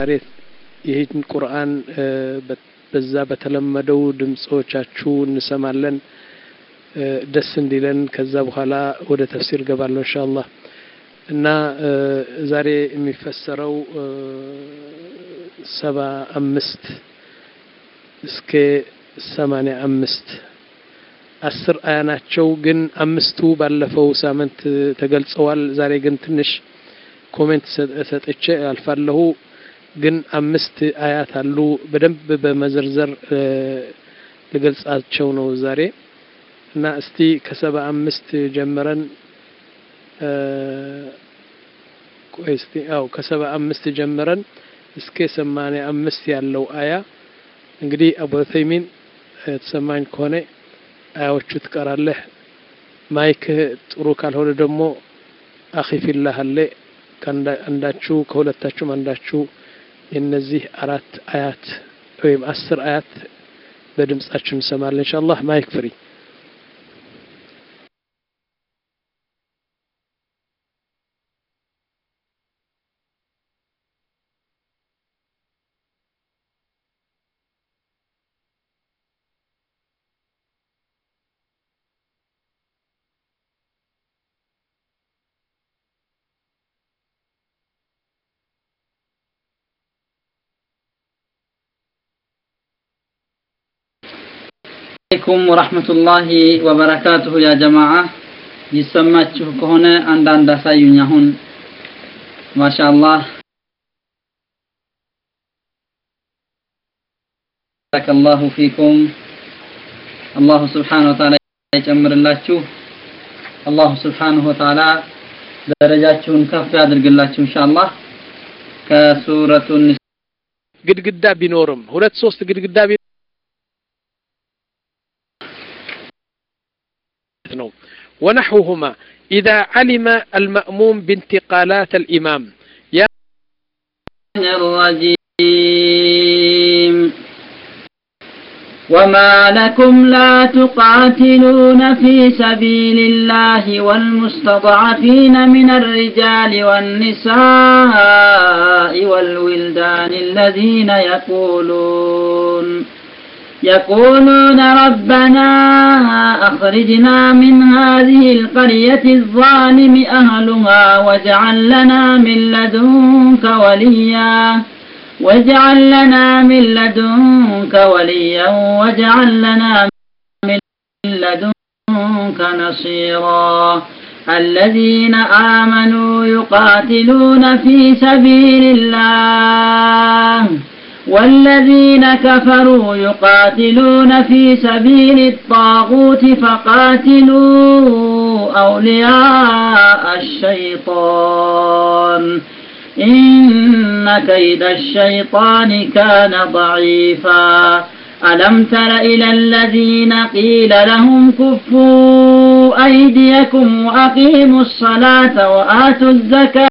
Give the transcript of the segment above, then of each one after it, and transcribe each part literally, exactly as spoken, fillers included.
ريت ይህን ቁርአን በዛ በተለመደው ድምጾቻችሁ እንሰማለን ደስ እንዲለን ከዛ በኋላ ወደ ተፍሲር ገባለን ኢንሻአላህ እና ዛሬ የሚፈሰረው ሰባ አምስት እስከ ሰማንያ አምስት አስር አያ ናቸው ግን አምስቱ ባለፈው ሳምንት ተገልጸዋል ዛሬ ግን ትንሽ ኮሜንት ሰጥቼ አልፋለሁ ግን አምስት አያት አሉ በደንብ በመዘርዘር ለገልጻቸው ነው ዛሬ እና እስቲ ከሰባ አምስት ጀምረን ቆይስቲ አው ከሰባ አምስት ጀምረን እስከ ሰማንያ አምስት ያለው አያ እንግዲህ አቡ ተይሚን ተሰማኝ ከሆነ አያዎቹ ትቀራለህ ማይክ ጥሩ ካልሆነ ደግሞ አኺ ፊላህ አለ ከአንዳችሁ ከሁለታችሁ አንዳችሁ እነዚህ አራት አያት ወይም አስር አያት በድምጻችን እንሰማለን ኢንሻአላህ ማይክ ፍሪ عليكم ورحمة الله وبركاته يا جماعة يسمعችሁ ከሆነ አንድ አንድ አሳዩኝ አሁን ማሻአላህ بارك الله فيكم الله سبحانه وتعالى ይጨምርላችሁ الله سبحانه وتعالى ደረጃችሁን ከፍ ያድርግላችሁ ኢንሻአላህ ከሱረቱ ግድግዳ ቢኖርም ሁለት ሶስት ግድግዳ ونحوهما إذا علم المأموم بانتقالات الإمام يا الرجيم وما لكم لا تقاتلون في سبيل الله والمستضعفين من الرجال والنساء والولدان الذين يقولون يقولون ربنا أخرجنا من هذه القرية الظالم أهلها واجعل لنا من لدنك وليا واجعل لنا من لدنك وليا واجعل لنا من لدنك نصيرا الذين آمنوا يقاتلون في سبيل الله والذين كفروا يقاتلون في سبيل الطاغوت فقاتلوا أولياء الشيطان إن كيد الشيطان كان ضعيفا ألم تر إلى الذين قيل لهم كفوا أيديكم وأقيموا الصلاة وآتوا الزكاة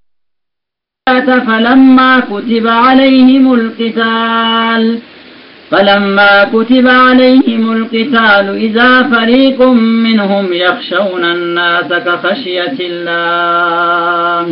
فلما كتب عليهم القتال فلما كتب عليهم القتال إذا فريق منهم يخشون الناس كخشية الله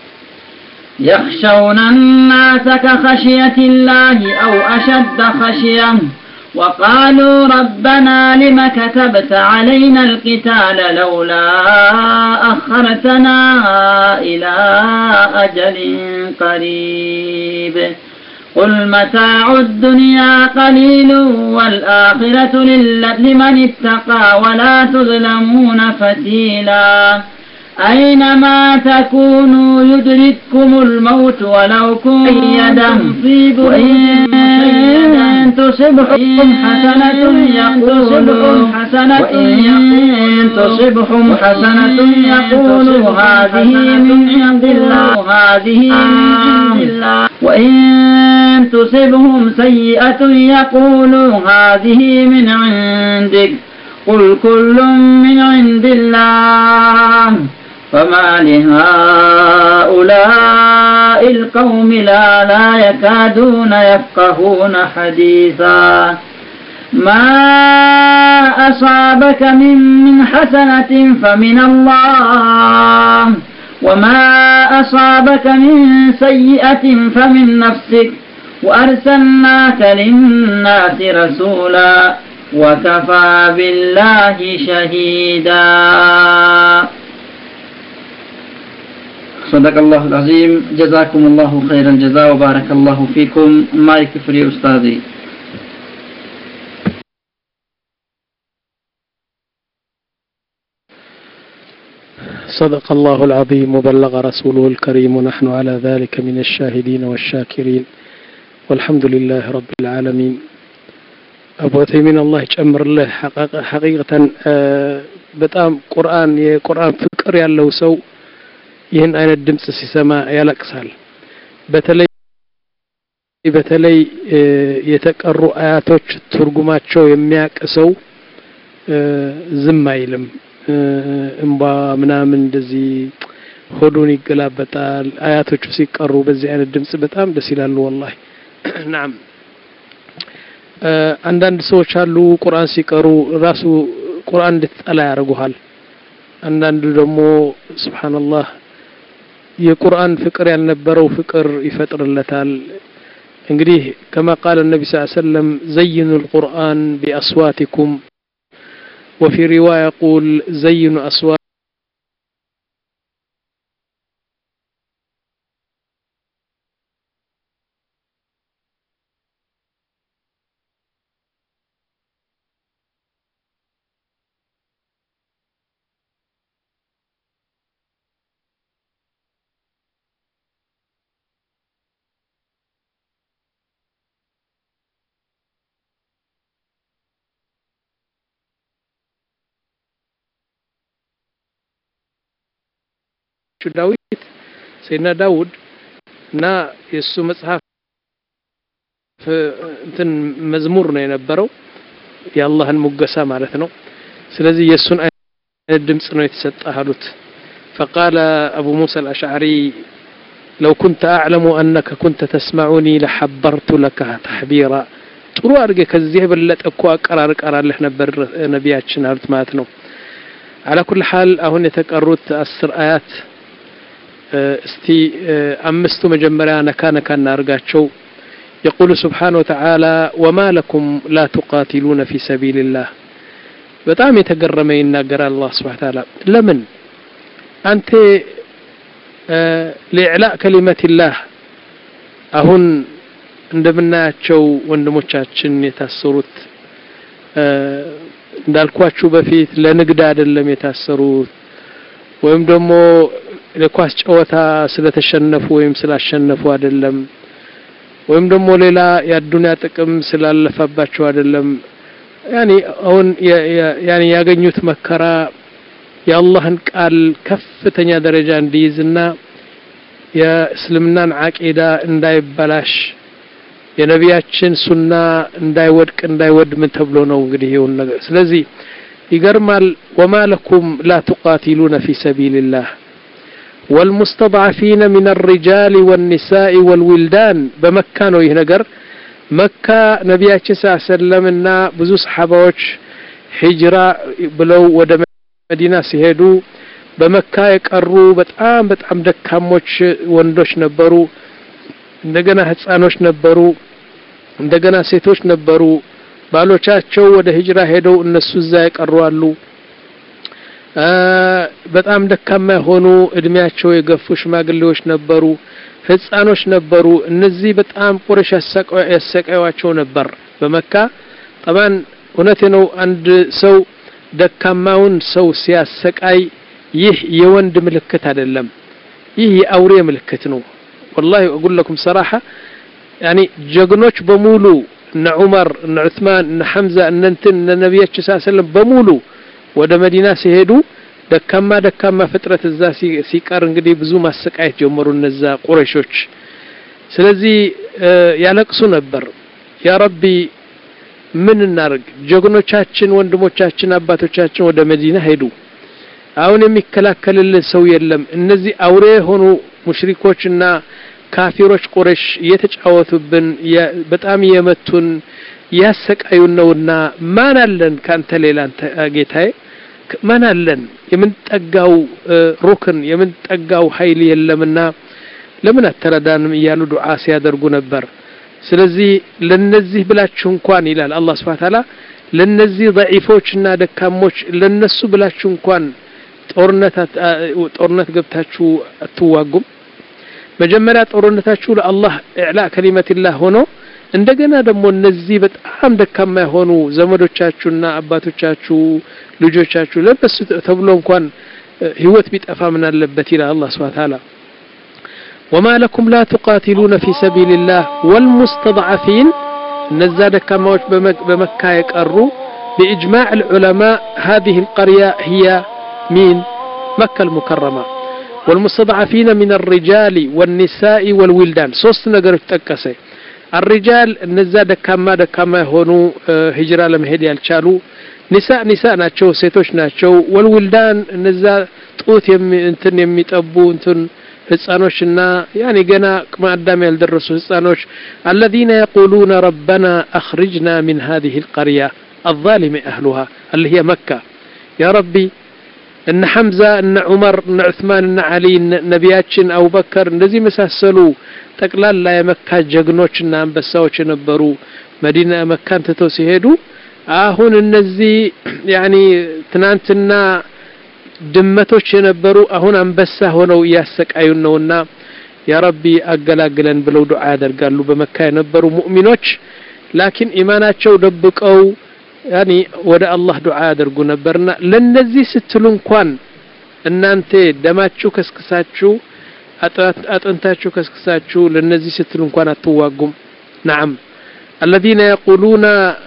يخشون الناس كخشية الله أو أشد خشية وقالوا ربنا لم كتبت علينا القتال لولا أخرتنا إلى أجل قريب قل متاع الدنيا قليل والآخرة لمن اتقى ولا تظلمون فتيلا أينما تكونوا يدرككم الموت ولو كنتم في بروج إن تصبحكم حسنة يقولوا حسنة وإن تصبحهم حسنة يقولوا هذه من عند الله هذه من عند الله وإن تصبهم سيئة يقولوا هذه من عندك قل كل من عند الله فما لهؤلاء القوم لا لا يكادون يفقهون حديثا ما أصابك من من حسنة فمن الله وما أصابك من سيئة فمن نفسك وأرسلناك للناس رسولا وكفى بالله شهيدا. صدق الله العظيم. جزاكم الله خير الجزاء وبارك الله فيكم. ما يكفري أستاذي. صدق الله العظيم وبلغ رسوله الكريم ونحن على ذلك من الشاهدين والشاكرين والحمد لله رب العالمين. أبو عثيمين الله يجمر له حقيقة بتام قرآن የቁርአን ፍቅር ያለው ሰው ይህን አይነት ድምጽ ሲሰማ ያለቅሳል። በተለይ በተለይ የተቀሩ አያቶች ትርጉማቸው የሚያቀሰው ዝም አይልም። እንባ ምናምን እንደዚህ ሆዱን ይገላበጣል። አያቶቹ ሲቀሩ በዚህ አይነት ድምጽ በጣም ደስ ይላሉ والله نعم አንዳንድ ሰዎች አሉ ቁርአን ሲቀሩ ራሱ ቁርአን እንድትጠላ ያረጉሃል። አንዳንዱ ደግሞ ሱብሃንአላህ የቁርአን ፍቅር ያልነበረው ፍቅር ይፈጥርለታል። እንግዲህ كما قال النبي صلى الله عليه وسلم زينوا القرآن بأصواتكم وفي رواية يقول زينوا أصوات ዳዊት ሰይድና ዳውድ እና የሱ መጽሐፍ እንትን መዝሙር ነው የነበረው የአላህን ሙገሳ ማለት ነው። ስለዚህ የሱን አይነት ድምጽ ነው የተሰጣሉት። فقال ابو موسى الاشعري لو كنت اعلم انك كنت تسمعني لحبرت لك تحبيرا ጥሩ አድርገ ከዚህ በለጠ እኮ አቀራር ቀራለህ ነበር ነብያችን አሉት ማለት ነው። على كل حال አሁን የተቀሩት አስር አያት استي أمستو مجمرا نكا نكا نارغاتشو. يقول سبحانه وتعالى وما لكم لا تقاتلون في سبيل الله. بتام يتقرمين ناقر الله سبحانه وتعالى لمن أنت لإعلاء كلمة الله أهن እንደምናያቸው ወንድሞቻችን የታሰሩት እንዳልኳችሁ በፊት ለንግድ አይደለም የታሰሩት ወይም ደግሞ ለኳስ ጨዋታ ስለተሸነፉ ወይም ስላሸነፉ አይደለም ወይም ደግሞ ሌላ የአዱንያ ጥቅም ስላለፈባቸው አይደለም። ያኒ አሁን ያኒ ያገኙት መከራ የአላህን ቃል ከፍተኛ ደረጃ እንዲይዝና የእስልምናን አቂዳ እንዳይበላሽ የነቢያችን ሱና እንዳይወድቅ እንዳይወድም ተብሎ ነው እንግዲህ ይሁን ነገር። ስለዚህ ይገርማል وما لكم لا تقاتلون في سبيل الله والمستضعفين من الرجال والنساء والولدان بمكة ነው ይህ ነገር መካ ነቢያችን ሰለላሁ ዐለይሂ ወሰለምና ብዙ ሰሃባዎች ሂጅራ ብለው ወደ መዲና ሲሄዱ በመካ የቀሩ በጣም በጣም ደካሞች ወንዶች ነበሩ። እንደገና ህፃኖች ነበሩ። እንደገና ሴቶች ነበሩ። ባሎቻቸው ወደ ሂጅራ ሄደው እነሱ እዛ የቀሩ አሉ። በጣም ደካማ ሆኑ እድሜያቸው የገፉ ሽማግሌዎች ነበሩ። ህፃኖች ነበሩ። እነዚህ በጣም ቁረሽ ያሰቃያቸው ነበር በመካ። طبعا እውነቴ ነው አንድ ሰው ደካማውን ሰው ሲያሰቃይ ይህ የወንድ ምልክት አይደለም። ይህ የአውሬ ምልክት ነው። والله اقول لكم صراحه يعني ጀግኖች በሙሉ እነ ዑመር እነ ዑስማን እነ ሐምዛ እነ እንትን እነ ነብያችን ሰለላሁ ዐለይሂ ወሰለም በሙሉ ወደ መዲና ሲሄዱ ደካማ ደካማ ፍጥረት እዛ ሲቀር እንግዲህ ብዙ ማሰቃየት ጀመሩ እነዛ ቁረይሾች። ስለዚህ ያለቅሱ ነበር ያ ረቢ ምን እናርግ ጀግኖቻችን ወንድሞቻችን አባቶቻችን ወደ መዲና ሄዱ አሁን የሚከላከልልን ሰው የለም። እነዚህ አውሬ ሆኑ ሙሽሪኮችና ካፊሮች ቁረይሽ እየተጫወቱብን በጣም የመቱን ያሰቃዩን ነውና ማን አለን ካንተ ሌላ አንተ ጌታዬ ማን አለን የምንጠጋው ሩክን የምንጠጋው ኃይል የለምና ለምን አተረዳንም እያሉ ዱዓ ሲያደርጉ ነበር። ስለዚህ ለነዚህ ብላችሁ እንኳን ይላል አላህ Subhanahu Ta'ala ለነዚህ ضعيفዎችና ደካሞች ለነሱ ብላችሁ እንኳን ጦርነት ጦርነት ገብታችሁ አትዋጉም መጀመሪያ ጦርነታችሁ ለአላህ ኢዕላ ከሊመቲላህ ሆኖ እንደገና ደግሞ እነዚህ በጣም ደካማ የሆኑ ዘመዶቻችሁና አባቶቻችሁ ልጆቻችሁ ለበሱ ተብሎ እንኳን ህይወት ቢጠፋ ምን አለበት ይላል አላህ Subhanahu Ta'ala وما لكم لا تقاتلون في سبيل الله والمستضعفين نزا دكامዎች በመካ የቀሩ بإجماع العلماء هذه القرية هي من مكة المكرمة والمستضعفين من الرجال والنساء والولدان ሶስት ነገሮች ተጠቀሰ الرجال نزا دكاما دكاما ሆኑ ሂጅራ ለመሄድ ያልቻሉ نساء نساء ናቸው ሴቶች ናቸው والولدان نزا ጡት እንትን የሚጠቡ እንትን ህፃኖችና يعني ገና ማዳም ያልደረሱ ህፃኖች الذين يقولون ربنا اخرجنا من هذه القرية الظالم اهلها اللي هي مكة يا ربي ان حمزة ان عمر ان عثمان ان علي نبياتችን أو بكر እንደዚህ መሳሰሉ ጠቅላላ የመካ ጀግኖችና አንበሳዎች ነበሩ መዲና መካን ተተው ሲሄዱ አሁን እነዚህ يعني ትናንትና ድመቶች የነበሩ አሁን አንበሳ ሆነው ያሰቃዩን ነውና ያ ረቢ አገላግለን ብለው ዱዓ ያደርጋሉ በመካ የነበሩ ሙእሚኖች ላኪን ኢማናቸው ደብቀው ያኒ ወደ አላህ ዱዓ ያደርጉ ነበርና ለነዚህ ስትሉ እንኳን እናንተ ደማችሁ ከስክሳችሁ አጥንታችሁ ከስክሳችሁ ለነዚህ ስትሉ እንኳን አትዋጉም نعم الذين يقولون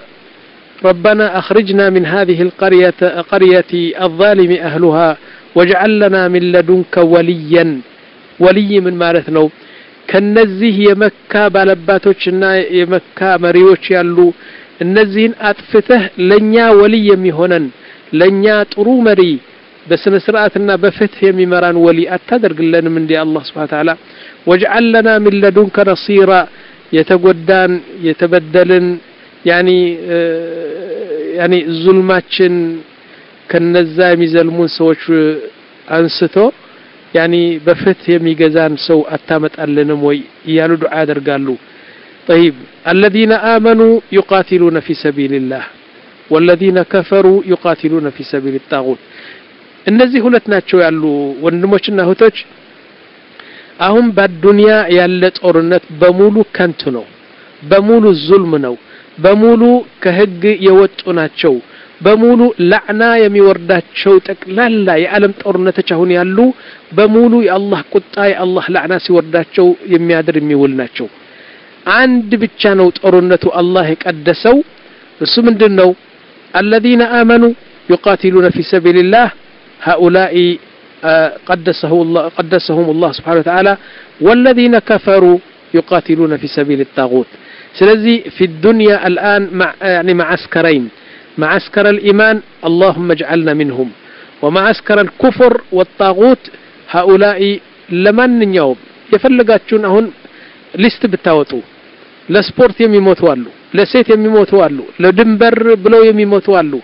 ربنا أخرجنا من هذه القرية قرية الظالم أهلها واجعل لنا من لدنك وليا ولي من مارثنا كنزيه يمكى بالباتوچنا يمكى مريوچ يالو النزين أطفته لنيا ولي يميهونن لنيا طرو مري بسن سرعتنا بفتح يميمران ولي أتدرق لنا من دي الله سبحانه وتعالى واجعل لنا من لدنك نصيرا يتقدان يتبدلن يعني يعني ظلماتችን ከነዛ የሚዘልሙን ሰዎች አንስቶ يعني በፍትህ የሚገዛን ሰው አታመጣልንም ወይ ይያሉ ዱዓ ያደርጋሉ طيب الذين آمنوا يقاتلون في سبيل الله والذين كفروا يقاتلون في سبيل الطاغوت እነዚህ ሁለት ናቸው ያሉ ወንድሞችና እህቶች አሁን በዱንያ ያለ ጦርነት በሙሉ ከንቱ ነው በሙሉ ዙልም ነው በሙሉ ከህግ የወጡ ናቸው በሙሉ ለዕና የሚወርዳቸው ጠቅላላ የዓለም ጦርነቶች አሁን ያሉ በሙሉ የአላህ ቁጣ የአላህ ለዕና ሲወርዳቸው የሚያድር የሚውል ናቸው አንድ ብቻ ነው ጦርነቱ አላህ የቀደሰው እሱ ምንድነው الذين آمنوا يقاتلون في سبيل الله هؤلاء قدسه الله قدسهم الله سبحانه وتعالى والذين كفروا يقاتلون في سبيل الطاغوت سلذي في الدنيا الآن مع يعني معسكرين معسكر الإيمان اللهم اجعلنا منهم ومعسكر الكفر والطاغوت هؤلاء لمن يوم يفلقاتشون هون لست بتاوتو لسبورت يميموتوا له لسيت يميموتوا له لدنبر بلو يميموتوا له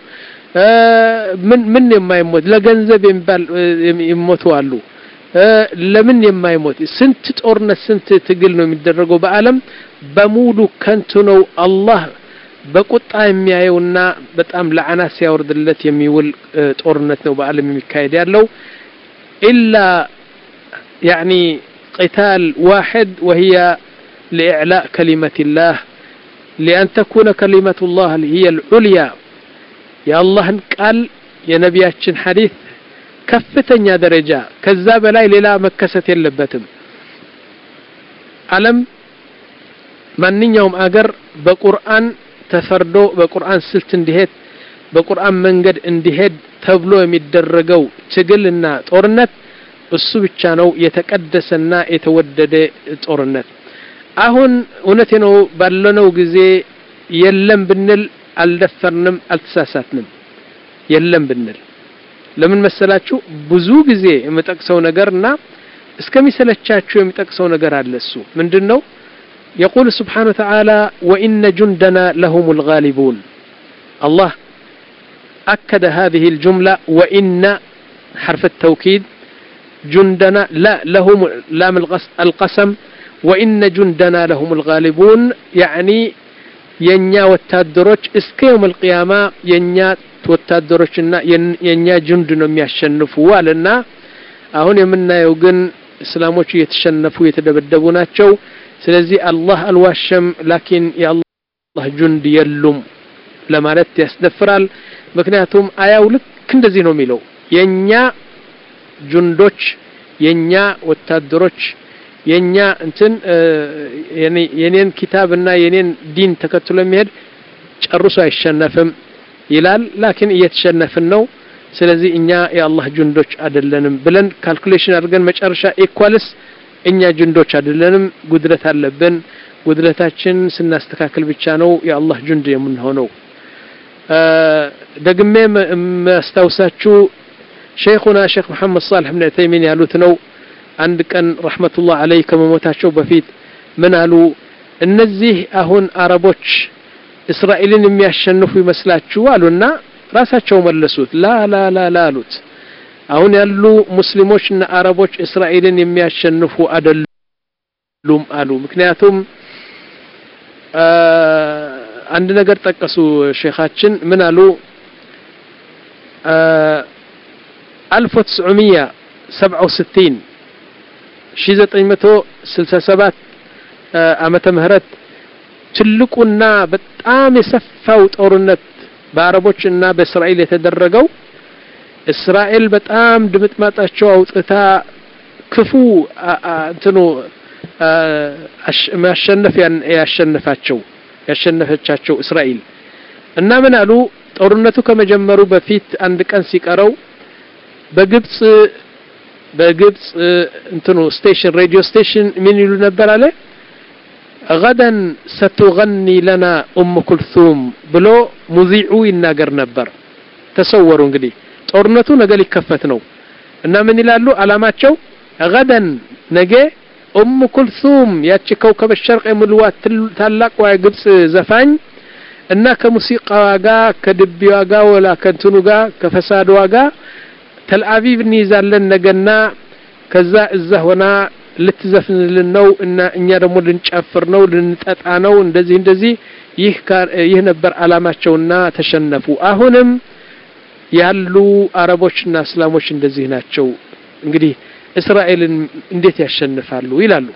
من من ما يموت لجنزب يمبال يموتوا له ለምን የማይሞት ስንት ጦርነት ስንት ትግል ነው የሚደረገው በአለም በሙሉ ከንቱ ነው አላህ በቁጣ የሚያየውና በጣም ለዓና ሲያወርድለት የሚውል ጦርነት ነው በአለም የሚካሄድ ያለው إلا يعني قتال واحد وهي لإعلاء كلمة الله لأن تكون كلمة الله هي العليا يا الله قال يا نبياتنا حديث ከፍተኛ ደረጃ ከዛ በላይ ሌላ መከሰት የለበትም ዓለም ማንኛውም አገር በቁርአን ተፈርዶ በቁርአን ስልት እንዲሄድ በቁርአን መንገድ እንዲሄድ ተብሎ የሚደረገው ትግልና ጦርነት እሱ ብቻ ነው የተቀደሰና የተወደደ ጦርነት አሁን እውነቴ ነው ባለነው ጊዜ የለም ብንል አልደፈርንም አልተሳሳትንም የለም ብንል ለምን መሰላችሁ ብዙ ጊዜ የምጠቅሰው ነገርና እስከሚሰለቻችሁ የምጠቅሰው ነገር አለ እሱ ምንድነው يقول سبحانه وتعالى وإن جندنا لهم الغالبون الله أكد هذه الجملة وإن حرف التوكيد جندنا لا لهم لام القسم وإن جندنا لهم الغالبون يعني የኛ ወታደሮች እስከ يوم القيامة የኛ ወታደሮችና የኛ ጁንድ ነው የሚያሸንፉ አለና አሁን የምናየው ግን እስላሞች እየተሸነፉ እየተደበደቡ ናቸው ስለዚህ አላህ አልዋሸም ላኪን የአላህ ጁንድ የሉም ለማለት ያስደፍራል ምክንያቱም አያው ልክ እንደዚህ ነው የሚለው የኛ ጁንዶች የኛ ወታደሮች የኛ እንትን የኔን ኪታብና የኔን ዲን ተከትሎ የሚሄድ ጨርሶ አይሸነፍም ይላል ላኪን እየተሸነፍን ነው ስለዚህ እኛ የአላህ ጁንዶች አይደለንም ብለን ካልኩሌሽን አድርገን መጨረሻ ኢኳልስ እኛ ጁንዶች አይደለንም ጉድለት አለብን ጉድለታችን ስናስተካክል ብቻ ነው የአላህ ጁንድ የምንሆነው ደግሜ ማስተውሳችሁ ሼኹና ሼኽ መሐመድ ሷሊህ ኢብኑ ዑሰይሚን ያሉት ነው አንድ ቀን ረህመቱላህ ዐለይሂ ከመሞታቸው በፊት ምን አሉ እነዚህ አሁን አረቦች እስራኤልን የሚያሸንፉ ይመስላችሁ አሉና ራሳቸው መለሱት ላ ላ ላ ላ አሉት አሁን ያሉ ሙስሊሞችና አረቦች እስራኤልን የሚያሸንፉ አይደሉም አሉ ምክንያቱም አንድ ነገር ጠቀሱ ሼኻችን ምን አሉ ألف وتسعمية سبعة وستين شي ዘጠኝ መቶ ስልሳ ሰባት ዓመተ ምህረት ትልቁና በጣም የሰፋው ጦርነት በአረቦችና በእስራኤል የተደረገው እስራኤል በጣም ድምጥማጣቸው አውጥታ ክፉ እንትኑ ማሸነፍ ያሸነፋቸው ያሸነፈቻቸው እስራኤል እና ምን አሉ ጦርነቱ ከመጀመሩ በፊት አንድ ቀን ሲቀረው በግብጽ በግብጽ እንትኑ ስቴሽን ሬዲዮ ስቴሽን ምን ይሉ ነበር አለ غدا ستغني لنا ام كلثوم ብሎ ሙዚዑ ይናገር ነበር ተሰወሩ እንግዲህ ጦርነቱ ነገ ሊከፈት ነው እና ምን ይላሉ አላማቸው غدا ነገ ام كلثوم ያቺ ከውከብ الشرق የምልዋት ታላቅ የግብጽ ዘፋኝ እና ከሙዚቃዋ ጋር ከድቢዋ ጋር ወላ ከንቱኑ ጋር ከፈሳድዋ ጋር ተልአቪቭ እንይዛለን ነገና ከዛ እዛ ሆና ልትዘፍንልን ነው እና እኛ ደግሞ ልንጨፍር ነው ልንጠጣ ነው እንደዚህ እንደዚህ ይህ ይህ ነበር አላማቸውና ተሸነፉ አሁንም ያሉ አረቦችና እስላሞች እንደዚህ ናቸው እንግዲህ እስራኤልን እንዴት ያሸንፋሉ ይላሉ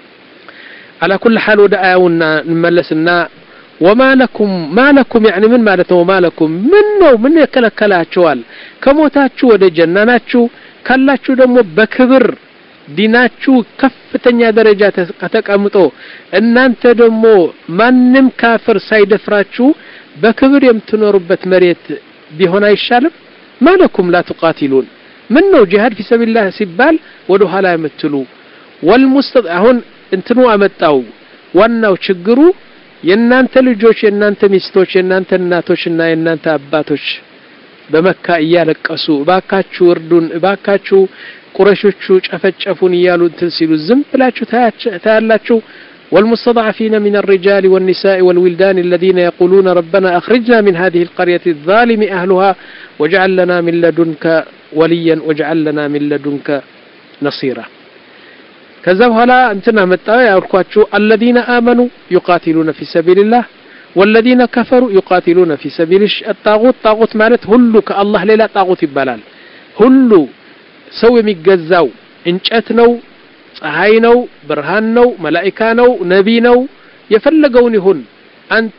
على كل حال ወደ አያውና እንመለስና وما لكم ما لكم يعني من معناته وما لكم منو من يكلكلاچوال ከሞታችሁ ወደ ጀናናችሁ ካላችሁ ደግሞ በክብር ዲናችሁ ከፍተኛ ደረጃ ተቀምጦ እናንተ ደግሞ ማንንም ካፍር ሳይደፍራችሁ በክብር የምትኖሩበት መሬት ቢሆን አይሻልም ማለኩም لا تقاتلون منو جهاد في سبيل الله ሲባል ወደ ኋላ የምትሉ والمستضعفون እንትኑ አመጣው ዋናው ችግሩ የናንተ ልጆች የናንተ ሚስቶች የናንተ እናቶችና የናንተ አባቶች በመካ እያለቀሱ ባካችሁ እርዱን ባካችሁ ቁረሾቹ ጨፈጨፉን ይያሉ እንትን ሲሉ ዝም ብላችሁ ታያላችሁ والمستضعفين من الرجال والنساء والولدان الذين يقولون ربنا أخرجنا من هذه القرية الظالم أهلها واجعل لنا من لدنك وليا واجعل لنا من لدنك نصيرا كذا ولا انتنا متى يقولوا الذين آمنوا يقاتلون في سبيل الله والذين كفروا يقاتلون في سبيل الطاغوت طاغوت معنات هلو كالله لا طاغوت يبالال هلو سوي ميجزاو انጨት ነው ፀሐይ ነው ብርሃን ነው መላእክታ ነው ነብይ ነው የፈለገውን ይሁን አንተ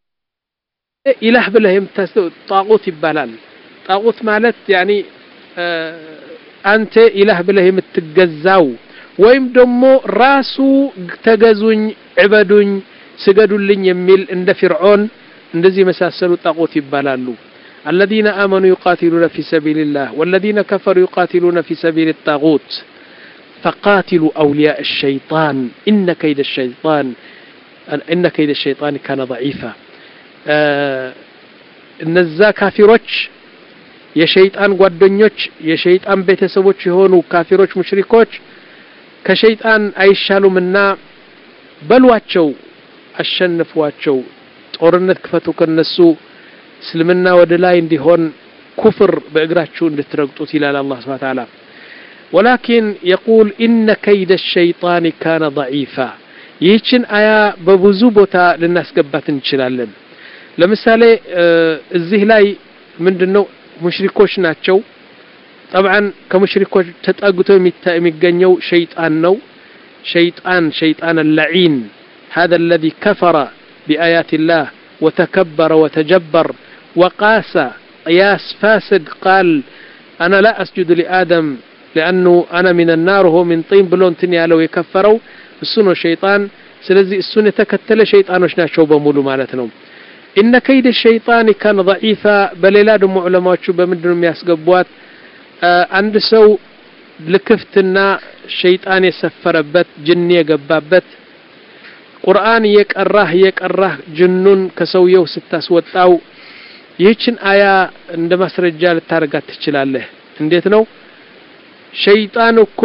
ኢላህ ብለህ የምታስተው طاغوت ይባላል طاغوت ማለት يعني አንተ ኢላህ ብለህ የምትገዛው ወይም ደግሞ ራሱ ተገዙኝ ዕበዱኝ ስገዱልኝ የሚል እንደ ፍርዖን እንደዚህ መሳሰሉ طاغوت ይባላሉ الذين آمنوا يقاتلون في سبيل الله والذين كفروا يقاتلون في سبيل الطاغوت فقاتلوا أولياء الشيطان إن كيد الشيطان إن كيد الشيطان كان ضعيفا እነዛ ካፊሮች የሸይጣን ጓደኞች የሸይጣን ቤተሰቦች የሆኑ ካፊሮች ሙሽሪኮች ከሸይጣን አይሻሉምና በሏቸው አሸንፏቸው ጦርነት ክፈቱ ከነሱ እስልምና ወደ ላይ እንዲሆን ኩፍር በእግራቸው እንድትረግጡት ይላል አላህ Subhanahu Wa Ta'ala ولكن يقول إن كيد الشيطان كان ضعيفا يهشن آية ببزو بوتا للناس قبات انشلالن لمثالي الزيه لاي من دنو مشركوش ناتشو طبعا كمشركوش تتأقتو ميقنيو شيطان نو شيطان شيطان اللعين هذا الذي كفر بآيات الله وتكبر وتجبر وقاس قياس فاسد قال أنا لا أسجد لآدم لأنه أنا من النار وهو من طين بلون تنيا لو يكفروا السنة الشيطان سلزي السنة تكتل شيطان وشنا شوبة مولو مالتنا إن كيد الشيطان كان ضعيفا بل لا دم علماء شوبة من دون ياسقبوات آه عند سو لكفتنا شيطان يسفربت جنية قبابت قرآن يقراه يقراه جنون كسويو ستاس وطاو ይህችን አያ እንደ ማስረጃ ልታረጋት ትችላለህ እንዴት ነው ሸይጣን እኮ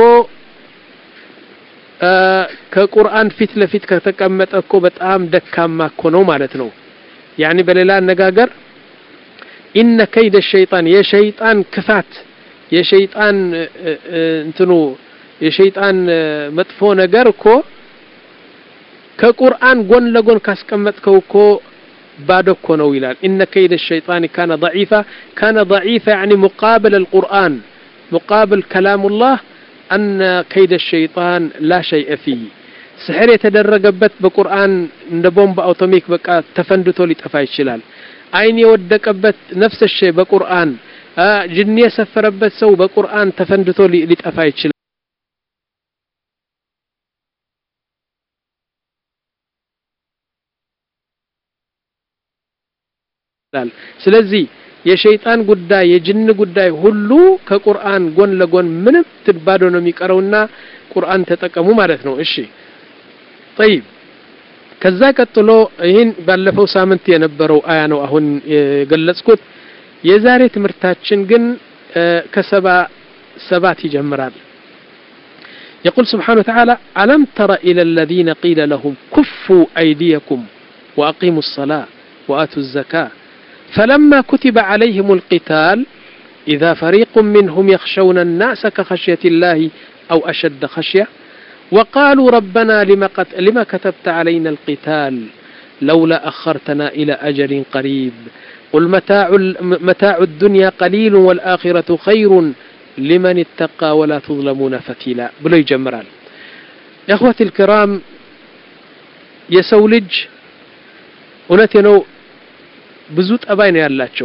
ከቁርአን ፊት ለፊት ከተቀመጠ እኮ በጣም ደካማ እኮ ነው ማለት ነው ያኒ በሌላ አነጋገር ኢነ ከይደ ሸይጣን የሸይጣን ክፋት የሸይጣን እንትኑ የሸይጣን መጥፎ ነገር እኮ ከቁርአን ጎን ለጎን ካስቀመጥከው እኮ بعدك ونويلان إن كيد الشيطان كان ضعيفا كان ضعيفا يعني مقابل القرآن مقابل كلام الله أن كيد الشيطان لا شيء فيه سحر يتدرجبت بقرآن نبوم بأوتوميك بقى تفندتو لتفاي الشلال عين يودكبت نفس الشيء بقرآن آه جنية سفربت سو بقرآن تفندتو لتفاي الشلال ስለዚህ የሸይጣን ጉዳይ የጅን ጉዳይ ሁሉ ከቁርአን ጎን ለጎን ምንም ትባዶ ነው የሚቀረውና ቁርአን ተጠቀሙ ማለት ነው እሺ طيب ከዛ ቀጥሎ ይሄን ባለፈው ሳምንት የነበረው አያ ነው አሁን የገለጽኩት የዛሬ ትምርታችን ግን ከሰባ ሰባት ይጀምራል يقول سبحانه وتعالى ألم تر إلى الذين قيل لهم كفوا أيديكم وأقيموا الصلاة وآتوا الزكاة فلما كتب عليهم القتال إذا فريق منهم يخشون الناس كخشية الله أو أشد خشية وقالوا ربنا لما, قت... لما كتبت علينا القتال لولا أخرتنا إلى أجل قريب قل متاع, متاع الدنيا قليل والآخرة خير لمن اتقى ولا تظلمون فتيلا بلو يجمران يا أخوتي الكرام يسولج ونتنو ብዙ ጠባይ ነው ያላቸው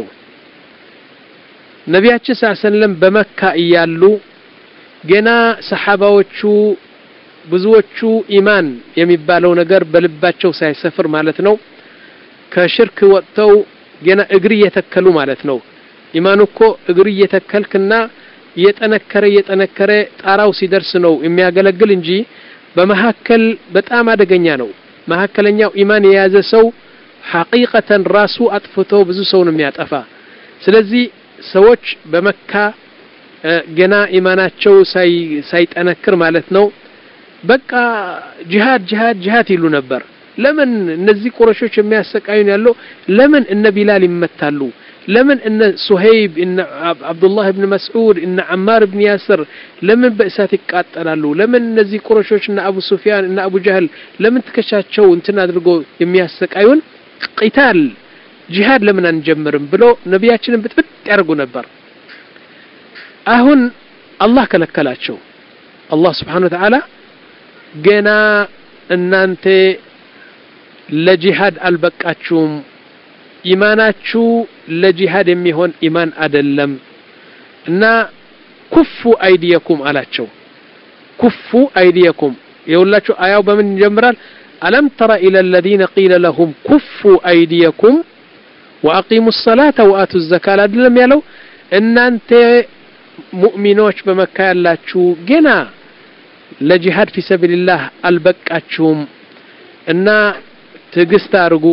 ነቢያችን ሰለላሁ ዐለይሂ ወሰለም በመካ እያሉ ገና ሰሃባዎቹ ብዙዎቹ ኢማን የሚባለው ነገር በልባቸው ሳይሰፍር ማለት ነው ከሽርክ ወጥተው ገና እግር እየተከሉ ማለት ነው ኢማኑ እኮ እግር እየተከልክና እየጠነከረ እየጠነከረ ጣራው ሲደርስ ነው የሚያገለግል እንጂ በመሐከል በጣም አደገኛ ነው መሐከለኛው ኢማን የያዘ ሰው حقيقة راسو أطفتو بزو سون مياتفا سلزي سوچ بمكة جنا إيماناتشو ساي سايت أنكر مالتنو بقى جهاد جهاد جهاد يلو نبر لمن نزي قرشوش مياسك أيون يالو لمن إن بلال ممتالو لمن إن سهيب إن عبد الله بن مسعود إن عمار بن ياسر لمن بأساتك قاتلالو لمن نزي قرشوش إن أبو سفيان إن أبو جهل لمن تكشاتشو انتنا درقو يمياسك أيون قتال جهاد لمن نجمرم بلو نبياتنا بتبت يرقو نبر أهون الله كلكلاتشو الله سبحانه وتعالى جنا ان انت لجهاد البقاتشوم إيماناتشو لجهاد يميهون إيمان أدلم نا كفوا أيديكم علاتشو كفوا أيديكم يقولاتشو آياو بمن جمرال ألم تر إلى الذين قيل لهم كفوا أيديكم وأقيموا الصلاة وآتوا الزكاة أدلم يلو إن أنت مؤمنوش بمكة لاتشو جنا لجهاد في سبيل الله البقاتشوم إن تقستارقو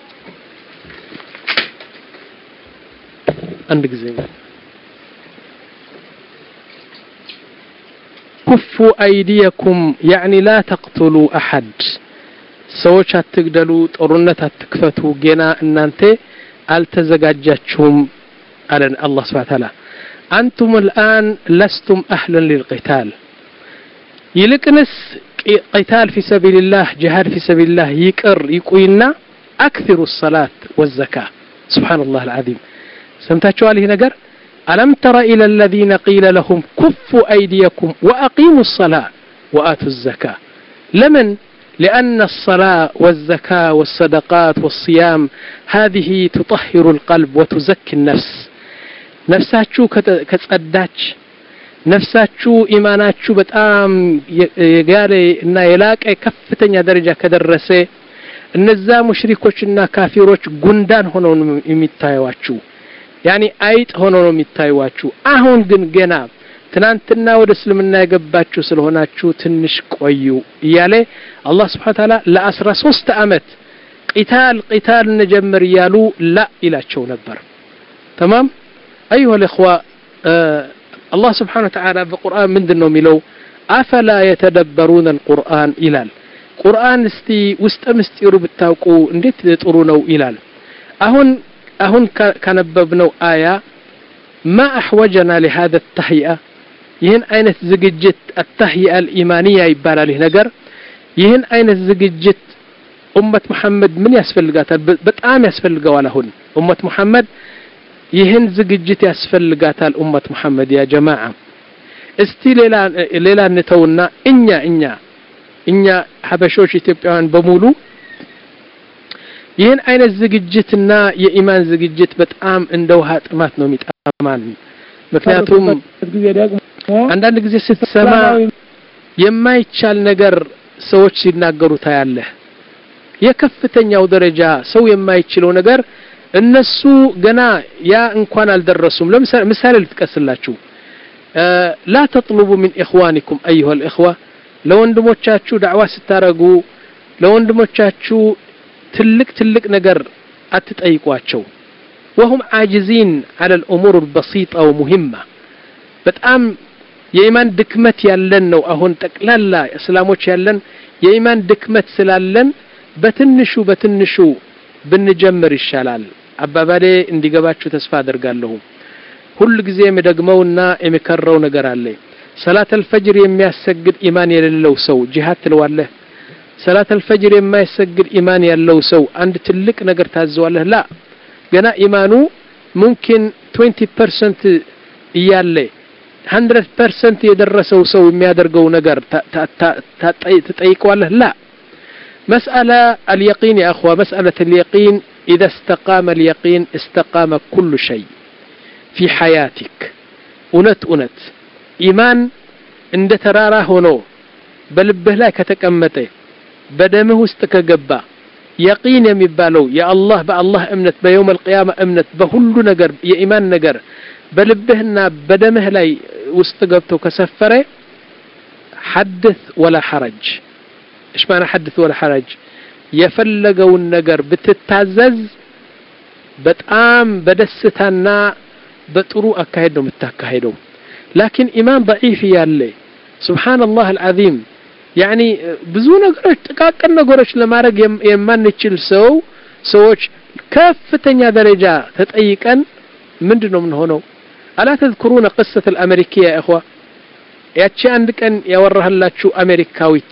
عندك زين كفوا أيديكم يعني لا تقتلوا أحد سوچ አትግደሉ ጦርነት አትክፈቱ ገና እናንተ አልተዘጋጃችሁም አለን አላህ Subhanahu Ta'ala أنتم الآن لستم أهلا للقتال يلكنس قتال في سبيل الله جهاد في سبيل الله يكر يقوينا أكثر الصلاة والزكاة سبحان الله العظيم سمتاتشوا عليه نجر ألم تر إلى الذين قيل لهم كفوا أيديكم وأقيموا الصلاة وآتوا الزكاة لمن لأن الصلاة والزكاة والصدقات والصيام هذه تطهر القلب وتزكي النفس نفساتشو كتصداش نفساتشو إيماناتشو بتأم يقالي إن يلاك كفتن درجة كدرسة النزا مشركوشنا كافروش قندان هنون يميتايواتشو يعني آيت هنون يميتايواتشو أهون جن جناب ትናንትና ወደ እስልምና የገባችሁ ስለሆናችሁ ትንሽ ቆዩ ይያለ አላህ Subhanahu Wa Ta'ala ለ13 አመት ቂታል ቂታል እንጀምር ይያሉ ላ ኢላቸው ነበር تمام ايها الاخوه الله سبحانه وتعالى በቁርአን ምንድነው የሚለው አፈላ يتدبرون القرآن ይላል ቁርአን እስቲ ውስጥ ምስጢሩ ብታውቁ እንዴት ጥሩ ነው ይላል አሁን አሁን ካነበብነው አያ ما احوجنا لهذا التهيئه ይህን አይነት ዝግጅት التهيئة الإيمانية ይባላል ይህ ነገር ይህን አይነት ዝግጅት ኡመት መሐመድ ምን ያስፈልጋታል በጣም ያስፈልጋዋል አሁን ኡመት መሐመድ ይህን ዝግጅት ያስፈልጋታል ኡመት መሐመድ ያ ጀማዓ እስቲ ሌላ ሌላ እንተውና እኛ እኛ እኛ ሐበሾች ኢትዮጵያውያን በሙሉ ይህን አይነት ዝግጅትና የኢማን ዝግጅት በጣም እንደ ውሃ ጥማት ነው የሚጣማን ምክንያቱም አንዳንድ ጊዜ ስትሰማ የማይቻል ነገር ሰዎች ሲናገሩ ታያለህ የከፍተኛው ደረጃ ሰው የማይችለው ነገር እነሱ ገና ያ እንኳን አልደረሱም ለምሳሌ ምሳሌ ልትቀስላችሁ لا تطلبوا من إخوانكم أيها الإخوة لو ወንድሞቻችሁ ዳዕዋ ስታረጉ ለወንድሞቻችሁ ትልቅ ትልቅ ነገር አትጠይቋቸው وهم عاجزين على الأمور البسيطة ومهمة በጣም የኢማን ድክመት ያለን ነው አሁን ጠቅላላ እስላሞች ያለን የኢማን ድክመት ስላለን በትንሹ በትንሹ ብንጀምር ይሻላል አባባሌ እንዲገባችሁ ተስፋ አደርጋለሁ ሁሉ ጊዜ የምደግመውና የምከረው ነገር አለ ሰላት አልፈጅር የሚያሰግድ ኢማን የሌለው ሰው ጂሃድ ትለዋለህ ሰላት አልፈጅር የማይሰግድ ኢማን ያለው ሰው አንድ ትልቅ ነገር ታዘዋለህ ላ ገና ኢማኑ ممكن twenty percent እያለ one hundred percent የደረሰው ሰው የሚያደርገው ነገር ተጠይቀዋለህ لا مسألة اليقين يا أخوة مسألة اليقين إذا استقام اليقين استقام كل شيء في حياتك أنت أنت إيمان عند تراره هنا بلبه لا كتكمته بدمه استكجبا يقين يمبالو يا الله بالله أمنت بيوم القيامة أمنت بهلو نجر يا إيمان نجر بلبهنا بدمه لا واستجبته كسفره حدث ولا حرج إيش معنى حدث ولا حرج يفلقوا النجر بتتعزز بتقام بدستنا بتروق كهدهم التكهدهم لكن إيمان ضعيف يالله سبحان الله العظيم يعني ብዙ ነገሮች ተቃቀን ነገሮች ለማድረግ የማንችል ሰው ሰዎች ከፍተኛ ደረጃ ተጠይቀን ምንድነው ምን ሆነው አላ ተذكرون قصة الامريكيه يا اخوه ያቺ አንድ ቀን ያወራህላችሁ አሜሪካዊት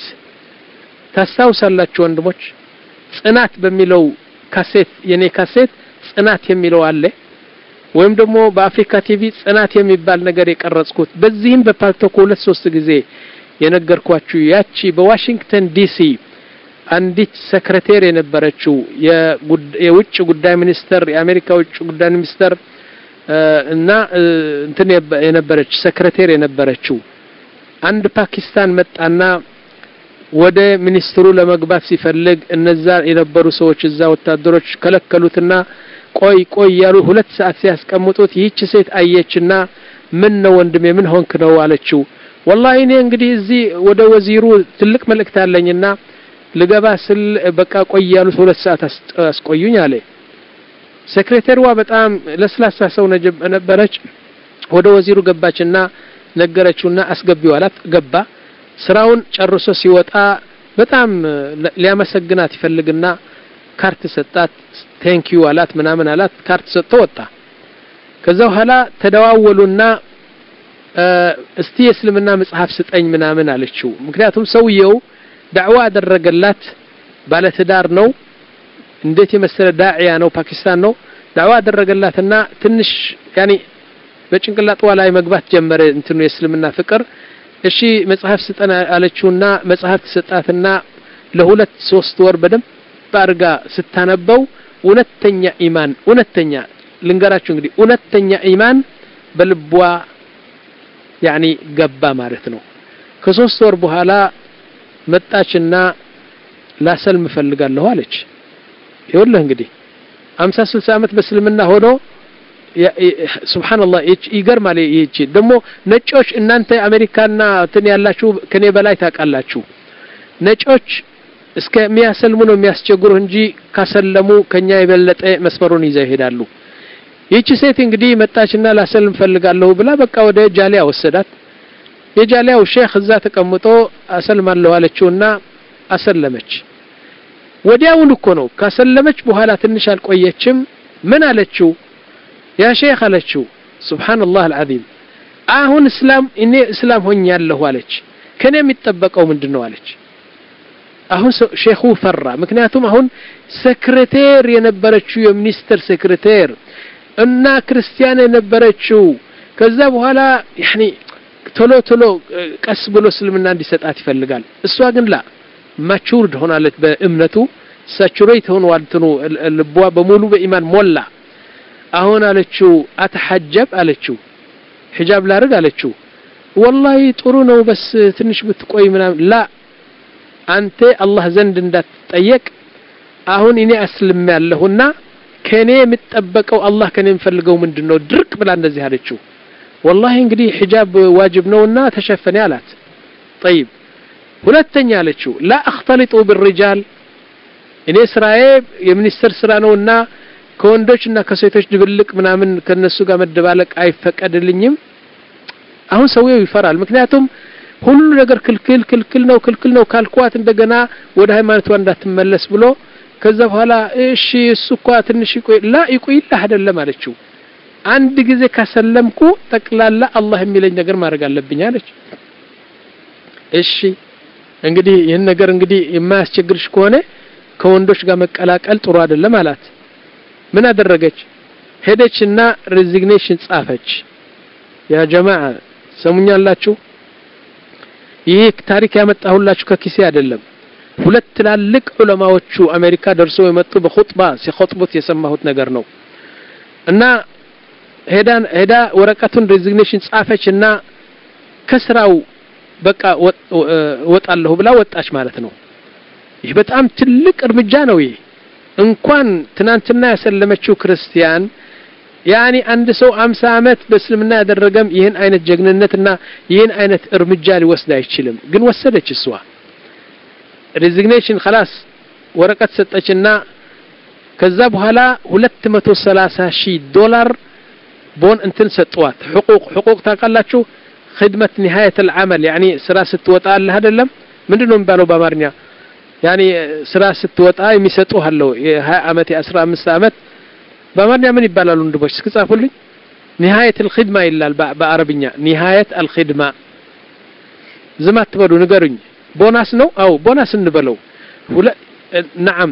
ታስታውሳላችሁ ወንድሞች ጽናት በሚለው ካሴት የኔ ካሴት ጽናት የሚለው አለ ወይም ደግሞ በአፍሪካ ቲቪ ጽናት የሚባል ነገር የቀረጽኩት በዚህም በፓልቶኮ ሁለት ሶስት ጊዜ የነገርኳችሁ ያቺ በዋሽንግተን ዲሲ አንዲት ሰክሬታሪ የነበረችው የውጭ ጉዳይ ሚኒስተር የአሜሪካ ውጭ ጉዳይ ሚኒስተር እና እንትን የነበረች ሰክሬታሪ የነበረችው አንድ ፓኪስታን መጣና ወደ ሚኒስትሩ ለመግባት ሲፈልግ እነዛ የነበሩ ሰዎች እዛ ወታደሮች ከለከሉትና ቆይ ቆይ ያሉ ሁለት ሰዓት ሲያስቀምጡት ይህች ሴት አየችና ምን ነው ወንድሜ ምን ሆንክ ነው አለችው والله እኔ እንግዲህ እዚህ ወደ ወዚሩ ትልቅ መልእክት አለኝና ልገባ ስል በቃ ቆይ ያሉ ሁለት ሰዓት አስቆዩኝ አለ ሴክሬታሪዋ በጣም ለስላሳ ሰው ነበረች ወደ ወዚሩ ገባችና ነገረችውና አስገቢው አላት ገባ ስራውን ጨርሶ ሲወጣ በጣም ሊያመሰግናት ይፈልግና ካርት ሰጣት ቴንክ ዩ አላት ምናምን አላት ካርት ሰጥቶ ወጣ ከዛው ኋላ ተደዋወሉና እስቲ እስልምና መጽሐፍ ስጠኝ ምናምን አለችው ምክንያቱም ሰውየው ዳዕዋ አደረገላት ባለ ትዳር ነው እንዴት የመሰለ ዳዒያ ነው ፓኪስታን ነው ዳዕዋ አደረገላትና ትንሽ ያኒ በጭንቅላቷ ላይ መግባት ጀመረ እንትኑ የእስልምና ፍቅር እሺ መጽሐፍ ስጠና አለችውና መጽሐፍ ተሰጣትና ለሁለት ሶስት ወር በደም ባርጋ ስታነበው እውነተኛ ኢማን እውነተኛ ልንገራችሁ እንግዲህ እውነተኛ ኢማን በልቧ ያኒ ገባ ማለት ነው ከሶስት ወር በኋላ መጣችና ላሰልም ፈልጋለሁ አለች ይወልህ እንግዲህ አምሳ ስልሳ አመት በእስልምና ሆኖ ሱብሃንአላህ ይገርማል ይቺ ደሞ ነጮች እናንተ አሜሪካና እንትን ያላችሁ ከኔ በላይ ታቃላችሁ ነጮች እስከሚያሰልሙ ነው የሚያስቸግሩ እንጂ ካሰለሙ ከኛ የበለጠ መስመሩን ይዘው ይሄዳሉ ይቺ ሴት እንግዲህ መጣችና ላሰልም ፈልጋለሁ ብላ በቃ ወደ ጃሊያ ወሰዳት የጃሊያው ሼክ እዛ ተቀምጦ አሰልማለሁ አለችውና አሰለመች ወዲያውኑ እኮ ነው ካሰለመች በኋላ ትንሽ አልቆየችም ምን አለችው ያ ሼክ አለችው ሱብሃንአላህ አልዓዚም አሁን እስላም እኔ እስላም ሆኛለሁ አለች ከኔ የሚጠበቀው ምንድነው አለች አሁን ሼኹ ፈራ ምክንያቱም አሁን ሴክሬታሪ የነበረችው የሚኒስተር ሴክሬታሪ እና ክርስቲያን የነበረችው ከዛ በኋላ ያኒ ቶሎ ቶሎ ቀስ ብሎ እስልምና እንዲሰጣት ይፈልጋል እሷ ግን ላ ማቹርድ ሆናለች በእምነቱ ሳቹሬት ሆኗል እንትኑ ልቧ በሙሉ በኢማን ሞላ አሁን አለችው አተሐጀብ አለችው ሒጃብ ላርግ አለችው والله ጥሩ ነው በስ ትንሽ ብትቆይ ምናምን ላ አንተ አላህ ዘንድ እንዳትጠየቅ አሁን እኔ እስልም ያለሁና ከኔ የምትጠበቀው አላህ ከኔ የሚፈልገው ምንድነው ድርቅ ብላ እንደዚህ አለችው والله እንግዲህ ሒጃብ ዋጅብ ነውና ተሸፈነ አላት طيب ሁለተኛ አለችው لا اختلط بالرجال እኔ ስራዬ የሚኒስተር ስራ ነውና ከወንዶችና ከሴቶች ድብልቅ ምናምን ከነሱ ጋር መደባለቅ አይፈቀድልኝም አሁን ሰውየው ይፈራል ምክንያቱም ሁሉ ነገር ክልክል ክልክል ነው ክልክል ነው ካልኳት እንደገና ወደ ሃይማኖቷ እንዳትመለስ ብሎ ከዛ በኋላ እሺ እሱኳ ትንሽ ይቆይ ላ ይቆይልህ አይደለም አለችው አንድ ጊዜ ካሰለምኩ ተቅላላ አላህ የሚለኝ ነገር ማድረግ አለብኝ አለች እሺ እንግዲህ ይሄን ነገር እንግዲህ የማያስቸግርሽ ከሆነ ከወንዶች ጋር መቀላቀል ጥሩ አይደለም አላት ምን አደረገች ሄደችና ሬዚግኔሽን ጻፈች ያ ጀማዓ ሰሙኛላችሁ ይህ ታሪክ ያመጣሁላችሁ ከኪሴ አይደለም ሁለት ትላልቅ ዑለማዎቹ አሜሪካ ደርሰው የመጡ በኹጥባ ሲخطቡት የሰማሁት ነገር ነው እና ሄዳን ሄዳ ወረቀቱን ሬዚግኔሽን ጻፈችና ከስራው በቃ ወጣለሁ ብላ ወጣች ማለት ነው ይህ በጣም ትልቅ እርምጃ ነው ይሄ እንኳን ትናንትና ያሰለመችው ክርስቲያን ያኒ አንድ ሰው አምሳ አመት በእስልምና ያደረገም ይሄን አይነት ጀግንነትና ይሄን አይነት እርምጃ ሊወስድ አይችልም ግን ወሰደች እሷ ሬዚግኔሽን خلاص ወረቀት ሰጠችና ከዛ በኋላ ሁለት መቶ ሰላሳ ሺህ ዶላር بون انتن سطوات حقوق حقوق تاقلاچو خدمه نهايه العمل يعني سرا ستوطا الله አይደለም ምንድነው የሚባለው በአማርኛ يعني ስራ ስትወጣ የሚሰጡህ አለው የ20 አመት የ15 አመት በአማርኛ ምን ይባላሉ እንደቦች እስከጻፉልኝ نهايه الخدمه ይላል በአረብኛ نهايه الخدمه ዝማት ተበሉ ንገሩኝ ቦናስ ነው አው ቦናስ እንበለው نعم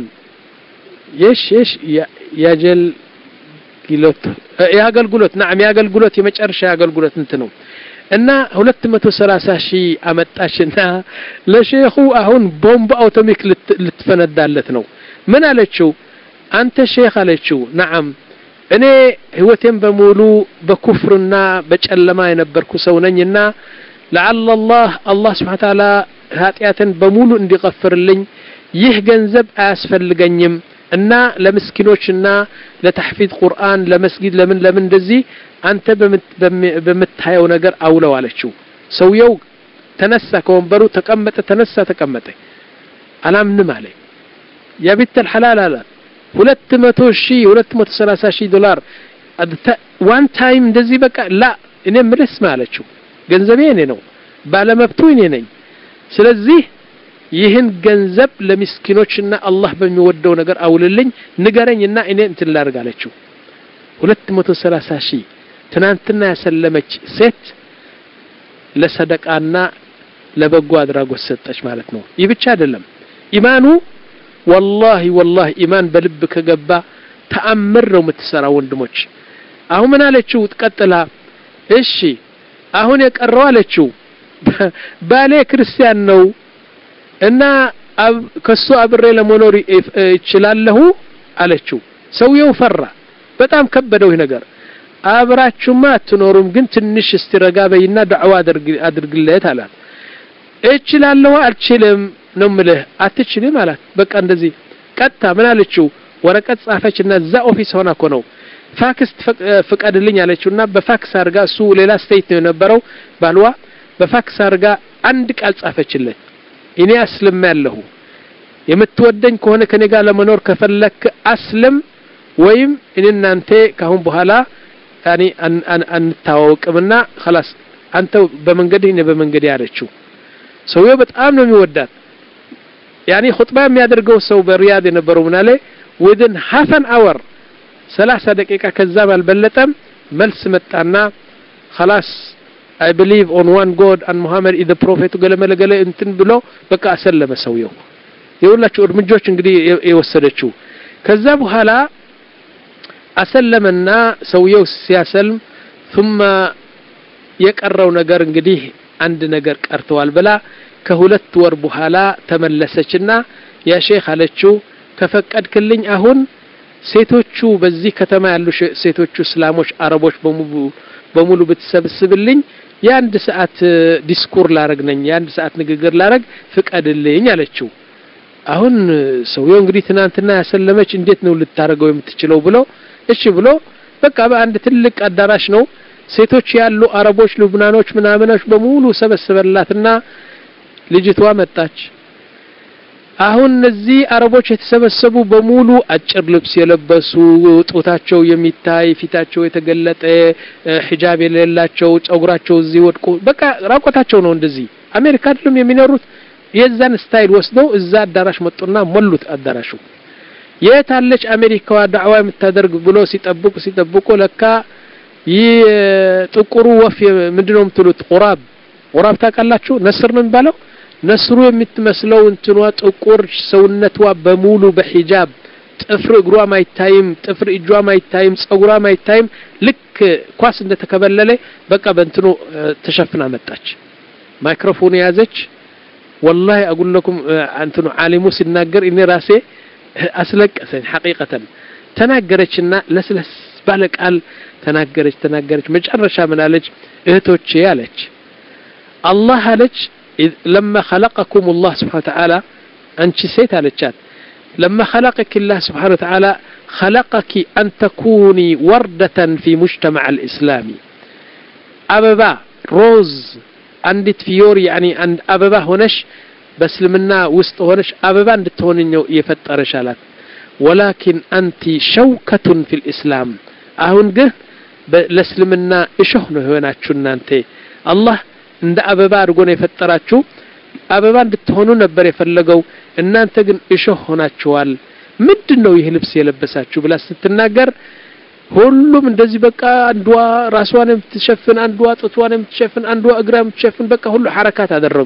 يش يش ያጀል ጊሎት ያገልግሎት نعم ያገልግሎት የመጨረሻ ያገልግሎት እንት ነው እና ሁለት መቶ ሰላሳ ሺህ አመጣችና ለሼኹ አሁን ቦምብ አውቶሚክ ልትፈነዳለት ነው ምን አለችው አንተ ሼኽ አለችው نعم እኔ ህይወቴን በሙሉ በኩፍርና በጨለማ የነበርኩ ሰው ነኝና لعل الله الله سبحانه وتعالى ኃጢያትን በሙሉ እንዲغفርልኝ ይህ ገንዘብ አያስፈልገኝም እና ለምስኪኖችና ለተሕፊዝ ቁርአን ለመስጊድ ለምን ለምን እንደዚህ አንተ በመታየው ነገር አውለው አለችው ሰውየው ተነሳ ከወንበሩ ተቀመጠ ተነሳ ተቀመጠ አላምንም አለ ያቢት الحلال አለ ሁለት መቶ ሺህ ሁለት መቶ ሰላሳ ሺህ ዶላር ዋን ታይም እንደዚህ በቃ ላ እኔ ምልስ ማለችው ገንዘቤ እኔ ነው ባለመብቱ እኔ ነኝ ስለዚህ ይህን ገንዘብ ለምስኪኖችና አላህ በሚወደው ነገር አውልልኝ ንገረኝና እኔ እንትን ላርጋለችው ሁለት መቶ ሰላሳ ሺህ ትናንትና ያሰለመች ሴት ለሰደቃና ለበጎ አድራጎት ሰጠች ማለት ነው ይህ ብቻ አይደለም ኢማኑ والله والله ኢማን በልብ ከገባ ተአምር ነው የምትሰራው ወንድሞች አሁን ምን አለችው ተቀጥላ እሺ አሁን የቀረው አለችው ባሌ ክርስቲያን ነው እና ከሱ አብሬ ለመኖር ይችላልሁ አለችው ሰውየው ፈራ በጣም ከበደው ነገር አብራችሁማ አትኖሩም ግን ትንሽ እስቲረጋ በይና ዱዓ አድርግ አድርግለት አላት እችላለሁ አልችልም ነው ምልህ አትችልም አላት በቃ እንደዚህ ቀጣ ምን አለችው ወረቀት ጻፈችና እዛ ኦፊስ ሆና እኮ ነው ፋክስ ፍቀድልኝ አለችውና በፋክስ አርጋ እሱ ሌላ ስቴት ነው የነበረው ባልዋ በፋክስ አርጋ አንድ ቃል ጻፈችለት እኔ አስልም ያለሁ የምትወደኝ ከሆነ ከኔ ጋር ለመኖር ከፈለክ አስልም ወይም እናንተ ካሁን በኋላ ያኒ አንታወቅምና خلاص አንተ በመንገድ እኔ በመንገድ ያለችው ሰውየው በጣም ነው የሚወዳት ያኒ ኹጥባ የሚያደርገው ሰው በሪያድ የነበረው ምናለ within half an hour ሰላሳ ደቂቃ ከዛ ባልበለጠም መልስ መጣና خلاص I believe on one God and Muhammad is the prophet ገለመለገለ እንትን ብሎ በቃ አሰለመ ሰውየው የሁላችሁ እርምጃዎች እንግዲህ የወሰደችው ከዛ በኋላ አሰለመና ሰውየው ሲያሰልም ثم የቀረው ነገር እንግዲህ አንድ ነገር ቀርተዋል ብላ ከሁለት ወር በኋላ ተመለሰችና ያ ሼክ አለችው ከፈቀድክልኝ አሁን ሴቶቹ በዚህ ከተማ ያሉ ሴቶቹ እስላሞች አረቦች በሙሉ በሙሉ ብትሰብስብልኝ የአንድ ሰዓት ዲስኩር ላረግ ነኝ የአንድ ሰዓት ንግግር ላረግ ፍቀድልኝ አለችው አሁን ሰውየው እንግዲህ ትናንትና ያሰለመች እንዴት ነው ልታረገው የምትችለው ብሎ እሺ ብሎ በቃ በአንድ ትልቅ አዳራሽ ነው ሴቶች ያሉ አረቦች ሉብናኖች ምናምኖች በሙሉ ሰበሰበላትና ልጅቷ መጣች አሁን እነዚህ አረቦች የተሰበሰቡ በሙሉ አጭር ልብስ የለበሱ ጦታቸው የሚታይ ፊታቸው የተገለጠ ሒጃብ የሌላቸው ጸጉራቸው እዚህ ወድቆ በቃ ራቆታቸው ነው እንደዚህ አሜሪካ አይደለም የሚኖሩት የዛን ስታይል ወስደው እዛ አዳራሽ መጡና ሞሉት አዳራሹ የታለች አሜሪካዋ ዳዕዋ የምታደርግ ብሎ ሲጠብቁ ሲጠብቁ ለካ ይጥቁሩ ወፍ ምንድነው የምትሉት ቁራብ ቁራብ ታውቃላችሁ ነስር ነው የሚባለው ነስሩ የምትመስለው እንትኗ ጥቁር ሰውነቷ በሙሉ በሂጃብ ጥፍር እግሯ ማይታይም ጥፍር እጇ ማይታይም ጸጉሯ ማይታይም ልክ ኳስ እንደተከበለለ በቃ በእንትኑ ተሸፍና መጣች ማይክሮፎን ያዘች والله اقول لكم እንትኑ ዓሊሙ ሲናገር እኔ ራሴ አስለቀሰኝ ሐቂቀተን ተናገረችና ለስለስ ባለ ቃል ተናገረች ተናገረች መጨረሻ ምን አለች እህቶቼ አለች አላህ አለች لما خلقكم الله سبحانه وتعالى أنت سيت على الشات لما خلقك الله سبحانه وتعالى خلقك أن تكوني وردة في مجتمع الإسلامي أبابا روز عندت فيور يعني عند أبابا هونش بس لمنا وسط هونش أبابا عندت هونينيو يفتر شالات ولكن أنت شوكة في الإسلام أهونجه لسلمنا إشهنه هنا تشون أنت الله እንደ አበባ አድርጎ ነው የፈጠራችሁ አበባ እንድትሆኑ ነበር የፈለገው እናንተ ግን እሾህ ሆናችኋል ምንድነው ይሄ ልብስ የለበሳችሁ ብላ ስትናገር ሁሉም እንደዚህ በቃ አንዷ ራስዋን የምትሸፍን አንዷ ጡቷን የምትሸፍን አንዷ እግራም የምትሸፍን በቃ ሁሉ ሐረካት አደረጉ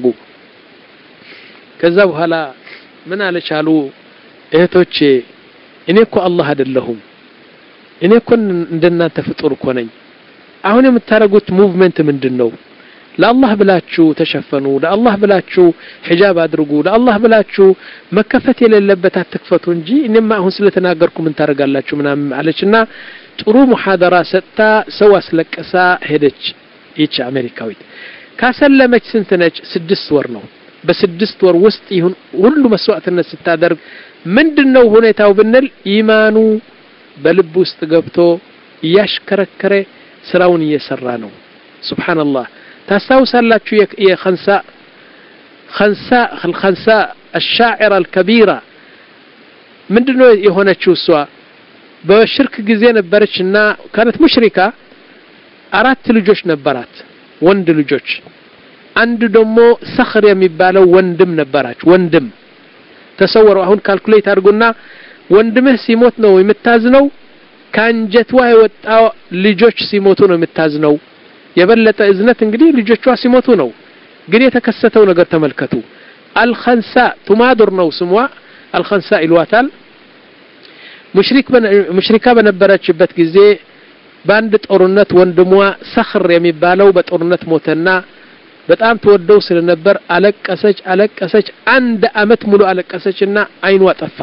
ከዛ በኋላ ምን አለቻሉ እህቶቼ እኔ እኮ አላህ አይደለሁም እኔ እኮ እንደናንተ ፍጡር እኮ ነኝ አሁን የምታረጉት ሙቭመንት ምንድነው ለአላህ ብላችሁ ተሸፈኑ ለአላህ ብላችሁ ሒጃብ አድርጉ ለአላህ ብላችሁ መከፈት የሌለበት አትክፈቱ እንጂ እኔማ አሁን ስለተናገርኩ ምን ታረጋላችሁ ምናምን አለችና ጥሩ ሙሐደራ ሰጣ ሰው አስለቀሳ ሄደች ይች አሜሪካዊት ካሰለመች ስንት ነች ስድስት ወር ነው በስድስት ወር ውስጥ ይሁን ሁሉ መስዋዕትነት ስታደርግ ምንድነው ሁኔታው ብንል ኢማኑ በልብ ውስጥ ገብቶ ያሽከረከረ ስራውን እየሰራ ነው ሱብሃንአላህ تستوصلت يا خنساء خنساء الخنساء الشاعرة الكبيرة من دنو يهونتشو سوا بشرك جزية نبرتشنا كانت مشركة أرات لجوش نبرات وند لجوش عند دمو صخر يميبالو وندم نبرات وندم تصوروا هون كالكوليت أرجونا وندمه سيموت نو يمتازنو ካንጀቷ የወጣው ልጆች ሲሞቱ ነው የምታዝነው የበለጠ እዝነት እንግዲህ ልጆቿ ሲሞቱ ነው ግን የተከሰተው ነገር ተመልከቱ አልኸንሳ ቱማድር ነው ስሟ አልኸንሳ ይሏታል ሙሽሪክ ሙሽሪካ በነበረችበት ጊዜ ባንድ ጦርነት ወንድሟ ሰኽር የሚባለው በጦርነት ሞተና በጣም ተወደው ስለነበር አለቀሰች አለቀሰች አንድ አመት ሙሉ አለቀሰችና አይኗ ጠፋ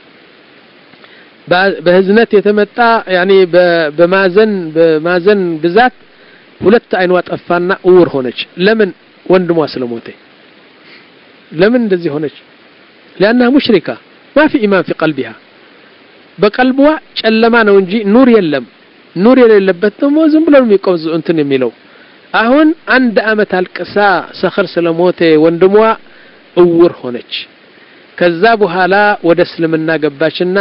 በህዝነት የተመጣ ያኒ በማዘን በማዘን ብዛት ሁለት አይኗ ጠፋና እውር ሆነች ለምን ወንድሟ ስለሞተ ለምን እንደዚህ ሆነች لانها مشركه ما في ايمان في قلبها በቀልቧ ጨለማ ነው እንጂ ኑር የለም ኑር የሌለበት ደግሞ ዝም ብሎ የሚቆዝ እንትን የሚለው አሁን አንድ አመት አልቀሳ ሰኽር ስለሞተ ወንድሟ እውር ሆነች ከዛ በኋላ ወደ እስልምና ገባችና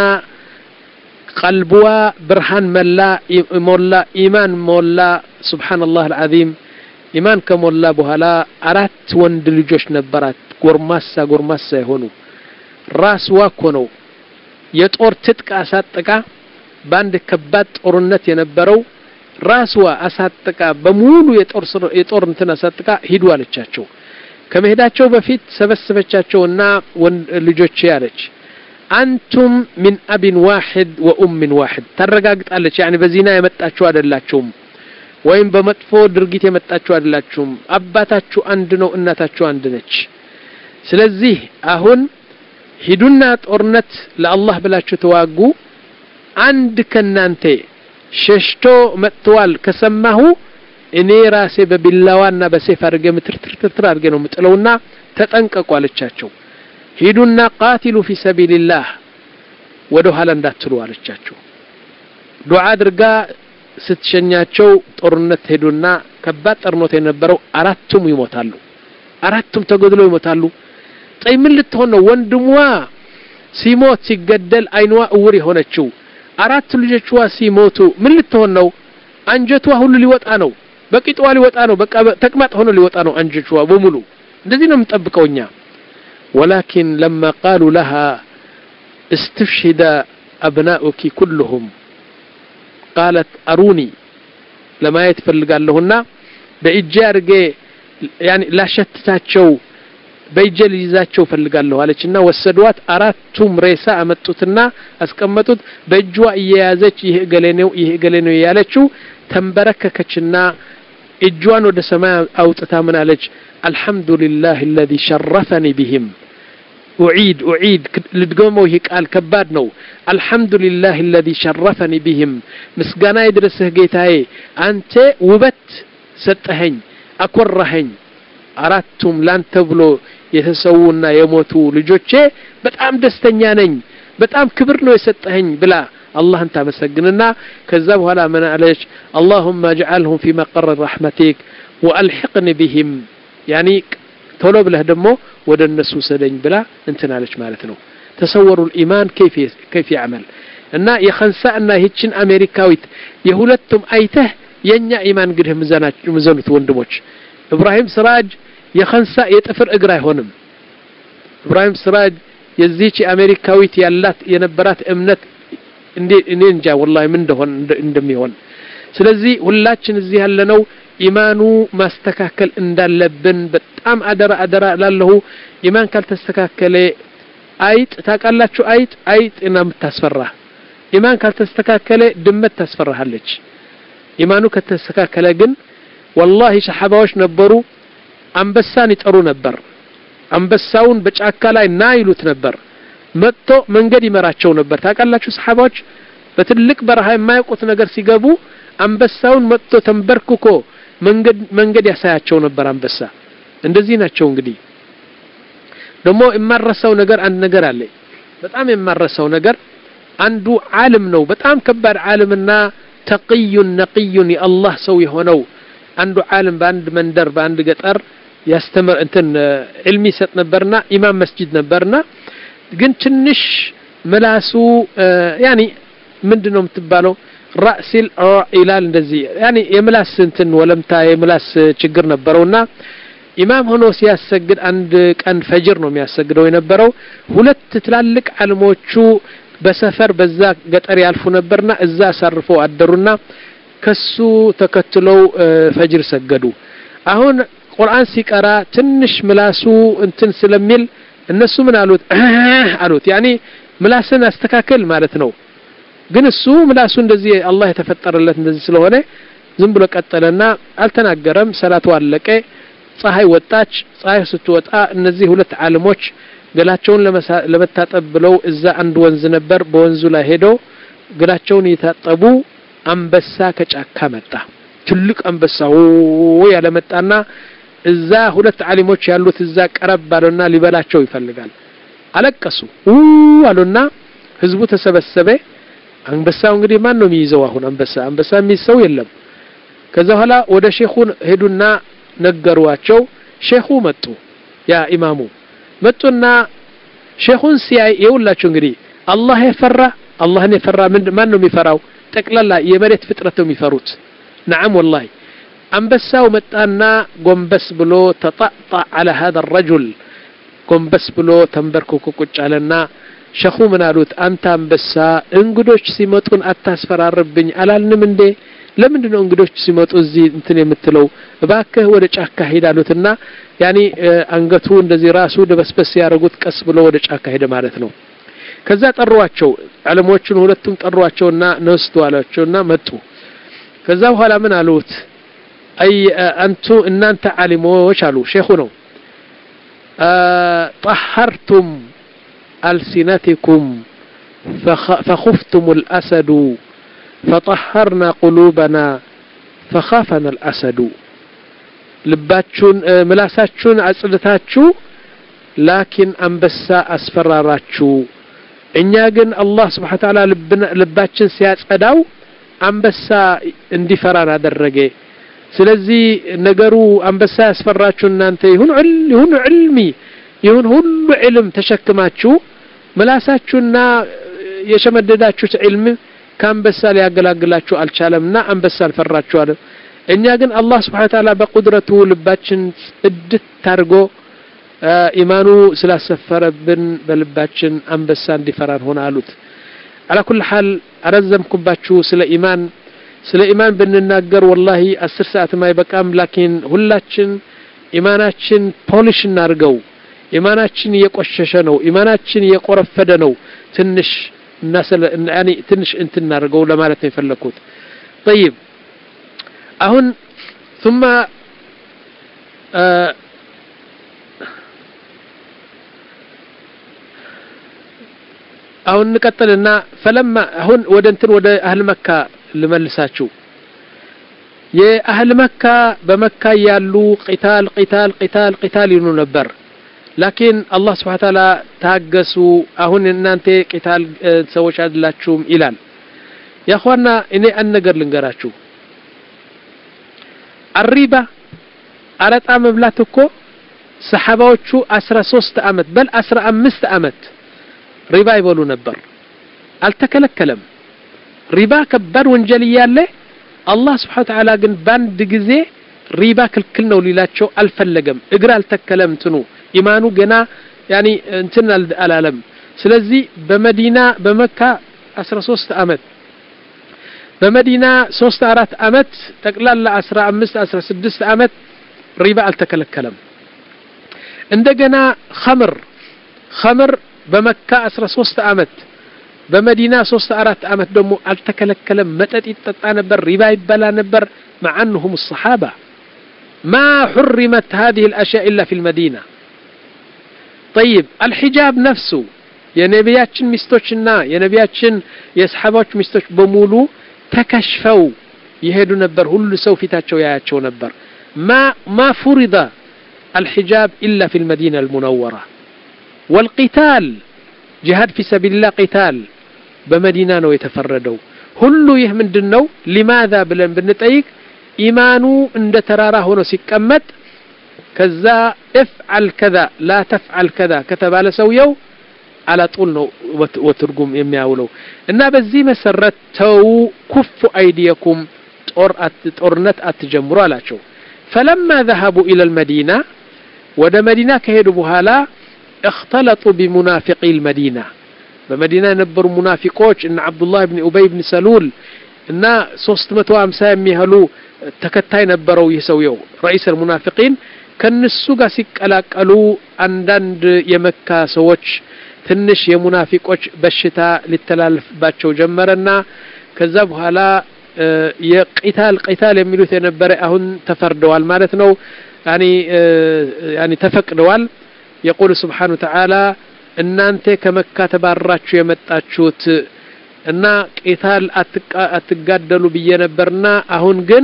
ቀልቧ ብርሃን መላ ሞላ ኢማን ሞላ ሱብሃንአላህ አልዓዚም ኢማን ከሞላ በኋላ አራት ወንድ ልጆች ነበራት ጎርማሳ ጎርማሳ የሆኑ ራስዋ ኮነው የጦር ትጥቅ አሳጥቃ ባንድ ከባድ ጦርነት የነበረው ራስዋ አሳጥቃ በሙሉ የጦር የጦር እንትን አሳጥቃ ሂዱ አለቻቸው ከመሄዳቸው በፊት ሰበሰበቻቸውና ልጆች ያለች አንቱም من اب واحد وام واحد ተረጋግጣለች يعني በዚና የመጣችሁ አይደላችሁም ወይም በመጥፎ ድርጊት የመጣችሁ አይደላችሁም አባታችሁ አንድ ነው እናታችሁ አንድ ነች ስለዚህ አሁን ሂዱና ጦርነት ለአላህ ብላችሁ ተዋጉ አንድ ከናንተ ሸሽቶ መጥቷል ከሰማሁ እኔ ራሴ በቢላዋና በሰይፍ አድርጌ ምትርትርትር አድርጌ ነው ምጥለውና ተጠንቀቁ አለቻቸው ሂዱና ቃቲሉ في سبيل الله ወደ ኋላ እንዳትሉ አለቻቸው ዱዓ አድርጋ ስትሸኛቸው ጦርነት ሄዱና ከባድ ጦርነት የነበረው አራቱም ይሞታሉ አራቱም ተገድለው ይሞታሉ ጠይ ምን ልትሆን ነው ወንድሟ ሲሞት ሲገደል አይኗ እውር የሆነችው አራት ልጆቿ ሲሞቱ ምን ልትሆን ነው አንጀቷ ሁሉ ሊወጣ ነው በቂጧ ሊወጣ ነው በቃ ተቅማጥ ሆኖ ሊወጣ ነው አንጀቷ በሙሉ እንደዚህ ነው የምጠብቀውኛ ولكن لما قالوا لها استشهد ابناؤك كلهم قالت اروني لما يتفلقالهنا በእጃርጌ يعني لا ሸትታቸው በእጀል ይዛቸው ፈልጋለሁ አለችና ወሰዷት አራቱም ሬሳ አመጡትና አስቀመጡት በእጇ እየያዘች ይሄ ገለኔው ይሄ ገለኔው ያለችው ተንበረከከችና እጇን ወደ ሰማይ አውጥታ ምን አለች አልহামዱሊላህ الذي شرفني بهم اعيد اعيد ልድገመው ይሄ ቃል ከባድ ነው አልহামዱሊላህ الذي شرفني بهم ምስጋና ይድረስህ ጌታዬ አንተ ውበት ሰጠኸኝ አኮራኸኝ አራቱም ላንተ ብሎ የተሰውና የሞቱ ልጆቼ በጣም ደስተኛ ነኝ በጣም ክብር ነው የሰጠኸኝ ብላ አላህን ታመሰግንና ከዛ በኋላ ምን አለች اللهم اجعلهم في مقر رحمتك والحقني بهم يعني ቶሎ ብለህ ደግሞ ወደ እነሱ ሰደኝ ብላ እንትን አለች ማለት ነው ተሰወሩ الإيمان كيف كيف يعمل እና የኸንሳና ይህችን አሜሪካዊት የሁለቱም አይተህ የኛ ኢማን ግድህ ምዛናችሁ ምዘኑት ወንድሞች ኢብራሂም ስራጅ የኸንሳ የጥፍር እግር አይሆንም ኢብራሂም ስራጅ የዚህች አሜሪካዊት ያላት የነበራት እምነት እንዴ እኔ እንጃ ወላሂ ምን እንደሆነ እንደሚሆን ስለዚህ ሁላችን እዚህ ያለነው ኢማኑ ማስተካከል እንዳለብን በጣም አደራ አደራ ላለው ኢማን ካልተስተካከለ አይጥ ታቃላችሁ አይጥ አይጥ እና ምታስፈራ ኢማን ካልተስተካከለ ድመት ታስፈራሃለች ኢማኑ ከተስተካከለ ግን والله ሰሃባዎች ነበሩ አንበሳን ይጠሩ ነበር አንበሳውን በጫካ ላይ ናይሉት ነበር መጥቶ መንገድ ይመራቸው ነበር ታቃላችሁ ሰሃባዎች በትልቅ በረሃ የማይቆት ነገር ሲገቡ አንበሳውን መጥቶ ተንበርክኮ መንገድ መንገድ ያሳያቸው ነበር አንበሳ እንደዚህ ናቸው እንግዲህ ደሞ የማረሳው ነገር አንድ ነገር አለ በጣም የማረሳው ነገር አንዱ ዓለም ነው በጣም ከባድ ዓለምና ተቅይ ነቅይ የአላህ ሰው የሆነው አንዱ ዓለም በአንድ መንደር በአንድ ገጠር ያስተምር እንትን علمي ሰጥ ነበርና ኢማም መስጂድ ነበርና ግን ትንሽ ምላሱ ያኒ ምንድነው የምትባለው ራሲል ኢላል እንደዚህ ያኒ የምላስ እንትን ወለምታ የምላስ ችግር ነበርውና ኢማም ሆኖ ሲያሰግድ አንድ ቀን ፈጅር ነው የሚያሰግደው የነበረው ሁለት ትላልቅ ዓለሞቹ በሰፈር በዛ ገጠር ያልፉ ነበርና እዛ አሳርፈው አደሩና ከሱ ተከትለው ፈጅር ሰገዱ አሁን ቁርአን ሲቀራ ትንሽ ምላሱ እንትን ስለሚል እነሱ ምን አሉት አሉት ያኒ ምላስን አስተካክል ማለት ነው ግን እሱ ምላሱ እንደዚህ አላህ የተፈጠረለት እንደዚህ ስለሆነ ዝም ብሎ ቀጠለና አልተናገረም ሰላቱ አለቀ ፀሐይ ወጣች ፀሐይ ስትወጣ እነዚህ ሁለት ዓለሞች ገላቸውን ለመታጠብ ብለው እዛ አንድ ወንዝ ነበር በወንዙ ላይ ሄዶ ገላቸውን ይታጠቡ አንበሳ ከጫካ መጣ ትልቅ አንበሳ ወይ ያለ መጣና እዛ ሁለት ዓለሞች ያሉት እዛ ቀረብ ባሉና ሊበላቸው ይፈልጋል አለቀሱ አሉና ህዝቡ ተሰበሰበ አንበሳው እንግዲህ ማን ነው የሚይዘው አሁን አንበሳ አንበሳ የሚይዘው የለም ከዛ ኋላ ወደ ሼኹን ሄዱና ነገሩዋቸው ሼኹ መጡ ያ ኢማሙ መጡና ሼኹን ሲያይ ይውላችሁ እንግዲህ አላህ የፈራ አላህን የፈራ ማን ነው የሚፈራው ጠቅላላ የመሬት ፍጥረት ነው የሚፈሩት نعم والله አንበሳው መጣና ጎንበስ ብሎ ተጣጣ على هذا الرجل ጎንበስ ብሎ ተንበርክኮ ቁጭ አለና ሼኹ ምን አሉት አንተ አንበሳ እንግዶች ሲመጡን አታስፈራርብኝ አላልንም እንዴ ለምንድን ነው እንግዶች ሲመጡ እዚህ እንትን የምትለው እባክህ ወደ ጫካ ሄዳሉትና ያኒ አንገቱ እንደዚህ ራሱ ደበስበስ ያረጉት ቀስ ብሎ ወደ ጫካ ሄደ ማለት ነው ከዛ ጠሯቸው ዓለሞቹን ሁለቱም ጠሯቸውና ነስቱ አላቸውና መጡ ከዛ በኋላ ምን አሉት አይ አንቱ እናንተ ዓሊሞች አሉ ሼኹ ነው طهرتم ألسنتكم فخفتم الأسد فطهرنا قلوبنا فخافنا الأسد ልባችሁን ምላሳችሁን አጽድታችሁ ላኪን አንበሳ አስፈራራችሁ እኛ ግን አላህ Subhanahu Wa Ta'ala ልባችን ሲያጸዳው አንበሳ እንዲፈራን አደረገ ስለዚህ ነገሩ አንበሳ ያስፈራችሁ እናንተ ይሁን ይሁን ዕልሚ ይሁን ሁሉ ዕልም ተሸክማችሁ ምላሳችሁና የሸመደዳችሁት ዕልም ከአንበሳ ሊያገላግላችሁ አልቻለምና አንበሳ አልፈራችሁ አለ እኛ ግን አላህ Subhanahu Wa Ta'ala በቁድረቱ ልባችን ጽድት ታርጎ ኢማኑ ስላሰፈረብን በልባችን አንበሳ እንዲፈራን ሆነ አሉት على كل حال አረዘምኩባችሁ ስለ ኢማን ስለ ኢማን ብንናገር والله አስር ሰዓት ማይበቃም ላኪን ሁላችን ኢማናችን ፖሊሽ እናርገው ኢማናችን የቆሸሸ ነው ኢማናችን የቆረፈደ ነው ትንሽ እናሰለ ያኒ ትንሽ እንትን እናርገው ለማለት ነው የፈለኩት طيب አሁን ثم አሁን እንቀጥልና فلما አሁን ወደ እንትን ወደ አህል መካ ልመልሳችሁ የአህል መካ በመካ ያሉ ቂታል ቂታል ቂታል ቂታል ይኑ ነበር ላኪን አላህ Subhanahu Wa Ta'ala ታገሱ አሁን እናንተ ቂታል ሰዎች አይደላችሁም ይላል ያ ኸዋና እኔ አንድ ነገር ልንገራችሁ አሪባ አረጣ መብላት እኮ ሰሃባዎቹ አስራ ሶስት አመት በል አስራ አምስት አመት ሪባ ይበሉ ነበር አልተከለከለም ሪባ ከባድ ወንጀል ያለ አላህ Subhanahu Wa Ta'ala ግን ባንድ ጊዜ ሪባ ክልክል ነው ሊላቸው አልፈለገም እግር አልተከለም እንትኑ ኢማኑ ገና ያኒ እንትን አላለም ስለዚህ በመዲና በመካ አስራ ሶስት አመት በመዲና ሶስት አራት አመት ተቅላላ አስራ አምስት አስራ ስድስት አመት ሪባ አልተከለከለም እንደገና ኸምር ኸምር በመካ አስራ ሶስት አመት በመዲና ሶስት አራት አመት ደግሞ አልተከለከለም መጠጥ ይጠጣ ነበር ሪባ ይበላ ነበር مع انهم الصحابه ما حرمت هذه الاشياء الا في المدينه طيب الحجاب نفسه የነቢያችን ሚስቶችና የነቢያችን የሰሃባዎች ሚስቶች በሙሉ ተከሽፈው ይሄዱ ነበር ሁሉ ሰው ፊታቸው ያያቸው ነበር ما ما فرض الحجاب الا في المدينه المنوره والقتال جهاد في سبيل الله قتال بمدينه ነው የተፈረደው ሁሉ ይህ ምንድነው لماذا ብለን ብንጠይቅ ኢማኑ እንደ ተራራ ሆኖ ሲቀመጥ ከዛ افعل كذا لا تفعل كذا ከተባለ ሰውየው على طول ነው ወትርጉም የሚያውለው እና በዚህ መሰረት ተው ኩፉ አይዲየኩም ጦር ጦርነት አትጀምሩ አላቸው فلما ذهبوا الى المدينه ወደ መዲና ከሄዱ በኋላ اختلطوا بمنافقي المدينه በመዲና የነበሩ ሙናፊቆች እና አብዱላህ ኢብኑ ኡበይ ኢብኑ ሰሉል እና ሶስት መቶ ሃምሳ የሚያህሉ ተከታይ ነበረው የሰውየው رئيس المنافقين ከነሱ ጋር ሲቀላቀሉ አንዳንድ የመካ ሰዎች ትንሽ የሙናፊቆች በሽታ ሊተላለፍባቸው ጀመረና ከዛ በኋላ የቂታል ቂታል የሚሉት የነበረ አሁን ተፈርደዋል ማለት ነው يعني يعني ተፈቅደዋል يقول سبحانه وتعالى እናንተ ከመካ ተባራችሁ የመጣችሁት እና ቂታል አትጋደሉ በየነበርና አሁን ግን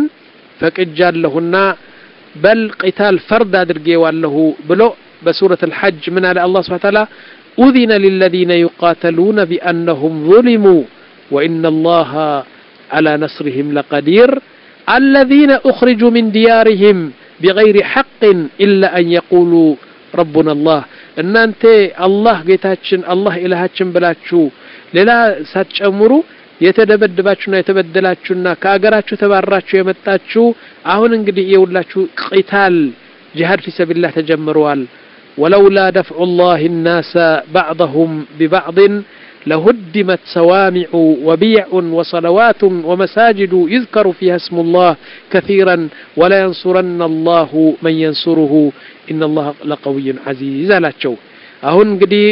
ፈቅጃለሁና بل قتال فرض አድርጌዋለሁ ብሎ በሱረቱ الحج من على الله سبحانه وتعالى أذن للذين يقاتلون بأنهم ظلموا وإن الله على نصرهم لقدير الذين أخرجوا من ديارهم بغير حق إلا أن يقولوا ربنا الله ان انت الله ጌታችን الله ኢላሃችን ብላችሁ ሌላ ሳትጨምሩ የተደበደባችሁና የተበደላችሁና ከአገራችሁ ተባራችሁ የመጣችሁ አሁን እንግዲህ ይውላችሁ ቂታል ጂሃድ في سبيل الله ተጀምሯል ولولا دفع الله الناس بعضهم ببعض لهدمت صوامع وبيع وصلوات ومساجد يذكر فيها اسم الله كثيرا ولا ينصرن الله من ينصره إن الله لقوي عزيز አላቸው አሁን እንግዲህ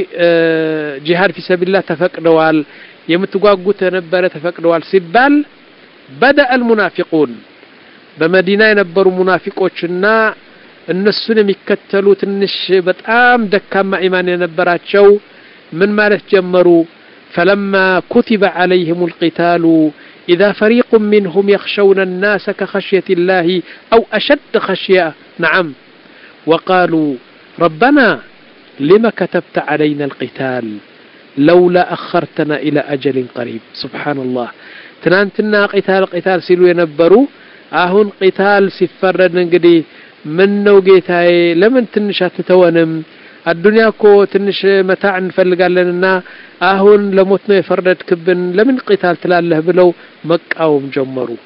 ጂሃድ في سبيل الله ተፈቅደዋል የምትጓጉት የነበረ ተፈቅደዋል ሲባል بدا المنافقون በመዲና የነበሩ ሙናፊቆችና እነሱን የሚከተሉ ትንሽ በጣም ደካማ ኢማን የነበራቸው من ማለት ጀመሩ فلما كتب عليهم القتال إذا فريق منهم يخشون الناس كخشية الله أو أشد خشية نعم وقالوا ربنا لما كتبت علينا القتال لولا أخرتنا إلى أجل قريب سبحان الله تنانتنا قتال قتال سيلو ينبرو أهون قتال سفرد نقدي منو قيتاي لمن تنشات تتونم الدنيا كو تنش متاع نفلقالنا أهون لموتنا يفرد كبن لمن قتال تلاله بلو مكاوم جمرو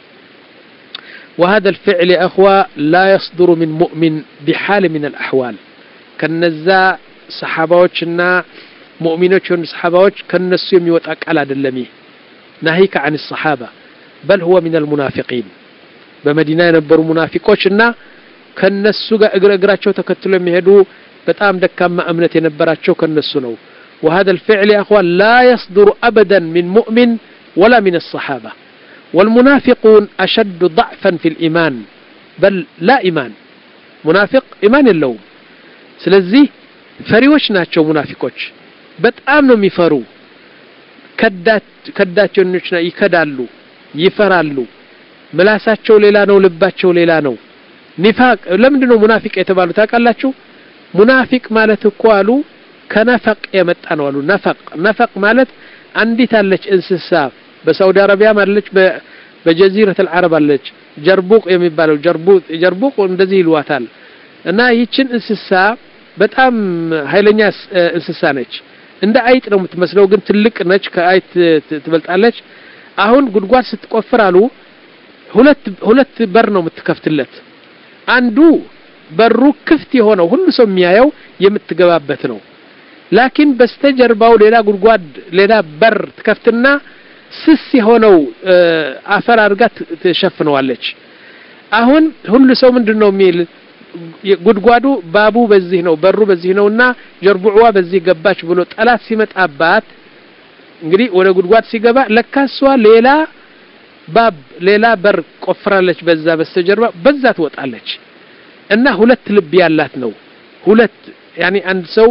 وهذا الفعل يا أخوة لا يصدر من مؤمن بحال من الأحوال كالنزا صحابوتنا مؤمنوچون صحابوچ كنسو يميوت أقل عدلمي ناهيك عن الصحابة بل هو من المنافقين بمدينة ينبروا منافقوچنا كنسو اقر اقراچو تكتلو يمهدو بتام دكام أمنة ينبراچو كنسو نو وهذا الفعل يا أخوان لا يصدر أبدا من مؤمن ولا من الصحابة والمنافقون أشد ضعفا في الإيمان بل لا إيمان منافق إيمان اللوم سلزي فريوش ناتشو منافقوش በጣም ነው የሚፈሩ ከዳት ከዳቸውንና ይከዳሉ ይፈራሉ ምላሳቸው ሌላ ነው ልባቸው ሌላ ነው ኒፋቅ ለምንድነው ሙናፊቅ የተባሉት ታውቃላችሁ ሙናፊቅ ማለት እኮ አሉ ከነፈቅ የመጣ ነው አሉ ነፈቅ ነፈቅ ማለት አንዲት አለች እንስሳ በሳውዲ አረቢያ ማለች በጀዚረተ العرب አለች ጀርቡቅ የሚባለው ጀርቡቅ ጀርቡቅ እንደዚህ ይሏታል እና ይችን እንስሳ በጣም ኃይለኛ እንስሳ ነች እንደ አይጥ ነው የምትመስለው ግን ትልቅ ነች ከአይጥ ትበልጣለች አሁን ጉድጓድ ስትቆፍር አሉ ሁለት ሁለት በር ነው የምትከፍትለት አንዱ በሩ ክፍት የሆነው ሁሉ ሰው የሚያየው የምትገባበት ነው ላኪን በስተጀርባው ሌላ ጉድጓድ ሌላ በር ትከፍትና ስስ የሆነው አፈር አድርጋ ትሸፍነዋለች አሁን ሁሉ ሰው ምንድነው የሚል ጉድጓዱ ባቡ በዚህ ነው በሩ በዚህ ነውና ጀርቡዋ በዚህ ገባች ብሎ ጠላት ሲመጣባት እንግዲህ ወደ ጉድጓድ ሲገባ ለካሷ ሌላ ባብ ሌላ በር ቆፍራለች በዛ በስተጀርባ በዛ ትወጣለች እና ሁለት ልብ ያላት ነው ሁለት يعني አንድ ሰው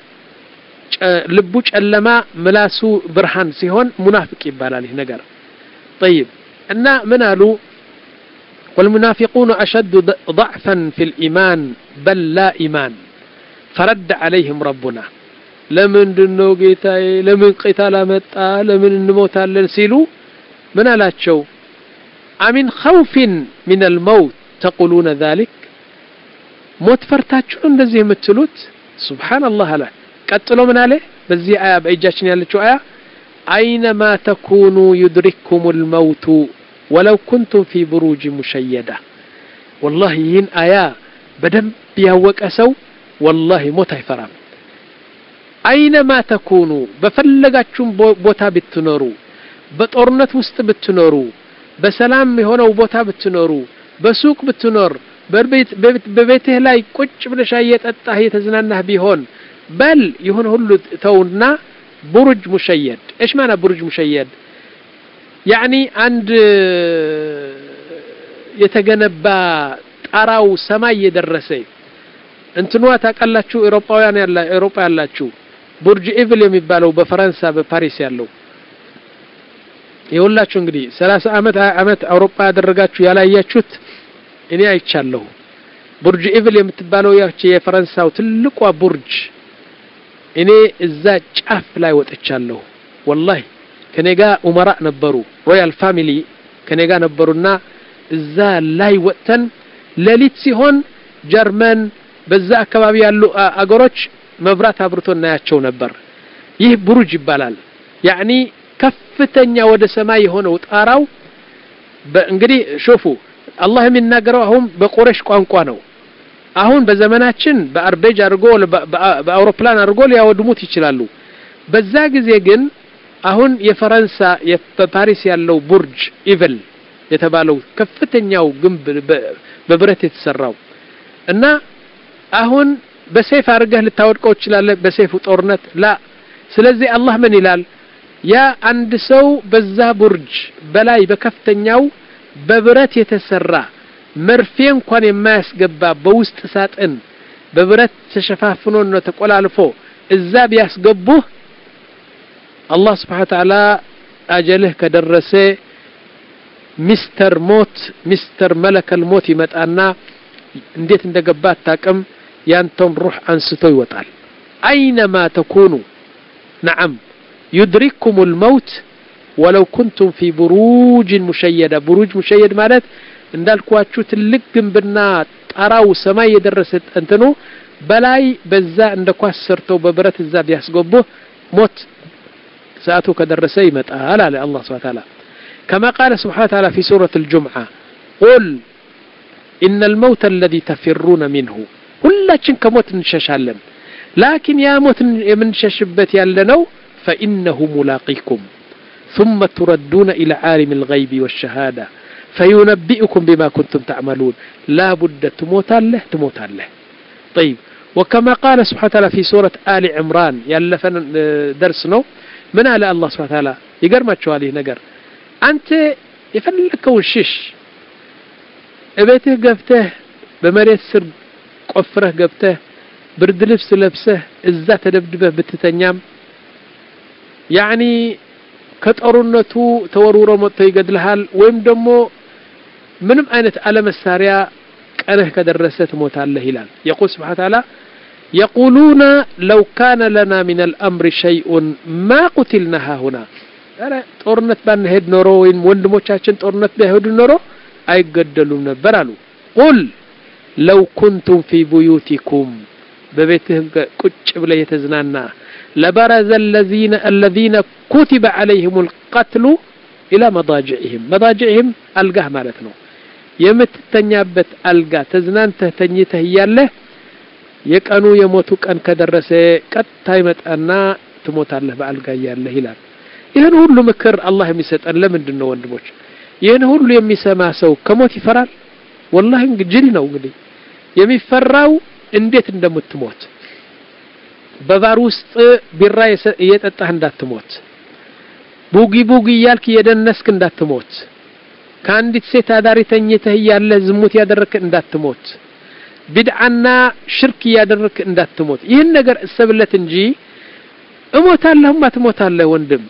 ልቡ ጨለማ ምላሱ ብርሃን ሲሆን ሙናፊቅ ይባላል ይሄ ነገር طيب እና ምን አሉ والمنافقون أشد ضعفا في الإيمان بل لا إيمان فرد عليهم ربنا لمن دنو قيتاي لمن قتال متى لمن نموت لنسيلو من ألاتشو أمن خوف من الموت تقولون ذلك موت فرتاتشو اندزي متلوت سبحان الله لا قتلوا من عليه بزي آية بأيجاشن يالتشو آية أينما تكونوا يدرككم الموت ولو كنتم في بروج مشيدة والله ين آية بدم بيهوك أسو والله موت هيفرام አይነማ ተኩኑ በፈለጋችሁም ቦታ ብትኖሩ በጦርነት ውስጥ ብትኖሩ በሰላም የሆነው ቦታ ብትኖሩ በሱቅ ብትኖር በቤት በቤትህ ላይ ቁጭ ብለሽ እየጠጣህ እየተዝናናህ ቢሆን በል ይሁን ሁሉ ተውና ቡርጅ ሙሸየድ ايش معنى ቡርጅ ሙሸየድ يعني አንድ የተገነባ ጣራው ሰማይ የደረሰ እንትኗ ታቀላችሁ አውሮፓውያን ያላ አውሮፓ ያላችሁ ቡርጅ ኢቭል የሚባለው በፈረንሳ በፓሪስ ያለው ይኸውላችሁ እንግዲህ ሰላሳ አመት አመት አውሮፓ ያደረጋችሁ ያላያችሁት እኔ አይቻለሁ ቡርጅ ኢቭል የምትባለው ያቺ የፈረንሳው ትልቋ ቡርጅ እኔ እዛ ጫፍ ላይ ወጥቻለሁ والله ከኔጋ ኡመራ ነበሩ ሮያል ፋሚሊ ከኔጋ ነበሩና እዛ ላይ ወጥተን ለሊት ሲሆን ጀርመን በዛ አካባቢ ያሉ አገሮች መብራት አብርቶና ያቸው ነበር ይህ ቡርጅ ይባላል يعني ከፍተኛ ወደ ሰማይ የሆነው ጣራው እንግዲህ ሹፉ አላህ የሚናገረው አሁን በቁረሽ ቋንቋ ነው አሁን በዘመናችን በአርቤጅ አድርጎ በአውሮፕላን አድርጎ ሊያወድሙት ይችላሉ በዛ ጊዜ ግን አሁን የፈረንሳ የፓሪስ ያለው ቡርጅ ኢቭል የተባለው ከፍተኛው ግንብ በብረት የተሰራው እና አሁን በሰይፍ አርገህ ልታወድቀው ይችላል በሰይፍ ጦርነት ላ ስለዚህ አላህ ምን ይላል ያ አንድ ሰው በዛ ቡርጅ በላይ በከፍተኛው በብረት የተሰራ መርፌ እንኳን የማያስገባ በውስጥ ሳጥን በብረት ተሸፋፍኖ ነው ተቆላልፎ እዛ ቢያስገቡህ አላህ Subhanahu Wa Ta'ala አጀልህ ከደረሰ ሚስተር ሞት ሚስተር መለከል ሞት ይመጣና እንዴት እንደገባ ታቀም ያንተን ሩህ አንስቶ ይወጣል አይነማ ተኩኑ نعم يدرككم الموت ولو كنتم في بروج مشيدة بروج مشيد ማለት እንዳልኳችሁ ትልቅ ግንብና ጣራው ሰማይ የደረሰት እንትኑ በላይ በዛ እንደኳስ ሰርተው በብረት እዛ ቢያስገቡ ሞት ሰዓቱ ከደረሰ ይመጣል አለ አላህ Subhanahu Wa Ta'ala كما قال سبحانه وتعالى في سورة الجمعة قل إن الموت الذي تفرون منه ሁላችን ከሞት እንሸሻለን لكن يا موت የምንሸሽበት ያለነው فإنه ملاقيكم ثم تردون إلى عالم الغيب والشهادة فينبئكم بما كنتم تعملون لا بد تموت الله تموت الله طيب وكما قال سبحانه وتعالى في سورة آل عمران يلفن درسنا من على الله سبحانه وتعالى يقرمتشو عليه نقر أنت يفلكوا الشش ابيته قفته بمريت سر قفره قفته برد لبس لبسه الزات دبدبه بتتنيام يعني ከጦርነቱ ተወርውሮ መጥቶ ይገድልሃል ወይም ደግሞ ምንም አይነት ዓለም መሳሪያ ቀረህ ከደረሰ ትሞታለህ ይላል يقول سبحانه وتعالى يقولون لو كان لنا من الأمر شيء ما قتلنا هنا አረ ጦርነት ባንሄድ ኖሮ ወይም ወንድሞቻችን ጦርነት ባይሄዱ ኖሮ አይገደሉም ነበር አሉ قل لو كنتم في بيوتكم በቤትህ ቁጭ ብለ የተዝናና لبرز الذين الذين كتب عليهم القتل الى مضاجعهم مضاجعهم القاه معناته የምትተኛበት አልጋ ተዝናንተህ ተኝተህ ያለ የቀኑ የሞቱ ቀን ከደረሰ ቀጣ ይመጣና ትሞታለህ በአልጋ ያለ ይላል ይሄን ሁሉ ምክር አላህ የሚሰጠን ለምንድን ነው ወንድሞች ይሄን ሁሉ የሚሰማ ሰው ከሞት ይፈራል والله እንግዲህ ነው እንግዲህ የሚፈራው እንዴት እንደምትሞት በባር ውስጥ ቢራ እየጠጣህ እንዳትሞት ቡጊ ቡጊ ያልክ የደነስክ እንዳትሞት ካንዲት ሴት አዳሪ ተኝተህ ያለ ዝሙት ያደረክ እንዳትሞት ቢድዓና ሽርክ ያደረክ እንዳትሞት ይሄን ነገር እሰብለት እንጂ እሞታለሁ ማትሞታለህ ወንድም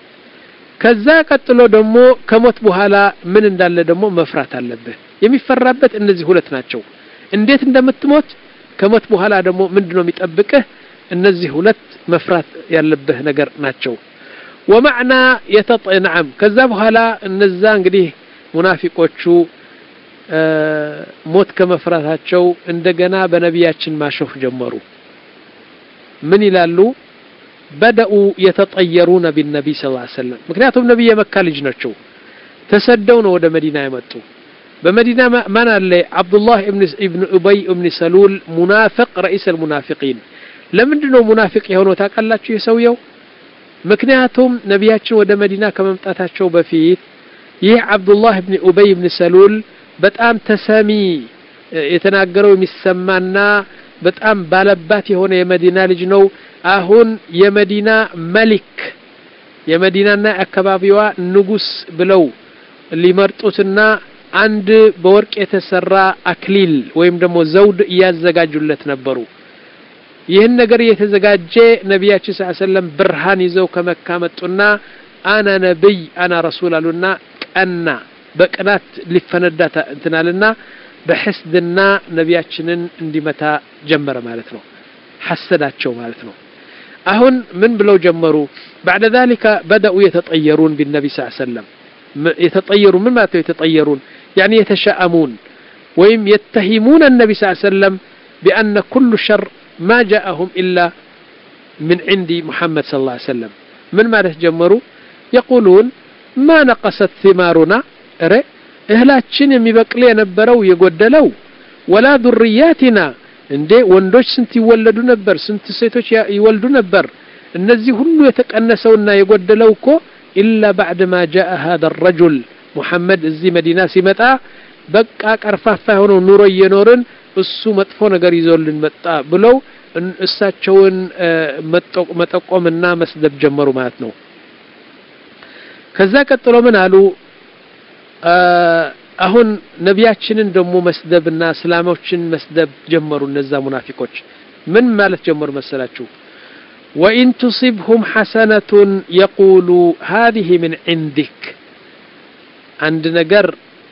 ከዛ ቀጥሎ ደግሞ ከሞት በኋላ ምን እንዳለ ደግሞ መፍራት አለብህ የሚፈራበት እነዚህ ሁለት ናቸው እንዴት እንደምትሞት ከሞት በኋላ ደግሞ ምንድነው የሚጠብቅህ እነዚህ ሁለት መፍራት ያለብህ ነገር ናቸው ومعنى يتطعم ከዛ በኋላ እነዛ እንግዲህ ሙናፊቆቹ ሞት ከመፍራታቸው እንደገና በነቢያችን ማሾፍ ጀመሩ ምን ይላሉ بدأوا يتطيرون بالنبي صلى الله عليه وسلم ምክንያቱም ነብዩ የመካ ልጅ ናቸው ተሰደው ነው ወደ መዲና የመጡ በመዲና ማን አለ عبد الله ابن ابن ابي ابن سلول منافق رئيس المنافقين ለምንድነው ሙናፊቅ የሆነው ታውቃላችሁ የሰውየው ምክንያቱም ነቢያችን ወደ መዲና ከመምጣታቸው በፊት ይህ አብዱላህ ኢብኑ ኡበይ ኢብኑ ሰሉል በጣም ተሰሚ የተናገረው የሚሰማና በጣም ባለባት የሆነ የመዲና ልጅ ነው አሁን የመዲና መሊክ የመዲናና አካባቢዋ ንጉስ ብለው ሊመርጡትና አንድ በወርቅ የተሰራ አክሊል ወይም ደግሞ ዘውድ ያዘጋጁለት ነበሩ ይህን ነገር የተዘጋጀ ነብያችን ሰለላሁ ዐለይሂ ወሰለም ብርሃን ይዘው ከመካ መጡና አና ነብይ አና ረሱል አሉና ቀና በቅናት ሊፈነዳታ እንትናልና በህስድና ነብያችንን እንዲመታ ጀመረ ማለት ነው ሐሰዳቸው ማለት ነው አሁን ምን ብለው ጀመሩ بعد ذلك بدأوا يتطيرون بالنبي صلى الله عليه وسلم يتطيرون من ما يتطيرون يعني يتشاءمون ويم يتهمون النبي صلى الله عليه وسلم بأن كل شر ما جاءهم إلا من عند محمد صلى الله عليه وسلم من ما جمروا يقولون ما نقصت ثمارنا أرى እህላችን የሚበቅል የነበረው የጎደለው ولا ذرياتنا እንደ ወንዶች ስንት ይወለዱ ነበር ስንት ሴቶች ይወልዱ ነበር እነዚህ ሁሉ የተቀነሰውና የጎደለው እኮ إلا بعد ما جاء هذا الرجل محمد እዚህ መዲና ሲመጣ በቃ ቀርፋፋ ሆኖ ኑሮ እየኖርን እሱ መጥፎ ነገር ይዞልን መጣ ብለው እሳቸውን መጠቆምና መስደብ ጀመሩ ማለት ነው ከዛ ቀጥሎ ምን አሉ አሁን ነብያችንን ደሞ መስደብና እስላሞችን መስደብ ጀመሩ እነዛ ሙናፊቆች ምን ማለት ጀመሩ መሰላችሁ وإن تصبهم حسنة يقولوا هذه من عندك عند نجر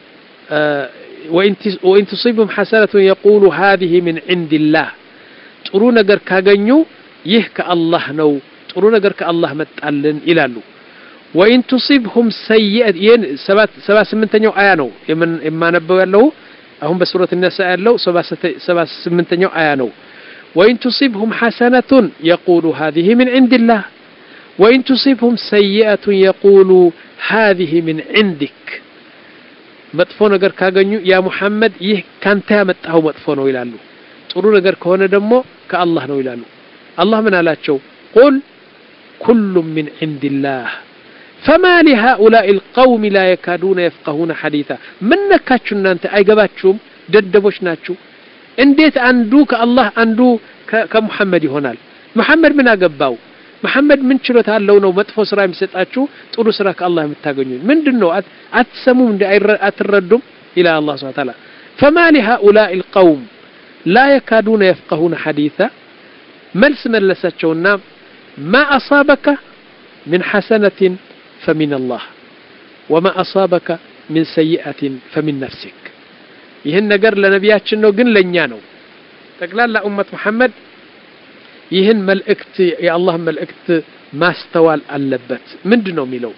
وإن تصيبهم حسنة يقولوا هذه من عند الله ጥሩ ነገር ካገኙ ይህ ከአላህ ነው ጥሩ ነገር ከአላህ መጣልን ይላሉ وإن تصيبهم سيئة ين سبعة سبعة سمنتنيو آية نو يمن إما نبوا له أهم بسورة النساء له سبعة سبعة سمنتنيو آية نو وإن تصيبهم حسنة يقولوا هذه من عند الله وإن تصيبهم سيئة يقولوا هذه من عندك مطفو ነገር ካገኙ ያ ሙሐመድ ይህ ካንተ ያመጣው መጥፎ ነው ይላሉ ጥሩ ነገር ከሆነ ደግሞ ከአላህ ነው ይላሉ አላህ ምን አላቸው قل كل من عند الله فما لهؤلاء القوم لا يكادون يفقهون حديثا من ነካችሁ እናንተ አይገባችሁም ደደቦች ናችሁ እንዴት አንዱ ከአላህ አንዱ ከሙሐመድ ይሆናል ሙሐመድ ምን አገባው محمد من ችሎታ አለው ነው መጥፎ ስራ የሚሰጣችሁ ጥሩ ስራ ከአላህ የምታገኙ ምንድነው አትሰሙም እንደ አትረዱም الى الله سبحانه وتعالى فما لهؤلاء القوم لا يكادون يفقهون حديثا ملس ملسچውና ما اصابك من حسنة فمن الله وما اصابك من سيئة فمن نفسك ይሄን ነገር ለነብያችን ነው ግን ለኛ ነው ጠቅላላ ኡመት መሐመድ ይህን መልእክት የአላህ መልእክት ማስተዋል አለበት ምንድነው የሚለው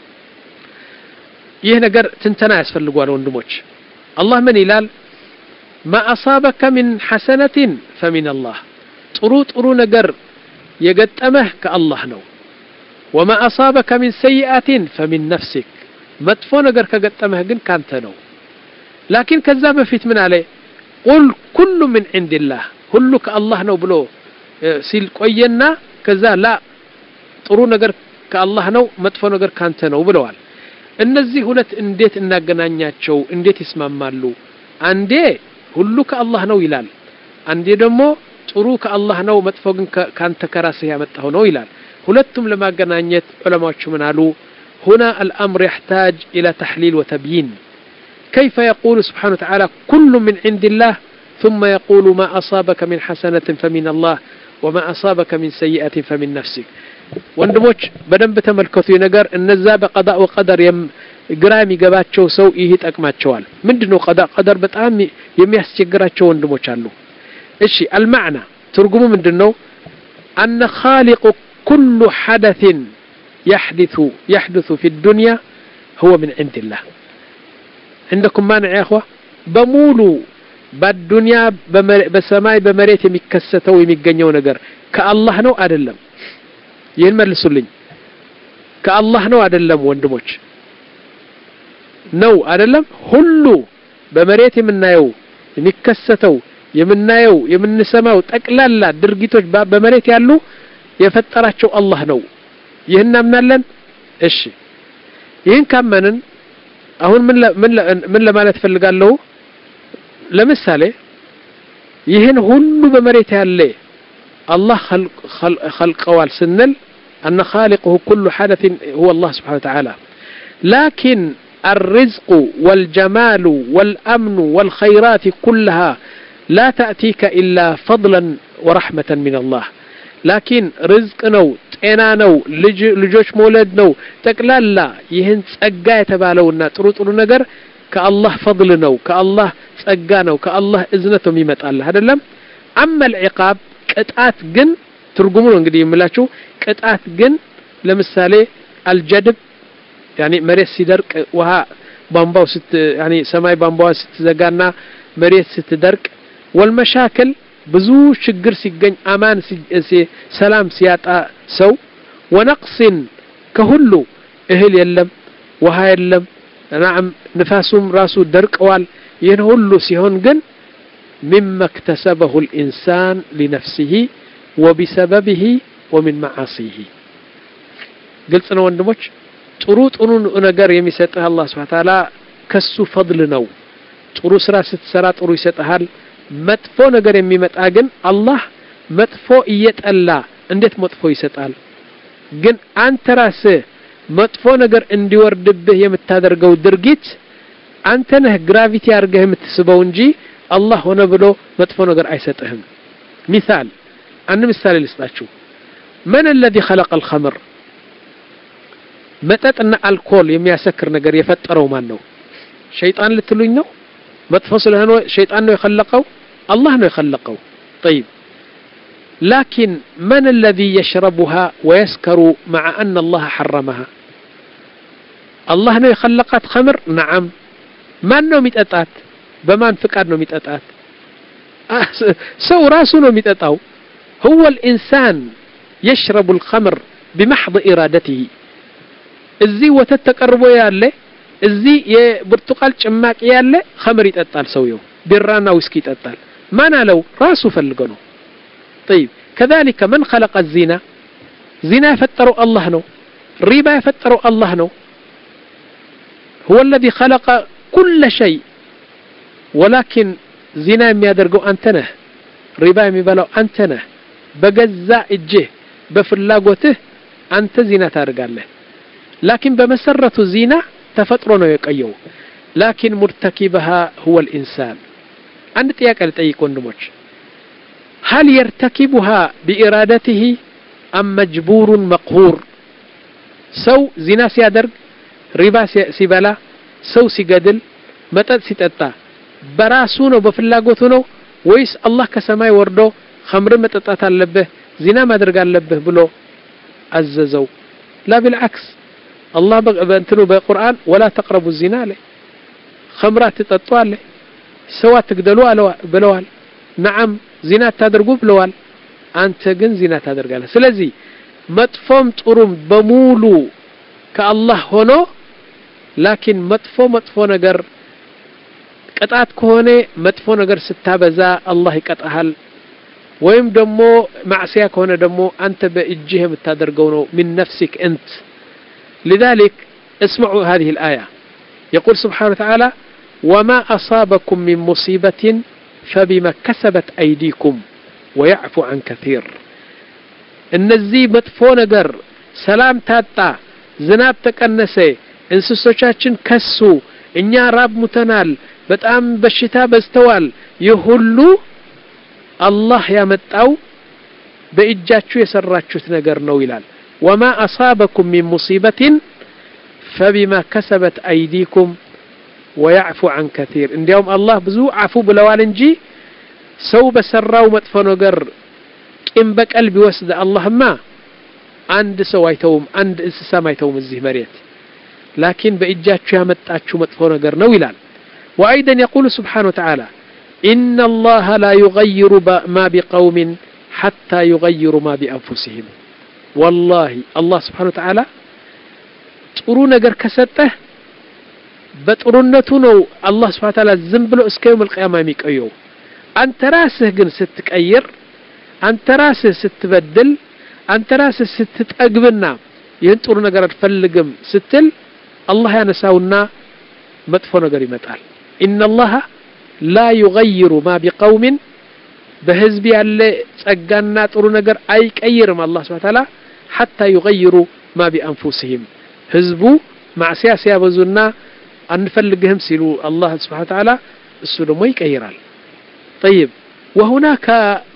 ይህ ነገር ትንተና ያስፈልጋል ወንድሞች አላህ ምን ይላል ما اصابك من حسنة فمن الله ጥሩ ጥሩ ነገር የገጠመህ ከአላህ ነው وما اصابك من سيئة فمن نفسك መጥፎ ነገር ከገጠመህ ግን ካንተ ነው لكن ከዛ በፊት ምን አለ قل كل من عند الله ሁሉ ከአላህ ነው ብሎ ሲል ቆየና ከዛ ላ ጥሩ ነገር ከአላህ ነው መጥፎ ነገር ካንተ ነው ብለዋል እነዚህ ሁለት እንዴት እናገናኛቸው እንዴት ይስማማሉ አንዴ ሁሉ ከአላህ ነው ይላል አንዴ ደግሞ ጥሩ ከአላህ ነው መጥፎ ግን ካንተ ከራስህ ያመጣው ነው ይላል ሁለቱም ለማገናኘት ዑለማዎቹ ምን አሉ هنا الامر يحتاج الى تحليل وتبيين كيف يقول سبحانه وتعالى كل من عند الله ثم يقول ما اصابك من حسنة فمن الله وما اصابك من سيئة فمن نفسك ወንድሞች በደንብ ተመልከቱ የነገር እነዛ በቀዳእ ወቀደር ግራም ይገባቸው ሰው ይሄ ጠቅማቸዋል ምንድነው ቀዳእ ቀደር በጣም የሚያስቸግራቸው ወንድሞች አሉ እሺ المعنى ትርጉሙ ምንድነው ان خالق كل حدث يحدث يحدث في الدنيا هو من عند الله عندكم مانع يا اخوه بمولو بالدنيا بسماي بمريت የሚከሰተው የሚገኘው ነገር ከአላህ ነው አይደለም ይሄን መልሱልኝ ከአላህ ነው አይደለም ወንድሞች ነው አይደለም ሁሉ በመሬት የምናየው የሚከሰተው የምናየው የምንሰማው ጠቅላላ ድርጊቶች በመሬት ያሉ የፈጠራቸው አላህ ነው ይህን እናምናለን እሺ ይህን ካመንን አሁን ምን ምን ምን ለማለት ፈልጋለሁ ለምሳሌ ይህን ሁሉ በመሬት ያለ الله خلق خلق والسنل أن خالقه كل حدث هو الله سبحانه وتعالى لكن الرزق والجمال والأمن والخيرات كلها لا تأتيك إلا فضلا ورحمة من الله لكن رزق نو تينا نو لجوش مولد نو تقلال لا يهن تسقى يتبالونا تروتلو نقر كالله فضل نو كالله تسقى نو كالله إذنته ميمت الله هذا اللم أما العقاب ቅጣት ግን ትርጉሙ ነው እንግዲህ የምላችሁ ቅጣት ግን ለምሳሌ አልጀድብ يعني መሬት ሲደርቅ ውሃ ቧንቧው ስት يعني ሰማይ ቧንቧው ስትዘጋና መሬት ስትደርቅ والمشاكل ብዙ ችግር ሲገኝ አማን ሰላም ሲያጣ ሰው ونقص ከሁሉ እህል የለም ውሃ የለም نعم ንፋሱም ራሱ ደርቀዋል ይሄን ሁሉ ሲሆን ግን مما اكتسبه الإنسان لنفسه وبسببه ومن معاصيه قلت أنا وندمج ጥሩ ጥሩ ነገር የሚሰጥህ አላህ Subhanahu Wa Ta'ala ከሱ ፈضል ነው ጥሩ ስራ ስትሰራ ጥሩ ይሰጣል መጥፎ ነገር የሚመጣ ግን አላህ መጥፎ እየጠላ እንዴት መጥፎ ይሰጣል ግን አንተ ራስህ መጥፎ ነገር እንዲወርድብህ የምታደርገው ድርጊት አንተ ነህ ግራቪቲ አድርገህ የምትስበው እንጂ الله هنا بلو مدفو نقر عيساتهم مثال أنا مثال لسناتشو من الذي خلق الخمر متت أن الكول يمي يسكر نقر يفتروا منه شيطان لتلوين نو متفصل هنو شيطان نو يخلقه الله نو يخلقه طيب لكن من الذي يشربها ويسكر مع أن الله حرمها الله نو يخلقات خمر نعم من نو متأتات بمان فكر نو ميتطات سو راسه نو ميتطاو هو الانسان يشرب الخمر بمحض ارادته ازي وتتقربو ياله ازي የብርቱቃል ጭማቂ ያለ خمر ይጠጣል ሰውየው ቢራና ውስኪ ይጠጣል ማን አለው ራሱ ፈልጎ ነው طيب كذلك من خلق الزنا زنا يفطروا الله ነው ሪባ يفطروا الله ነው هو الذي خلق كل شيء ولكن زنا የሚያደርገው አንተ ነህ ሪባ የሚበላው አንተ ነህ በገዛ እጅህ በፍላጎትህ አንተ ዚና ታደርጋለህ لكن በመሰረቱ ዚና ተፈጥሮ ነው የቀየው لكن مرتكبها هو الانسان አንድ ጥያቄ ልጠይቅ ወንድሞች هل يرتكبها بارادته ام مجبور مقهور ሰው ዚና ሲያደርግ ሪባ ሲበላ ሰው ሲገድል መጠጥ ሲጠጣ በራሱ ነው በፍላጎቱ ነው ወይስ አላህ ከሰማይ ወርዶ خمر መጠጣት አለበት ዚና ማድረግ አለበት ብሎ አዘዘው لا بالعكس الله በእንትኑ በቁርአን ولا تقربوا الزنا አለ خمرات ተጠጡ አለ ሰዋት ትግደሉ ብለዋል نعم ዚና ታደርጉ ብለዋል አንተ ግን ዚና ታደርጋለህ ስለዚህ መጥፎም ጥሩም በሙሉ ከአላህ ሆኖ لكن መጥፎ መጥፎ ነገር ቅጣት ከሆነ መጥፎ ነገር ስታበዛ አላህ ይቀጣሃል ወይም ደግሞ ማዕሲያ ከሆነ ደግሞ አንተ በእጅህ የምታደርገው ነው من نفسك انت لذلك اسمعوا هذه الآية يقول سبحانه وتعالى وما أصابكم من مصيبة فبما كسبت أيديكم ويعفو عن كثير النزي مطفو ነገር ሰላም ታጣ ዝናብ ተቀነሰ እንስሶቻችን ከሱ እኛ ራብ ሙተናል በጣም በሽታ በስተዋል ይሁሉ አላህ ያመጣው በእጃችሁ የሰራችሁት ነገር ነው ይላል وما أصابكم من مصيبة فبما كسبت أيديكم ويعفو عن كثير እንዲያውም አላህ ብዙ አፉ ብለዋል እንጂ ሰው በሰራው መጥፎ ነገር ቂም በቀል ቢወስድ አላህማ አንድ ሰው አይተውም አንድ እንስሳ አይተውም እዚህ መሬት لكن በእጃችሁ ያመጣችሁ መጥፎ ነገር ነው ይላል وأيضا يقول سبحانه وتعالى إن الله لا يغير ما بقوم حتى يغيروا ما بأنفسهم والله الله سبحانه وتعالى ጥሩ ነገር ከሰጠህ በጥሩነቱ ነው الله سبحانه وتعالى ዝም ብሎ እስከ يوم القيامة የሚቀየው አንተ ራስህ ግን ስትቀይር አንተ ራስህ ስትበድል አንተ ራስህ ስትጠግብና ይህን ጥሩ ነገር አትፈልግም ስትል አላህ ያነሳውና መጥፎ ነገር ይመጣል إن الله لا يغير ما بقوم بحزب ያለ ጸጋና ጥሩ ነገር አይቀይርም አላህ Subhanahu Wa Ta'ala حتى يغيروا ما بأنفسهم ህዝቡ ማዕሲያ ሲያበዙና አንፈልግህም ሲሉ አላህ Subhanahu Wa Ta'ala እሱ ደግሞ ይቀይራል طيب وهناك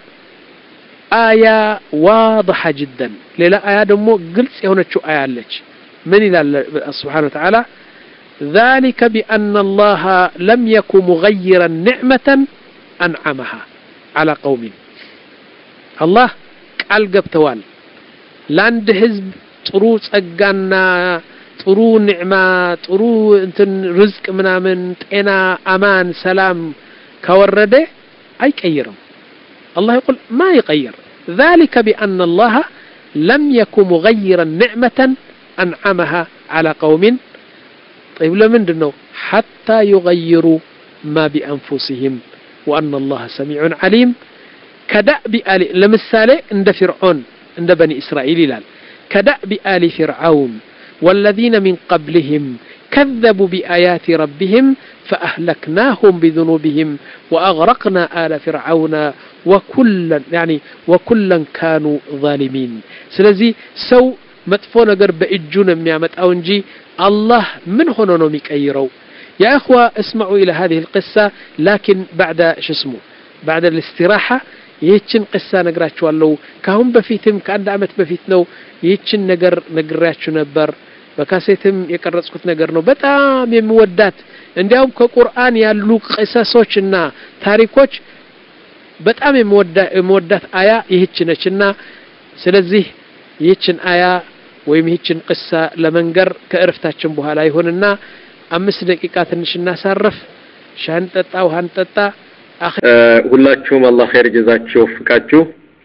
آية واضحة جدا ሌላ አያ ደግሞ ግልጽ የሆነችው አያ አለች ምን ይላል Subhanahu Wa Ta'ala ذلك بأن الله لم يكن مغيرا نعمة أنعمها على قوم الله قال قبتوال لاند حزب ጥሩ ጸጋና ጥሩ ንዕማ ጥሩ እንትን ርዝቅ ምናምን ጤና አማን ሰላም ካወረደ አይቀይርም الله يقول ما يغير ذلك بأن الله لم يكن مغيرا نعمة أنعمها على قوم طيب لمن دنو حتى يغيروا ما بأنفسهم وأن الله سميع عليم كدأب آل لمثالي عند فرعون عند بني إسرائيل لال كدأب آل فرعون والذين من قبلهم كذبوا بآيات ربهم فأهلكناهم بذنوبهم وأغرقنا آل فرعون وكلا يعني وكلا كانوا ظالمين سلازي سو مدفون قرب إجون ميامت أو نجي الله من هنا نوميك أيرو يا أخوة اسمعوا إلى هذه القصة لكن بعد شو اسمه بعد الاستراحة يتشن قصة نقراتشو اللو كهم بفيتم كأن دعمت بفيتنو يتشن نقر نقراتشو نبر بكاسيتم يقرصكوت نقر نو بتام يمودات عندهم كقرآن يالو قصصوشنا تاريخوش بتام يمودات آية يهتشنشنا سلزيه يتشن آية ወይም ይህችን ቅሳ ለመንገር ከእርፍታችን በኋላ ይሆንና አምስት ደቂቃ ትንሽ እናሳርፍ ሻን ጠጣ ውሃን ጠጣ ሁላችሁም አላህ ኸይር ጀዛችሁ ፍቃችሁ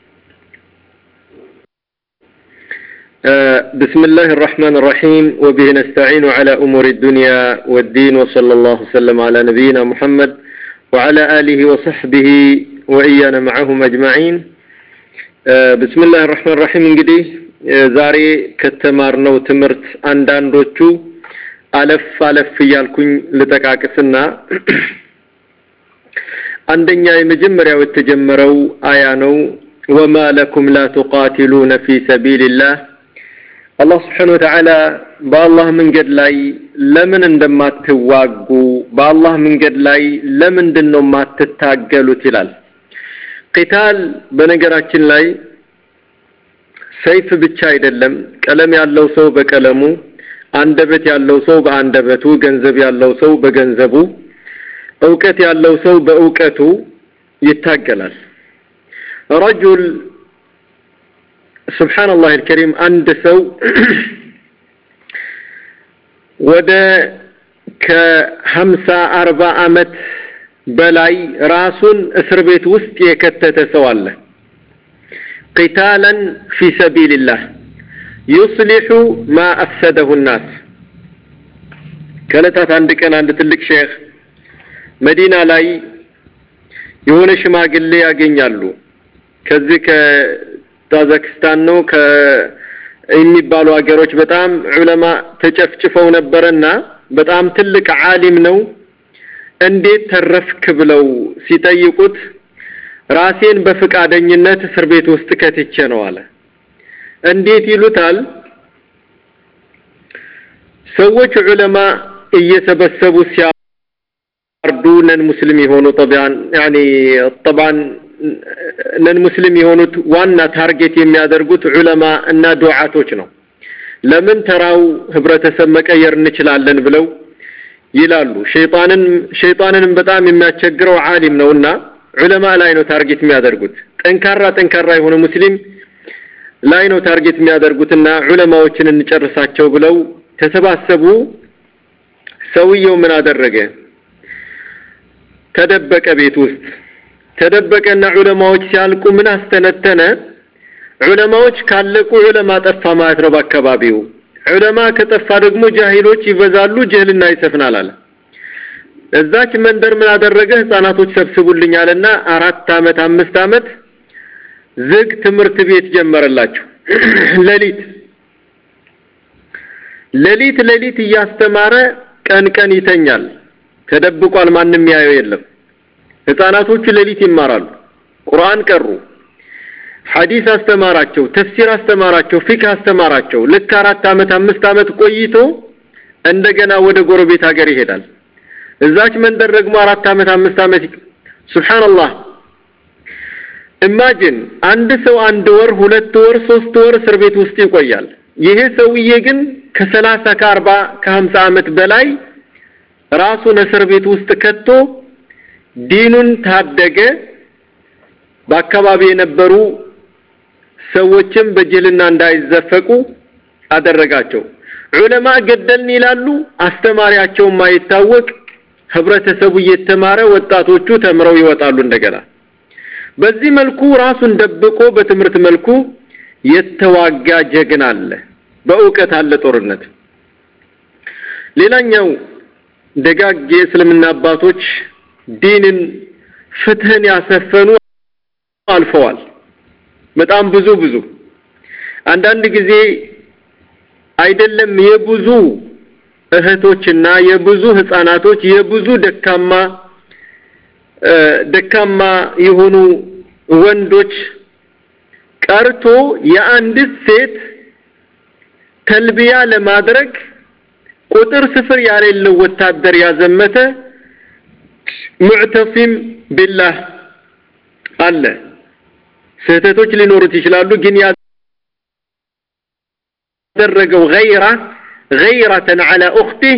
بسم الله الرحمن الرحيم وبه نستعين على أمور الدنيا والدين وصلى الله وسلم على نبينا محمد وعلى آله وصحبه وإيانا معهم أجمعين بسم الله الرحمن الرحيم እንግዲህ ዛሬ ከተማርነው ትምህርት አንዳንዶቹ አለፍ አለፍ ያልኩኝ ለተቃቅስና አንደኛ የመጀመሪያው የተጀመረው አያ ነው وما لكم لا تقاتلون في سبيل الله الله سبحانه وتعالى بالله መንገድ ላይ ለምን እንደማትዋጉ بالله መንገድ ላይ ለምንድነው ማትታገሉት ይላል ቂታል በነገራችን ላይ ሰይፍ ብቻ አይደለም ቀለም ያለው ሰው በቀለሙ አንደበት ያለው ሰው በአንደበቱ ገንዘብ ያለው ሰው በገንዘቡ ዕውቀት ያለው ሰው በዕውቀቱ ይታገላል رجل سبحان الله الكريم عند سو ወደ ከ50 40 አመት በላይ ራሱን እስር ቤት ውስጥ የከተተ ሰው አለ قتالا في سبيل الله يصلح ما أفسده الناس كانت عند كان عند تلك شيخ مدينة لاي يهون شماغل لي ያገኛሉ ከዚህ ከታዛክስታን ነው ከሚባሉ አገሮች በጣም ዑለማ ተጨፍጭፈው ነበርና በጣም ትልቅ ዓሊም ነው እንዴት ተረፍክ ብለው ሲጠይቁት ራሴን በፍቃደኝነት እስር ቤት ውስጥ ከትቼ ነው አለ እንዴት ይሉታል ሰዎች ዑለማ እየሰበሰቡ ሲያርዱ ነን ሙስሊም የሆኑ طبعا يعني طبعا ነን ሙስሊም የሆኑት ዋና ታርጌት የሚያደርጉት ዑለማ እና ዱዓቶች ነው ለምን ተራው ህብረተሰብ መቀየር እንችላለን ብለው ይላሉ ሸይጣንን ሸይጣንንም በጣም የሚያስቸግረው ዓሊም ነውና ዑለማ ላይ ነው ታርጌት የሚያደርጉት ጠንካራ ጠንካራ የሆነ ሙስሊም ላይ ነው ታርጌት የሚያደርጉትና ዑለማዎችን እንጨርሳቸው ብለው ተሰባሰቡ ሰውየው ምን አደረገ ተደበቀ ቤት ውስጥ ተደበቀና ዑለማዎች ሲያልቁ ምን አስተነተነ ዑለማዎች ካለቁ ዑለማ ጠፋ ማለት ነው በአካባቢው ዑለማ ከጠፋ ደግሞ ጃሂሎች ይበዛሉ ጀህልና ይሰፍናል አለ እዛች መንደር ምን አደረገ ህፃናቶች ሰብስቡልኝ አለና አራት አመት አምስት አመት ዝግ ትምህርት ቤት ጀመረላቸው ለሊት ለሊት ለሊት ያስተማረ ቀን ቀን ይተኛል ተደብቋል ማንንም ያየው የለም ህፃናቶቹ ለሊት ይማራሉ ቁርአን ቀሩ ሐዲስ አስተማራቸው ተፍሲር አስተማራቸው ፊቅህ አስተማራቸው ለካ አራት አመት አምስት አመት ቆይቶ እንደገና ወደ ጎረቤት ሀገር ይሄዳል እዛች መንደር ደግሞ አራት አመት አምስት አመት ሱብሃንአላህ ኢማጂን አንድ ሰው አንድ ወር ሁለት ወር ሶስት ወር እስር ቤት ውስጥ ይቆያል ይሄ ሰውዬ ግን ከ30 ከ40 ከ50 አመት በላይ ራሱን እስር ቤት ውስጥ ከቶ ዲኑን ታደገ በአካባቢ የነበሩ ሰዎችም በጅልና እንዳይዘፈቁ አደረጋቸው ዑለማ ገደልን ይላሉ አስተማሪያቸው ማይታወቅ ህብረተሰቡ እየተማረ ወጣቶቹ ተምረው ይወጣሉ እንደገና በዚህ መልኩ ራሱን ደብቆ በትምርት መልኩ የተዋጋ ጀግና አለ በእውቀት አለ ጦርነት ሌላኛው ደጋግ የእስልምና አባቶች ዲንን ፍትህን ያሰፈኑ አልፈዋል በጣም ብዙ ብዙ አንዳንድ ጊዜ አይደለም የብዙ እህቶችና የብዙ ህፃናቶች የብዙ ደካማ ደካማ የሆኑ ወንዶች ቀርቶ የአንድ ሴት ተልቢያ ለማድረግ ቁጥር ስፍር ያሌለው ወታደር ያዘመተ ሙዕተሲም ቢላህ አለ ስህተቶች ሊኖሩት ይችላሉ ግን ያደረገው غيره غيرة على اخته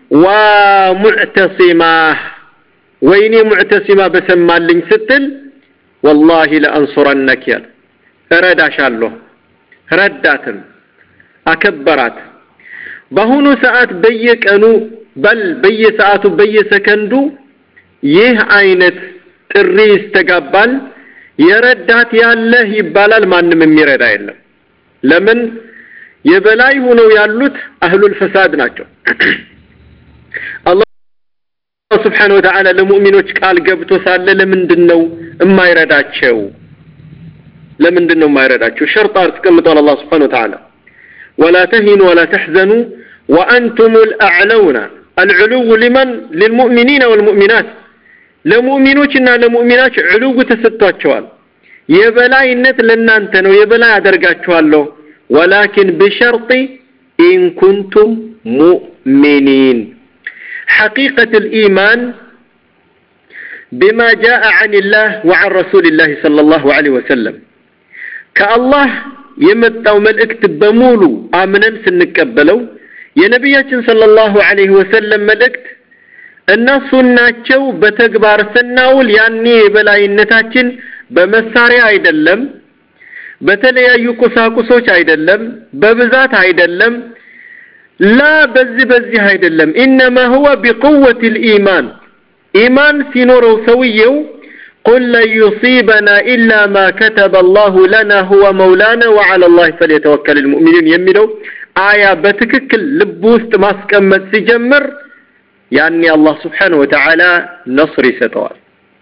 ومعتصمه ويني معتصمه بسمالኝ ስትል والله لانصرنك يا እረዳሻለሁ ረዳትም አከበራት በአሁኑ ሰዓት በየቀኑ በል በየሰዓቱ በየሰከንዱ ይህ አይነት ጥሪ ይስተጋባል የረዳት ያለህ ይባላል ማንንም የሚረዳ የለም ለምን የበላይ ሆነው ያሉት አህሉል ፈሳድ ናቸው አላህ Subhanahu Wa Ta'ala ለሙእሚኖች ቃል ገብቶ ሳለ ለምንድነው የማይረዳቸው ለምንድነው የማይረዳቸው ሸርጥ አስቀምጧል አላህ Subhanahu Wa Ta'ala ولا تهنوا ولا تحزنوا وانتم الاعلون العلو لمن للمؤمنين والمؤمنات ለሙእሚኖችና ለሙእሚናት ዕሉው ተሰጥቷቸዋል የበላይነት ለእናንተ ነው የበላይ አደርጋችኋለሁ ولكن بشرط ان كنتم مؤمنين حقيقة الإيمان بما جاء عن الله وعن رسول الله صلى الله عليه وسلم كالله يمتاو ملئكت بمولو آمنا سنكبلو የነብያችን ሰለላሁ ዐለይሂ ወሰለም መልእክት እነሱ ናቸው በተግባር ሰናውል ያኔ በላይነታችን በመሳሪያ አይደለም በተለያዩ ቁሳቁሶች አይደለም በብዛት አይደለም لا በዚህ በዚህ አይደለም انما هو بقوه الايمان ايمان ሲኖረው ሰውየው قل لا يصيبنا الا ما كتب الله لنا هو مولانا وعلى الله فليتوكل المؤمنون የሚለው አያ በትክክል ልብ ውስጥ ማስቀመጥ ሲጀምር ያኔ አላህ Subhanahu Wa Ta'ala ነስር ይሰጠዋል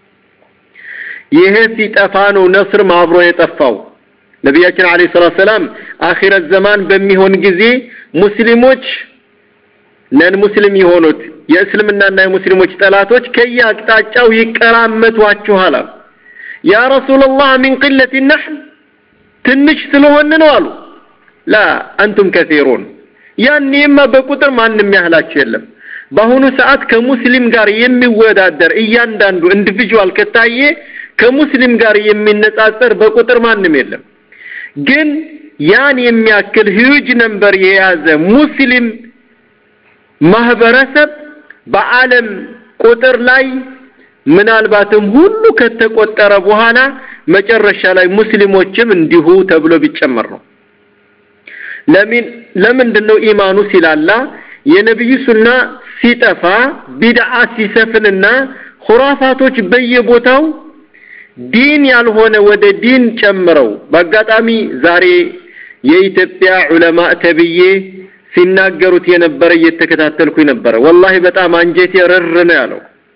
ይሄ ሲጠፋ ነው ነስር ማብሮ የጠፋው ነብያችን አለይሂ ሰላቱ ሰላም አኺረት ዘማን በሚሆን ጊዜ ሙስሊሞች ነን ሙስሊም የሆኑት የእስልምናና የሙስሊሞች ጠላቶች ከያቅጣጫው ይቀራመቷቸዋል ያ ረሱላህ من قله النحل ትንሽ ስለሆነ ነው አሉ لا انتم كثيرون ያኔማ በቁጥር ማንንም ያህላችሁ የለም በአሁኑ ሰዓት ከሙስሊም ጋር የሚወዳደር እያንዳንዱ ኢንዲቪጁዋል ከታየ ከሙስሊም ጋር የሚነጻጸር በቁጥር ማንንም የለም ግን ያን የሚያክል ሂዩጅ ነምበር የያዘ ሙስሊም ማህበረሰብ በአለም ቁጥር ላይ ምናልባትም ሁሉ ከተቆጠረ በኋላ መጨረሻ ላይ ሙስሊሞችም እንዲሁ ተብሎ ቢጨመር ነው ለምን ለምንድነው ኢማኑ ሲላላ የነብዩ ሱና ሲጠፋ ቢድዓ ሲሰፍንና ኹራፋቶች በየቦታው ዲን ያልሆነ ወደ ዲን ጨምረው በአጋጣሚ ዛሬ የኢትዮጵያ ዑለማ ተብዬ ሲናገሩት የነበረ እየተከታተልኩ ነበር والله በጣም አንጀቴ ረር ነው ያለው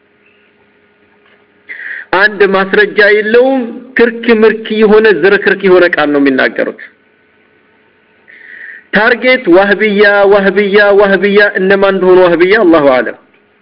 አንድ ማስረጃ የለውም ክርክ ምርክ የሆነ ዝርክርክ የሆነ ቃል ነው የሚናገሩት ታርጌት ወህብያ ወህብያ ወህብያ እነማን እንደሆኑ ወህብያ አላሁ አለም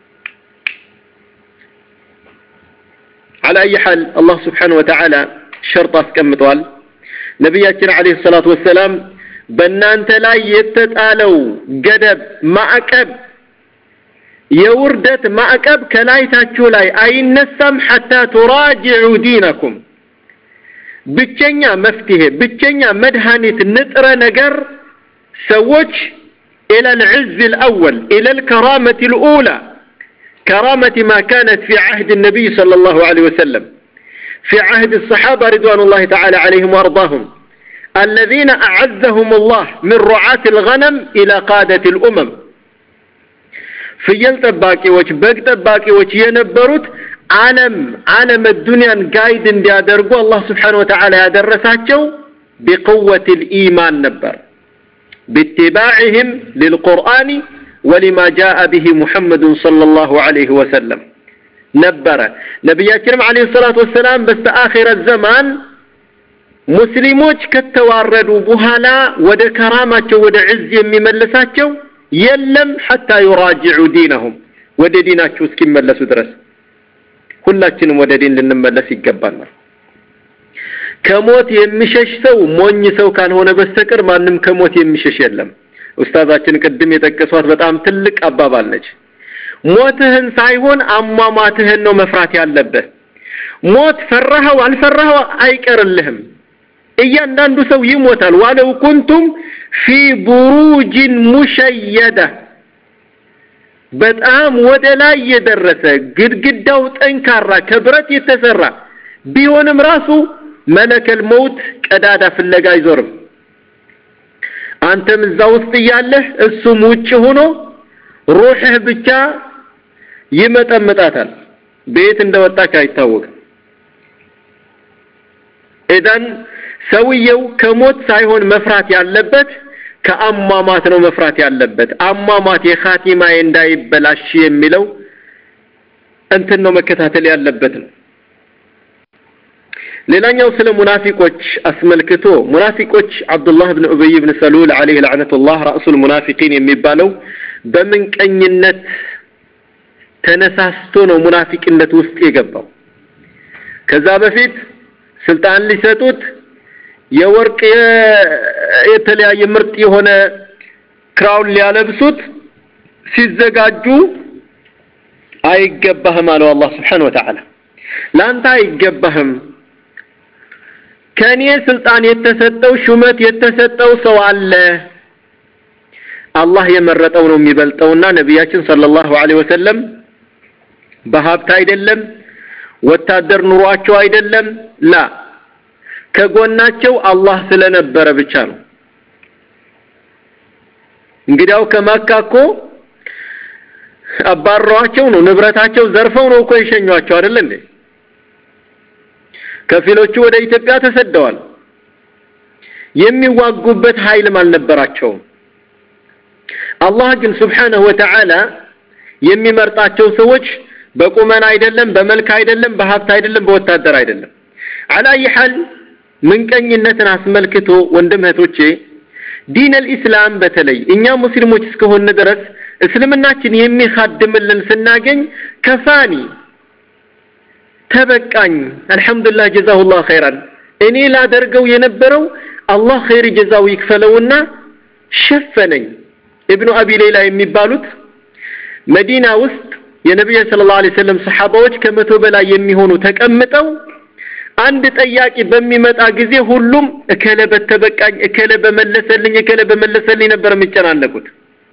على اي حال الله سبحانه وتعالى شرط اسقمطوال نبياتنا عليه الصلاه والسلام በእናንተ ላይ የተጣለው ገደብ ማዕቀብ የውርደት ማዕቀብ ከላይታችሁ ላይ አይነሳም حتى تراجعوا دينكم ብቸኛ መፍትሄ ብቸኛ መድኃኒት ንጥረ ነገር سووش إلى العز الأول إلى الكرامة الأولى كرامة ما كانت في عهد النبي صلى الله عليه وسلم في عهد الصحابة رضوان الله تعالى عليهم وأرضاهم الذين أعزهم الله من رعاة الغنم إلى قادة الأمم في يلتباكي وش بقتباكي وش ينبروت عالم عالم الدنيا قايد ديادرقوا الله سبحانه وتعالى يدرساتشو بقوة الإيمان نبر باتباعهم للقرآن ولما جاء به محمد صلى الله عليه وسلم نبر نبياتنا عليه الصلاة والسلام بس آخر الزمان مسلموش كتواردوا بهالا ود كرامة ود عز يمملساتشو يلم حتى يراجعوا دينهم ود ديناتشو سكين ملسوا درس كلاتشن ود دين لنملس يقبالنا كموت يمشش سو موني سو كان هنا بستكر ما نم كموت يمشش يلم أستاذاتنا قدم يتكسوات بتعم تلك أبابال نج موتهن سايهون أما ماتهن نو مفراتي اللبه موت فرها وعن فرها أيكر لهم إيان داندو سو يموتال ولو كنتم في بروج مشيدة بتعم ودلا يدرسه قد قد دوت انكارا كبرت يتسرى بيون مراسو ملك الموت كدادا في اللقاء يزورم أنت من الزوست يالله السموت هنا روحه بكا يمتا متاتل بيت اندوتاك يتاوك إذن سويو كموت سايهون مفرات ياللبت كأمامات نو مفرات ياللبت أمامات يخاتي ما ينداي بلاشي يميلو أنت نو مكتاتل ياللبت ሌላኛው ስለ ሙናፊቆች አስመልክቶ ሙናፊቆች አብዱላህ ኢብኑ ኡበይ ኢብኑ ሰሉል አለይሂ ለዕነቱላህ ረእሱል ሙናፊቂን የሚባለው በምንቀኝነት ተነሳስቶ ነው ሙናፊቅነት ውስጥ የገባው ከዛ በፊት ስልጣን ሊሰጡት የወርቅ የተለያየ ምርጥ የሆነ ክራውን ሊያለብሱት ሲዘጋጁ አይገባህም አለው አላህ Subhanahu Wa Ta'ala ላንተ አይገባህም ከኔ ስልጣን የተሰጠው ሹመት የተሰጠው ሰው አለ አላህ የመረጠው ነው የሚበልጠውና ነብያችን ሰለላሁ ዐለይሂ ወሰለም በሀብት አይደለም ወታደር ኑሯቸው አይደለም ላ ከጎናቸው አላህ ስለነበረ ብቻ ነው እንግዲያው ከመካኮ አባሯቸው ነው ንብረታቸው ዘርፈው ነው እኮ ይሸኛቸው አይደል እንዴ ከፊሎቹ ወደ ኢትዮጵያ ተሰደዋል የሚዋጉበት ኃይልም አልነበራቸው አላህ ግን Subhanahu Wa Ta'ala የሚመርጣቸው ሰዎች በቁመና አይደለም በመልክ አይደለም በሀብት አይደለም በወታደር አይደለም على اي حال ምንቀኝነትን አስመልክቶ ወንድምህቶቼ ዲን الاسلام በተለይ እኛ ሙስሊሞች እስከሆነ ድረስ እስልምናችን የሚखाድምልን ስናገኝ ከፋኒ ተበቃኝ አልহামዱሊላህ ጀዛሁላህ ኸይራን እኔ ላደርገው የነበረው አላህ ኸይር ጀዛው ይክፈለውና ሸፈነኝ ኢብኑ አቢ ሌላ የሚባሉት መዲና ውስጥ የነብዩ ሰለላሁ ዐለይሂ ወሰለም ሰሃባዎች ከመቶ በላይ የሚሆኑ ተቀምጠው አንድ ጠያቂ በሚመጣ ጊዜ ሁሉም እከለ በተበቃኝ እከለ በመለሰልኝ እከለ በመለሰልኝ ነበር የሚጨናነቁት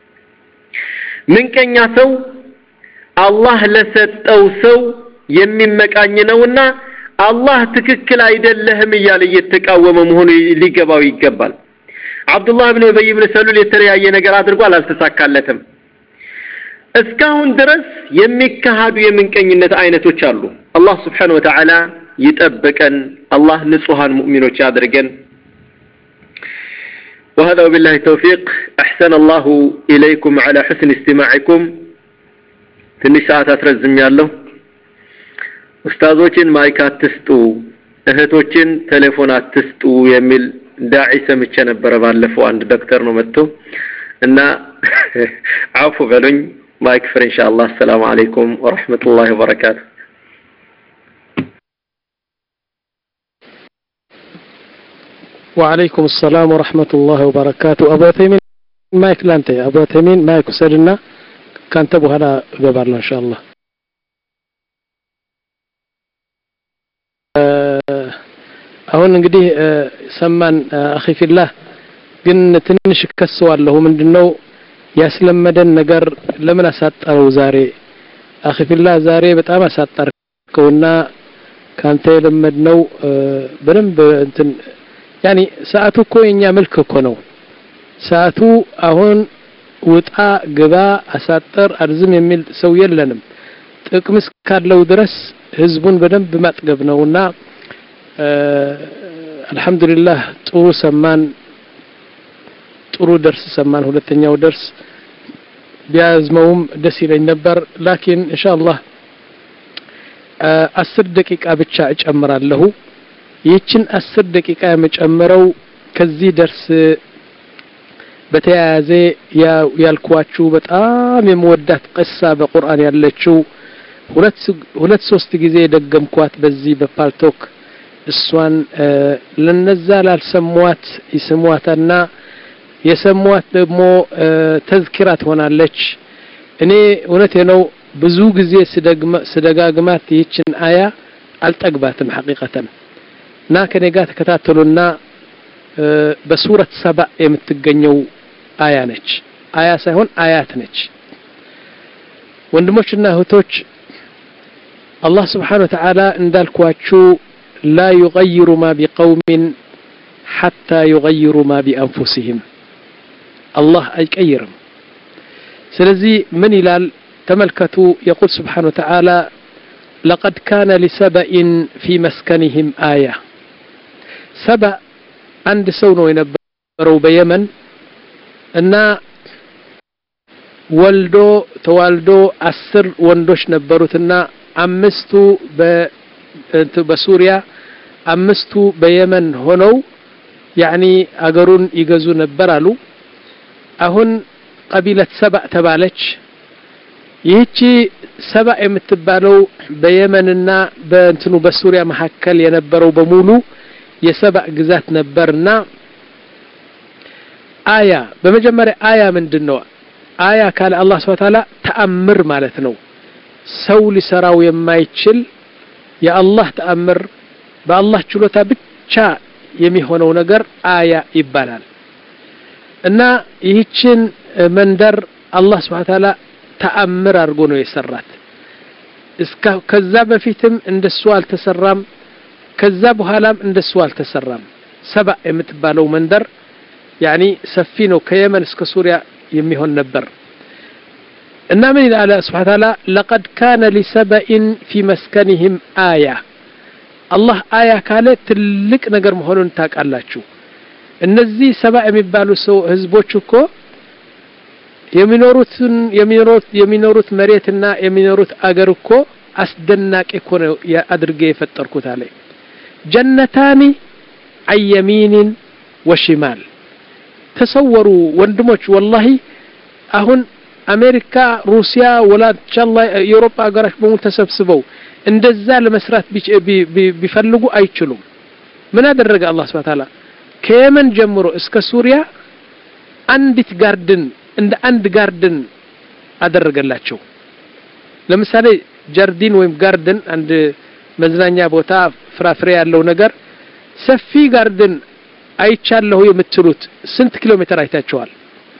ምንቀኛ ሰው አላህ ለሰጠው ሰው የሚመቃኝ ነውና አላህ ትክክል አይደለህም እያለ እየተቃወመ መሆኑ ሊገባው ይገባል አብዱላህ ኢብኑ ኡበይ ኢብኑ ሰሉል የተለያየ ነገር አድርጓል አልተሳካለትም እስካሁን ድረስ የሚካሃዱ የምንቀኝነት አይነቶች አሉ አላህ Subhanahu Wa Ta'ala ይጠብቀን አላህ ንጹሃን ሙእሚኖች ያድርገን وهذا بالله التوفيق احسن الله اليكم على حسن استماعكم ትንሽ ሰዓት አስረዝም ያለው ኡስታዞችን ማይክ አትስጡ እህቶችን ቴሌፎን አትስጡ የሚል ዳዒ ሰምቼ ነበር ባለፈው አንድ ዶክተር ነው መጥቶ እና አፉ በሉኝ ማይክ ፍር ኢንሻአላህ ሰላም አለይኩም ወራህመቱላሂ ወበረካቱ وعليكم السلام ورحمة الله وبركاته أبو ثيمين مايك لانتي أبو ثيمين مايك سيدنا كان تبو هذا قبرنا إن شاء الله አሁን እንግዲህ ሰማን አኺ ፊላህ ግን ትንሽ ከሰዋለሁ ምንድነው ያስለመደን ነገር ለምን አሳጣረው ዛሬ አኺ ፊላህ ዛሬ በጣም አሳጣርከውና ካንተ ለመድነው በደንብ እንትን ያኒ ሰዓቱ እኮ የኛ መልክ እኮ ነው ሰዓቱ አሁን ውጣ ግባ አሳጠር አርዝም የሚል ሰው የለንም ጥቅምስ ካለው ድረስ ህዝቡን በደንብ ማጥገብ ነውና አልহামዱሊላህ ጥሩ ሰማን ጥሩ ደርስ ሰማን ሁለተኛው ደርስ ቢያዝመውም ደስ ይለኝ ነበር ላኪን ኢንሻአላህ አስር ደቂቃ ብቻ እጨምራለሁ ይህችን አስር ደቂቃ የመጨመረው ከዚህ ደርስ በተያያዘ ያልኳችሁ በጣም የምወዳት ቅሳ በቁርአን ያለችው ሁለት ሁለት ሶስት ጊዜ ደገምኳት በዚህ በፓልቶክ እሷን ለነዛ ላልሰሟት ይስሟታና የሰሟት ደግሞ ተዝኪራት ሆናለች እኔ እውነቴ ነው ብዙ ጊዜ ስደግማ ስደጋግማት ይችን አያ አልጠግባትም ሐቂቀተን ና ከኔ ጋር ተከታተሉና በሱረት ሰባ የምትገኘው አያ ነች አያ ሳይሆን አያት ነች ወንድሞችና እህቶች الله سبحانه وتعالى እንዳልኳችሁ لا يغير ما بقوم حتى يغيروا ما بأنفسهم الله አይቀይርም ስለዚህ ምን ይላል ተመልከቱ يقول سبحانه وتعالى لقد كان لسبأ في مسكنهم آية سبأ عند ሰው ነው የነበረው በየመን እና ወልዶ ተዋልዶ አስር ወንዶች ነበሩትና አምስቱ በሱሪያ አምስቱ በየመን ሆነው ያኒ አገሩን ይገዙ ነበር አሉ አሁን ቀቢለት ሰባእ ተባለች ይህቺ ሰባእ የምትባለው በየመንና በእንትኑ በሱሪያ መሐከል የነበረው በሙሉ የሰባእ ግዛት ነበርና አያ በመጀመሪያ አያ ምንድነው አያ ካለ አላህ Subhanahu Wa Ta'ala ተአምር ማለት ነው ሰው ሊሰራው የማይችል የአላህ ተአምር በአላህ ችሎታ ብቻ የሚሆነው ነገር አያ ይባላል እና ይህችን መንደር አላህ Subhanahu Wa Ta'ala ተአምር አድርጎ ነው የሰራት እስከ ከዛ በፊትም እንደሱ አልተሰራም ከዛ በኋላም እንደሱ አልተሰራም ሰባ የምትባለው መንደር ያኒ ሰፊ ነው ከየመን እስከ ሱሪያ የሚሆን ነበር እና ምን ይላል Subhanahu Wa Ta'ala لقد كان لسبأ في مسكنهم آية الله آية ካለ ትልቅ ነገር መሆኑን ታውቃላችሁ እነዚህ ሰባ የሚባሉ ሰው ህዝቦች እኮ የሚኖሩትን የሚኖሩት የሚኖሩት መሬትና የሚኖሩት አገር እኮ አስደናቂ እኮ ነው ያድርገ የፈጠርኩት አለ ጀነታኒ አየሚን ወሽማል ተሰወሩ ወንድሞች والله አሁን አሜሪካ ሩሲያ ወላ ኢንሻአላህ የአውሮፓ አገሮች በሙሉ ተሰብስበው እንደዛ ለመስራት ቢፈልጉ አይችሉም ምን አደረገ አላህ Subhanahu Wa Ta'ala ከየመን ጀምሮ እስከ ሱሪያ አንዲት ጋርደን እንደ አንድ ጋርደን አደረገላቸው ለምሳሌ ጃርዲን ወይም ጋርደን አንድ መዝናኛ ቦታ ፍራፍሬ ያለው ነገር ሰፊ ጋርደን አይቻለሁ የምትሉት ስንት ኪሎ ሜትር አይታችኋል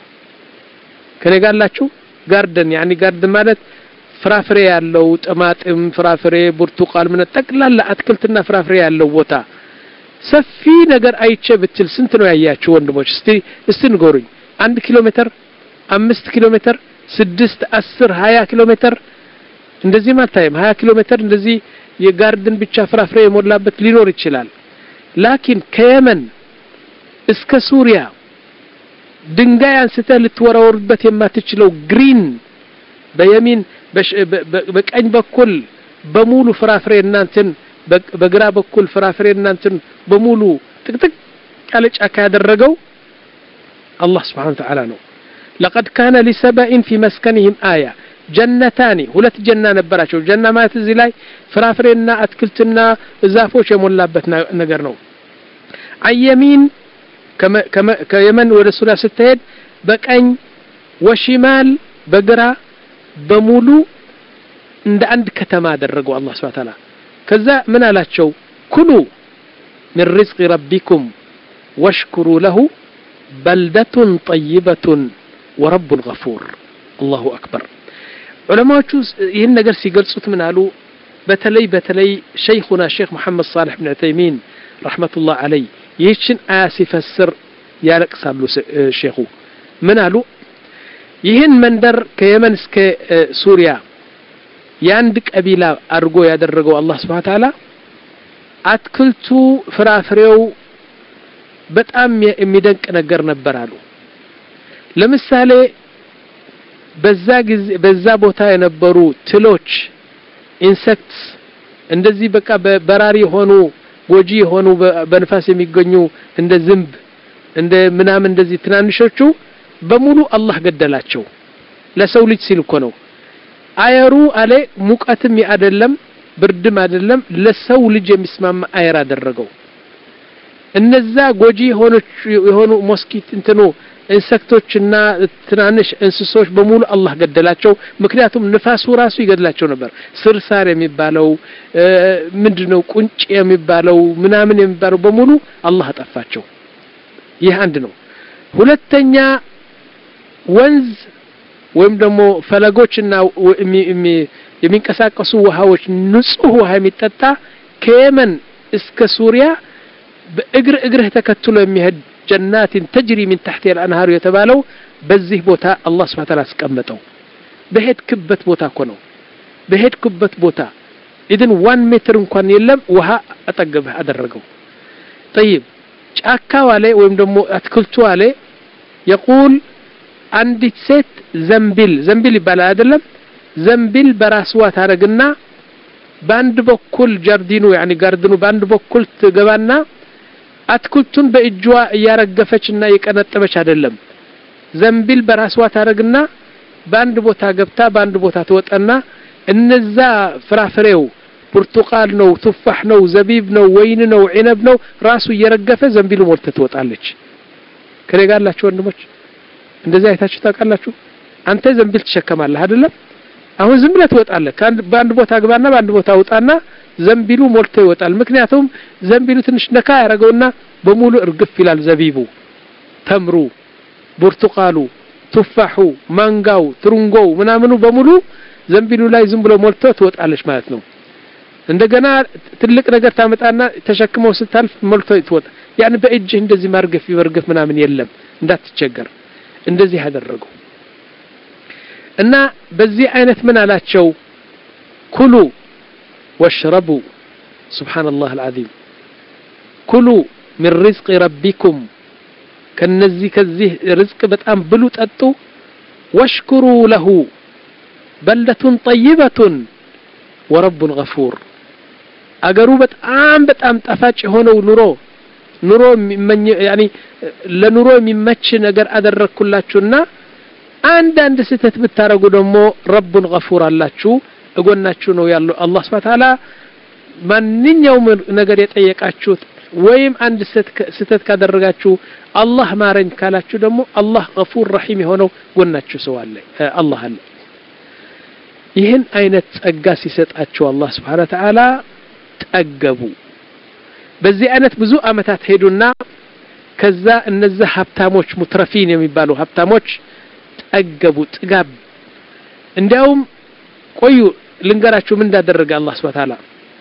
ከነጋላችሁ ጋርደን ያኒ ጋርደን ማለት ፍራፍሬ ያለው ጥማጥም ፍራፍሬ ብርቱቃን ምን ተጠቅላላ አትክልትና ፍራፍሬ ያለው ቦታ ሰፊ ነገር አይቼ ብትል ስንት ነው ያያችሁ ወንድሞች እስቲ እስቲ ንገሩኝ አንድ ኪሎ ሜትር አምስት ኪሎ ሜትር ስድስት አስር ሃያ ኪሎ ሜትር እንደዚህ ማታየም ሃያ ኪሎ ሜትር እንደዚህ የጋርደን ብቻ ፍራፍሬ የሞላበት ሊኖር ይችላል ላኪን ከየመን እስከ ሱሪያ ድንጋይ አንስተ ልትወራወርበት የማትችለው ግሪን በየሚን በቀኝ በኩል በሙሉ ፍራፍሬ እናንተን በግራ በኩል ፍራፍሬ እናንተን በሙሉ ጥቅጥቅ ያለ ጫካ ያደረገው አላህ Subhanahu Wa Ta'ala ነው لقد كان لسبأ في مسكنهم آية جنتان ሁለት ጀና ነበራቸው ጀና ማለት እዚህ ላይ ፍራፍሬና አትክልትና ዛፎች የሞላበት ነገር ነው አየሚን ከየመን ወደ ሱሪያ ስትሄድ በቀኝ ወሽማል በግራ በሙሉ እንደ አንድ ከተማ አደረገው አላህ Subhanahu Wa Ta'ala ከዛ ምን አላቸው ኩሉ من رزق ربكم واشكروا له بلدة طيبة ورب غفور الله أكبر علماء ይህን ነገር ሲገልጹት ምን አሉ በተለይ በተለይ ሸይኹና ሼክ መሐመድ صالح بن عثيمين رحمة الله عليه ይህችን አያ ሲፈስር ያለቅሳሉ ሼኹ ምን አሉ ይህን መንደር ከየመን እስከ ሱሪያ ያንድ ቀቢላ አድርጎ ያደረገው አላህ Subhanahu Wa Ta'ala አትክልቱ ፍራፍሬው በጣም የሚደንቅ ነገር ነበር አሉ ለምሳሌ በዛ ጊዜ በዛ ቦታ የነበሩ ትሎች ኢንሴክትስ እንደዚህ በቃ በበራሪ ሆኑ ጎጂ ሆኑ በንፋስ የሚገኙ እንደ ዝንብ እንደ ምናምን እንደዚህ ትናንሾቹ በሙሉ አላህ ገደላቸው ለሰው ልጅ ሲል እኮ ነው አየሩ አለ ሙቀትም አይደለም ብርድም አይደለም ለሰው ልጅ የሚስማማ አየር አደረገው እነዛ ጎጂ ሆኖች የሆኑ ሞስኪት እንትኑ ኢንሴክቶችና ትናንሽ እንስሶች በሙሉ አላህ ገደላቸው ምክንያቱም ንፋሱ ራሱ ይገድላቸው ነበር ስርሳር የሚባለው ምንድነው ቁንጭ የሚባለው ምናምን የሚባለው በሙሉ አላህ አጠፋቸው ይህ አንድ ነው ሁለተኛ ወንዝ ወይም ደግሞ ፈለጎችና የሚንቀሳቀሱ ውሃዎች ንጹህ ውሃ የሚጠጣ ከየመን እስከ ሱሪያ በእግር እግር ተከትሎ የሚሄድ جنات تجري من تحتها الانهار የተባለው በዚህ ቦታ አላህ Subhanahu Wa Ta'ala አስቀመጠው በሄድክበት ቦታ እኮ ነው በሄድክበት ቦታ ኢድን one ሜትር እንኳን የለም ውሃ አጠገብህ አደረገው طيب ጫካው አለ ወይም ደግሞ አትክልቱ አለ يقول አንዲት ሴት ዘንቢል ዘንቢል ይባላል አይደለም ዘንቢል በራስዋ ታረግና ባንድ በኩል ጃርዲኑ يعني ጋርድኑ ባንድ በኩል ትገባና አትክልቱን በእጅዋ ያረገፈችና የቀነጠበች አይደለም ዘንቢል በራስዋ ታረግና ባንድ ቦታ ገብታ ባንድ ቦታ ትወጣና እነዛ ፍራፍሬው ብርቱቃል ነው ቱፋህ ነው ዘቢብ ነው ወይን ነው ዒነብ ነው ራሱ እየረገፈ ዘንቢሉ ሞልተ ትወጣለች ከረጋላችሁ ወንድሞች እንደዛ አይታችሁ ታውቃላችሁ አንተ ዘንቢል ተሸከማለህ አይደለም አሁን ዝም ብለህ ትወጣለህ ባንድ ቦታ ግባና ባንድ ቦታ ውጣና ዘንቢሉ ሞልቶ ይወጣል ምክንያቱም ዘንቢሉ ትንሽ ነካ ያረጋውና በሙሉ እርግፍ ይላል ዘቢቡ ተምሩ ብርቱቃሉ ቱፋሁ ማንጋው ትሩንጎው ምናምኑ በሙሉ ዘንቢሉ ላይ ዝም ብሎ ሞልቶ ትወጣለች ማለት ነው እንደገና ትልቅ ነገር ታመጣና ተሸክመው ስታልፍ ሞልቶ ይወጣ يعني በእጅ እንደዚህ ማርገፍ ይወርገፍ ምናምን የለም እንዳትቸገር እንደዚህ ያደረጉ እና በዚህ አይነት ምን አላቸው ኩሉ واشربوا سبحان الله العظيم كلوا من رزق ربكم كنزي كزيه رزق بتام بلو تطو واشكروا له بلدة طيبة ورب غفور اجرو بتام بتام طفاጭ ሆነው ኑሮ ኑሮ يعني ለኑሮ የሚመች ነገር አደረኩላችሁና አንድ አንድ ስተት ብታረጉ ደግሞ رب غفور አላችሁ እጎናችሁ ነው ያለው አላህ Subhanahu Wa Ta'ala ማንኛውም ነገር የጠየቃችሁት ወይም አንድ ስተት ካደረጋችሁ አላህ ማረኝ ካላችሁ ደግሞ አላህ ገፉር ረሂም የሆነው ጎናችሁ ሰው አለ አላህ አለ ይህን አይነት ጸጋ ሲሰጣችሁ አላህ Subhanahu Wa Ta'ala ጠገቡ በዚህ አይነት ብዙ አመታት ሄዱና ከዛ እነዛ ሀብታሞች ሙትረፊን የሚባሉ ሀብታሞች ጠገቡ ጥጋብ እንዲያውም ቆዩ ልንገራችሁ ምን እንዳደረገ አላህ Subhanahu Wa Ta'ala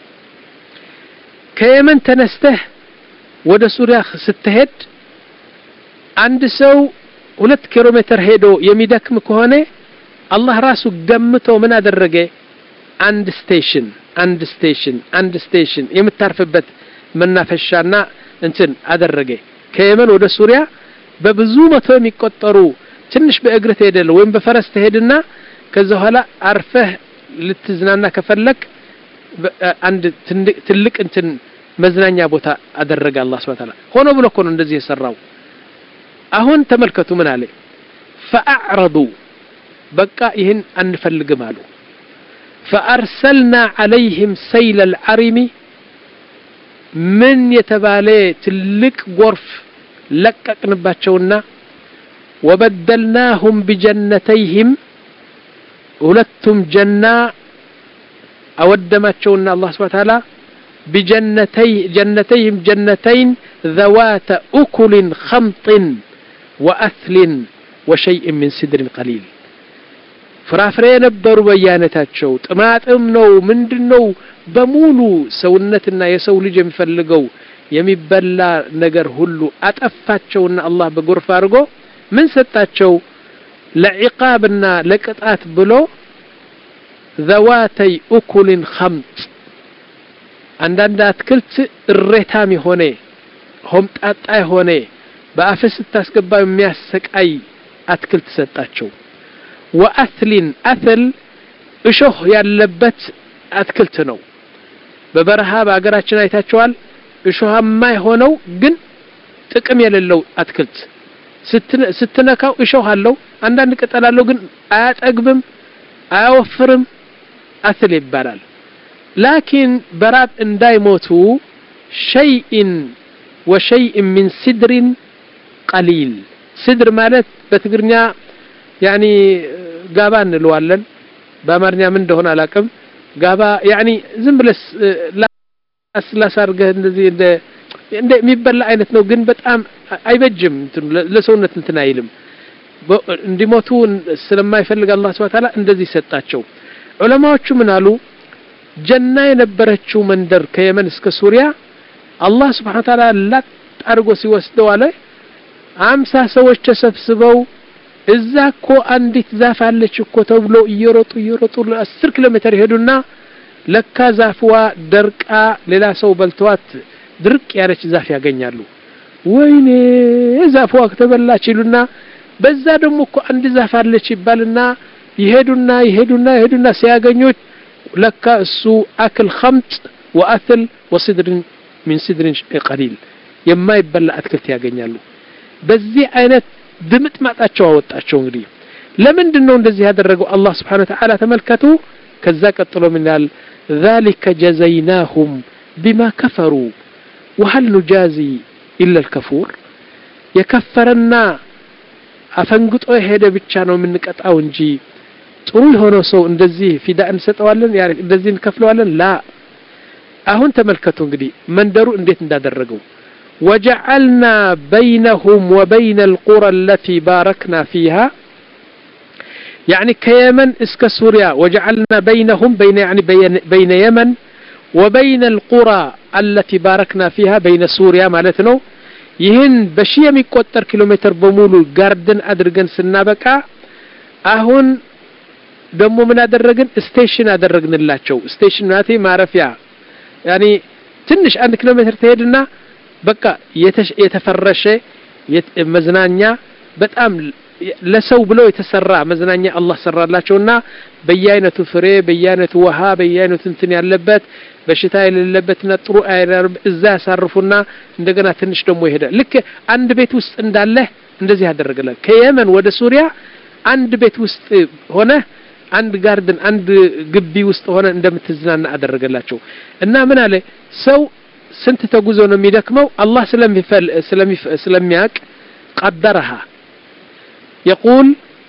ከየመን ተነስተህ ወደ ሱሪያ ስትሄድ አንድ ሰው ሁለት ኪሎ ሜትር ሄዶ የሚደክም ከሆነ አላህ ራሱ ገምቶ ምን አደረገ አንድ ስቴሽን አንድ ስቴሽን አንድ ስቴሽን የምታርፍበት መናፈሻና እንትን አደረገ ከየመን ወደ ሱሪያ በብዙ መቶ የሚቆጠሩ ትንሽ በእግር ትሄዳለህ ወይም በፈረስ ትሄድና ከዛ ኋላ አርፈህ ልትዝናና ከፈለክ አንድ ትልቅ እንትን መዝናኛ ቦታ አደረገ አላህ Subhanahu Wa Ta'ala ሆኖ ብሎ እኮ ነው እንደዚህ የሰራው አሁን ተመልከቱ ምን አለ فأعرضوا በቃ ይሄን አንፈልግም አሉ فأرسلنا عليهم سيل العرم من የተባለ ትልቅ ጎርፍ ለቀቅንባቸውና وبدلناهم بجنتيهم ሁለቱም ጀና አወደማቸውና አላህ Subhanahu Wa Ta'ala بجنتي جنتيهم جنتين ذوات أكل خمط وأثل وشيء من سدر قليل ፍራፍሬ ነበሩ በያነታቸው ጥማጥም ነው ምንድነው በሙሉ ሰውነትና የሰው ልጅ የሚፈልገው የሚበላ ነገር ሁሉ አጠፋቸውና አላህ በጎርፍ አድርጎ ምን ሰጣቸው ለዒቃብና ለቅጣት ብሎ ذواتي أكل خمط አንዳንድ አትክልት እሬታም ሆነ ሆምጣጣ ሆነ በአፍስ ታስገባ የሚያሰቃይ አትክልት ሰጣቸው وأثل أثل እሾህ ያለበት አትክልት ነው በበረሃ በአገራችን አይታችኋል እሾሃማ ሆነው ግን ጥቅም የሌለው አትክልት ስትነካው እሾህ አለው አንዳንድ ቅጠል አለው ግን አያጠግብም አያወፍርም አثል ይባላል لكن براب እንዳይሞቱ شيء وشيء من سدر قليل سدر ማለት በትግርኛ يعني ጋባ እንለዋለን በአማርኛ ምን እንደሆነ አላውቅም ጋባ يعني ዝም ብለስ ላስላሳርገ እንደዚህ እንደ እንደ የሚበላ አይነት ነው ግን በጣም አይበጅም ለሰውነት እንትን አይልም እንዲሞቱ ስለማይፈልግ አላህ Subhanahu Wa Ta'ala እንደዚህ ሰጣቸው ዑለማዎቹ ምን አሉ ጀና የነበረችው መንደር ከየመን እስከ ሱሪያ አላህ Subhanahu Wa Ta'ala ላጣርጎ ሲወስደው አለ አምሳ ሰዎች ተሰብስበው እዛኮ አንዲት ዛፍ አለች እኮ ተብሎ እየሮጡ እየሮጡ አስር ኪሎ ሜትር ሄዱና ለካ ዛፍዋ ደርቃ ሌላ ሰው በልቷት ድርቅ ያለች ዛፍ ያገኛሉ ወይኔ ዛፍዋ ከተበላች ይሉና በዛ ደግሞ እኮ አንድ ዛፍ አለች ይባልና ይሄዱና ይሄዱና ይሄዱና ሲያገኙት ለካ እሱ አክል خمط واثل وصدر من صدر قليل የማይበላ አትክልት ያገኛሉ በዚህ አይነት ድምጥ ማጣቸው አወጣቸው እንግዲህ ለምንድን ነው እንደዚህ ያደረገው አላህ Subhanahu Wa Ta'ala ተመልከቱ ከዛ ቀጥሎ ምን ይላል ذلك جزيناهم بما كفروا وهل نجازي الا الكفور የከፈረና አፈንግጦ ሄደ ብቻ ነው የምንቀጣው እንጂ ጥሩ የሆነው ሰው እንደዚህ ፊዳ እንሰጠዋለን ያ እንደዚህ እንከፍለዋለን ላ አሁን ተመልከቱ እንግዲህ መንደሩ እንዴት እንዳደረገው وجعلنا بينهم وبين القرى التي باركنا فيها يعني كيمن اسك سوريا وجعلنا بينهم بين يعني بين, بين يمن وبين القرى التي باركنا فيها بين سوريا معناته ይህን በሺህ የሚቆጠር ኪሎ ሜትር በሙሉ ጋርደን አድርገን ስናበቃ አሁን ደሞ ምን አደረግን ስቴሽን አደረግንላቸው ስቴሽን ማለት ማረፊያ ያኒ ትንሽ አንድ ኪሎ ሜትር ተሄድና በቃ የተፈረሸ መዝናኛ በጣም ለሰው ብለው የተሰራ መዝናኛ አላህ ሰራላቸውና በየአይነቱ ፍሬ በየአይነቱ ውሃ በየአይነቱ እንትን ያለበት በሽታ የሌለበትና ጥሩ አይራር እዛ ያሳርፉና እንደገና ትንሽ ደሞ ይሄዳል ልክ አንድ ቤት ውስጥ እንዳለ እንደዚህ ያደረገለ ከየመን ወደ ሱሪያ አንድ ቤት ውስጥ ሆነ አንድ ጋርደን አንድ ግቢ ውስጥ ሆነ እንደምትዝናና አደረገላቸው እና ምን አለ ሰው ስንት ተጉዞ ነው የሚደክመው አላህ ስለሚፈል ስለሚያቅ قدرها يقول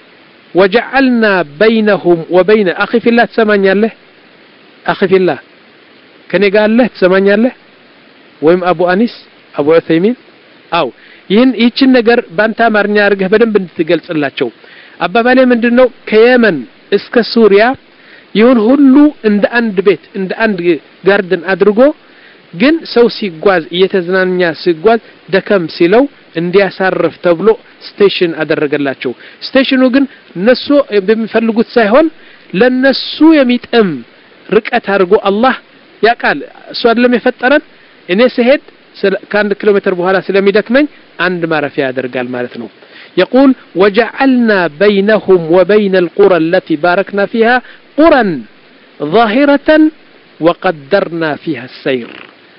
وجعلنا بينهم وبين اخي في الله تسمعني له اخي في الله كني قال له تسمعني له ويم ابو انيس ابو عثيمين او ይህን ይችን ነገር ባንታ ማርኛ አርገህ በደንብ እንድትገልጽላቸው አባባሌ ምንድነው ከየመን እስከ ሱሪያ ይሁን ሁሉ እንደ አንድ ቤት እንደ አንድ ጋርደን አድርጎ ግን ሰው ሲጓዝ እየተዝናኛ ሲጓዝ ደከም ሲለው እንዲያሳርፍ ተብሎ ስቴሽን አደረገላቸው ስቴሽኑ ግን ነሱ በሚፈልጉት ሳይሆን ለነሱ የሚጠም ርቀት አድርጎ አላህ ያቃል እሱ አይደለም የፈጠረን እኔ ሲሄድ ከአንድ ኪሎ ሜትር በኋላ ስለሚደክመኝ አንድ ማረፊያ ያደርጋል ማለት ነው يقول وجعلنا بينهم وبين القرى التي باركنا فيها قرى ظاهرة وقدرنا فيها السير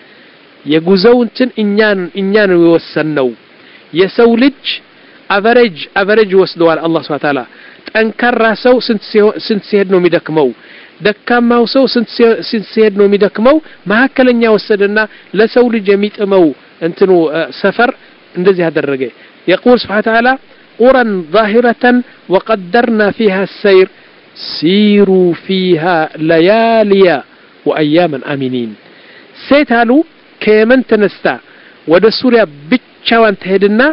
يجوزونتن إنيان إنيان ويوسنو يسولج أفرج أفرج وسدوال الله سبحانه وتعالى أنكر راسو سنت سنت سيدنو ميدكمو دكاماو سو سنت سنت سيدنو ميدكمو ما هكلنيا وسدنا لسولج يميطمو انتنو سفر اندزي هدرجه يقول سبحانه وتعالى قرى ظاهرة وقدرنا فيها السير سيروا فيها لياليا وأياما آمنين سيتالو كيمن تنستا ወደ ሱሪያ ብቻዋን ተሄድና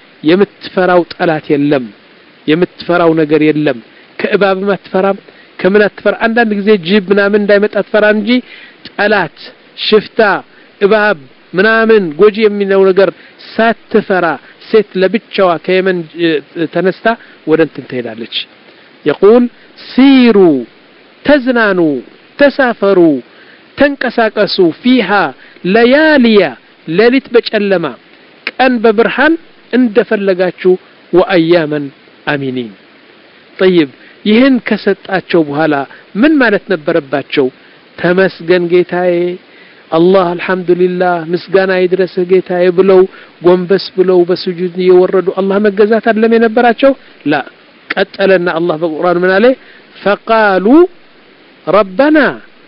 የምትፈራው ጠላት የለም የምትፈራው ነገር የለም ከእባብ ማትፈራም ከምን አትፈራ አንዳንድ ጊዜ ጅብ ምናምን እንዳይመጣ አትፈራ እንጂ ጠላት ሽፍታ እባብ ምናምን ጎጂ የሚለው ነገር ሳትፈራ ሴት ለብቻዋ ከየመን ተነስታ ወደ እንትን ትሄዳለች يقول سيروا تزنانوا تسافروا تنقسقسوا فيها لياليا ليلت بጨለማ ቀን በብርሃን እንደፈለጋችሁ وأياما آمنين طيب ይህን ከሰጣቸው በኋላ ምን ማለት ነበረባቸው ተመስገን ጌታዬ الله الحمد لله مسغانا يدرس ጌታዬ ብለው ጎንበስ ብለው በስጁድ እየወረዱ الله መገዛት አይደለም የነበራቸው لا ቀጠለና الله በቁርአን ምን አለ فقالوا ربنا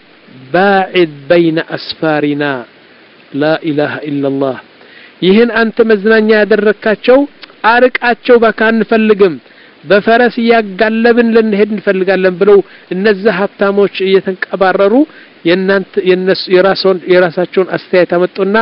باعد بين أسفارنا لا إله إلا الله ይህን አንተ መዝናኛ ያደረካቸው አርቃቸው በካን ፈልግም በፈረስ ያጋለብን ለንሄድ እንፈልጋለን ብለው እነዛ ሀብታሞች እየተንቀባረሩ የናንተ የነሱ የራስዎን የራሳቸውን አስተያየት አመጡና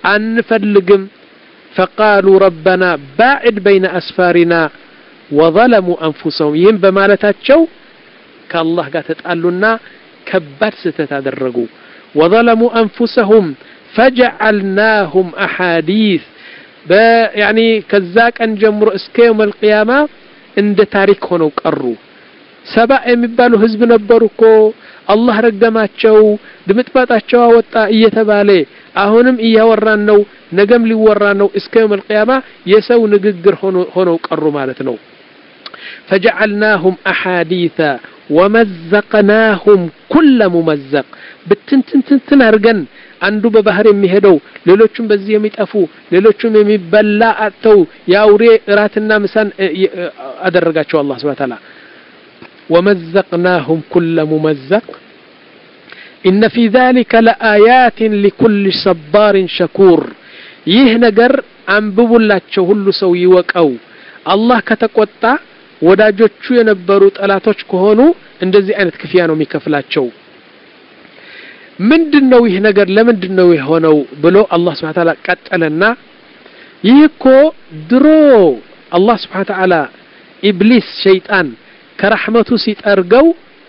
አንፈልግም فقالوا ربنا باعد بين أسفارنا وظلموا أنفسهم ይህን በማለታቸው ከአላህ ጋር ተጣሉና ከባድ ስህተት አደረጉ وظلموا أنفسهم فجعلناهم أحاديث يعني كذاك أن جمروا اسك يوم القيامة عند تاريخ هنو قروا سبع የሚባሉ ህዝብ ነበሩኮ አላህ ረገማቸው ድምጥማጣቸው ወጣ እየተባለ አሁንም እያወራን ነው ነገም ሊወራ ነው እስከ يوم القيامة የሰው ንግግር ሆኖ ሆኖ ቀሩ ማለት ነው فجعلناهم أحاديث ومزقناهم كل ممزق بتنتنتن አርገን አንዱ በባህር የሚሄደው ሌሎቹም በዚህ የሚጠፉ ሌሎቹም የሚበላ አጥተው ያውሬ ራትና ምሳን አደረጋቸው አላህ Subhanahu Wa Ta'ala ومزقناهم كل ممزق إن في ذلك لآيات لكل صبار شكور ይህ ነገር አንብቡላቸው ሁሉ ሰው ይወቀው አላህ ከተቆጣ ወዳጆቹ የነበሩ ጠላቶች ከሆኑ እንደዚህ አይነት ክፍያ ነው የሚከፍላቸው ምንድነው ይህ ነገር ለምንድነው የሆነው ብሎ አላህ Subhanahu Wa Ta'ala ቀጠለና ይህኮ ድሮ አላህ Subhanahu Wa Ta'ala ኢብሊስ ሸይጣን ከረህመቱ ሲጠርገው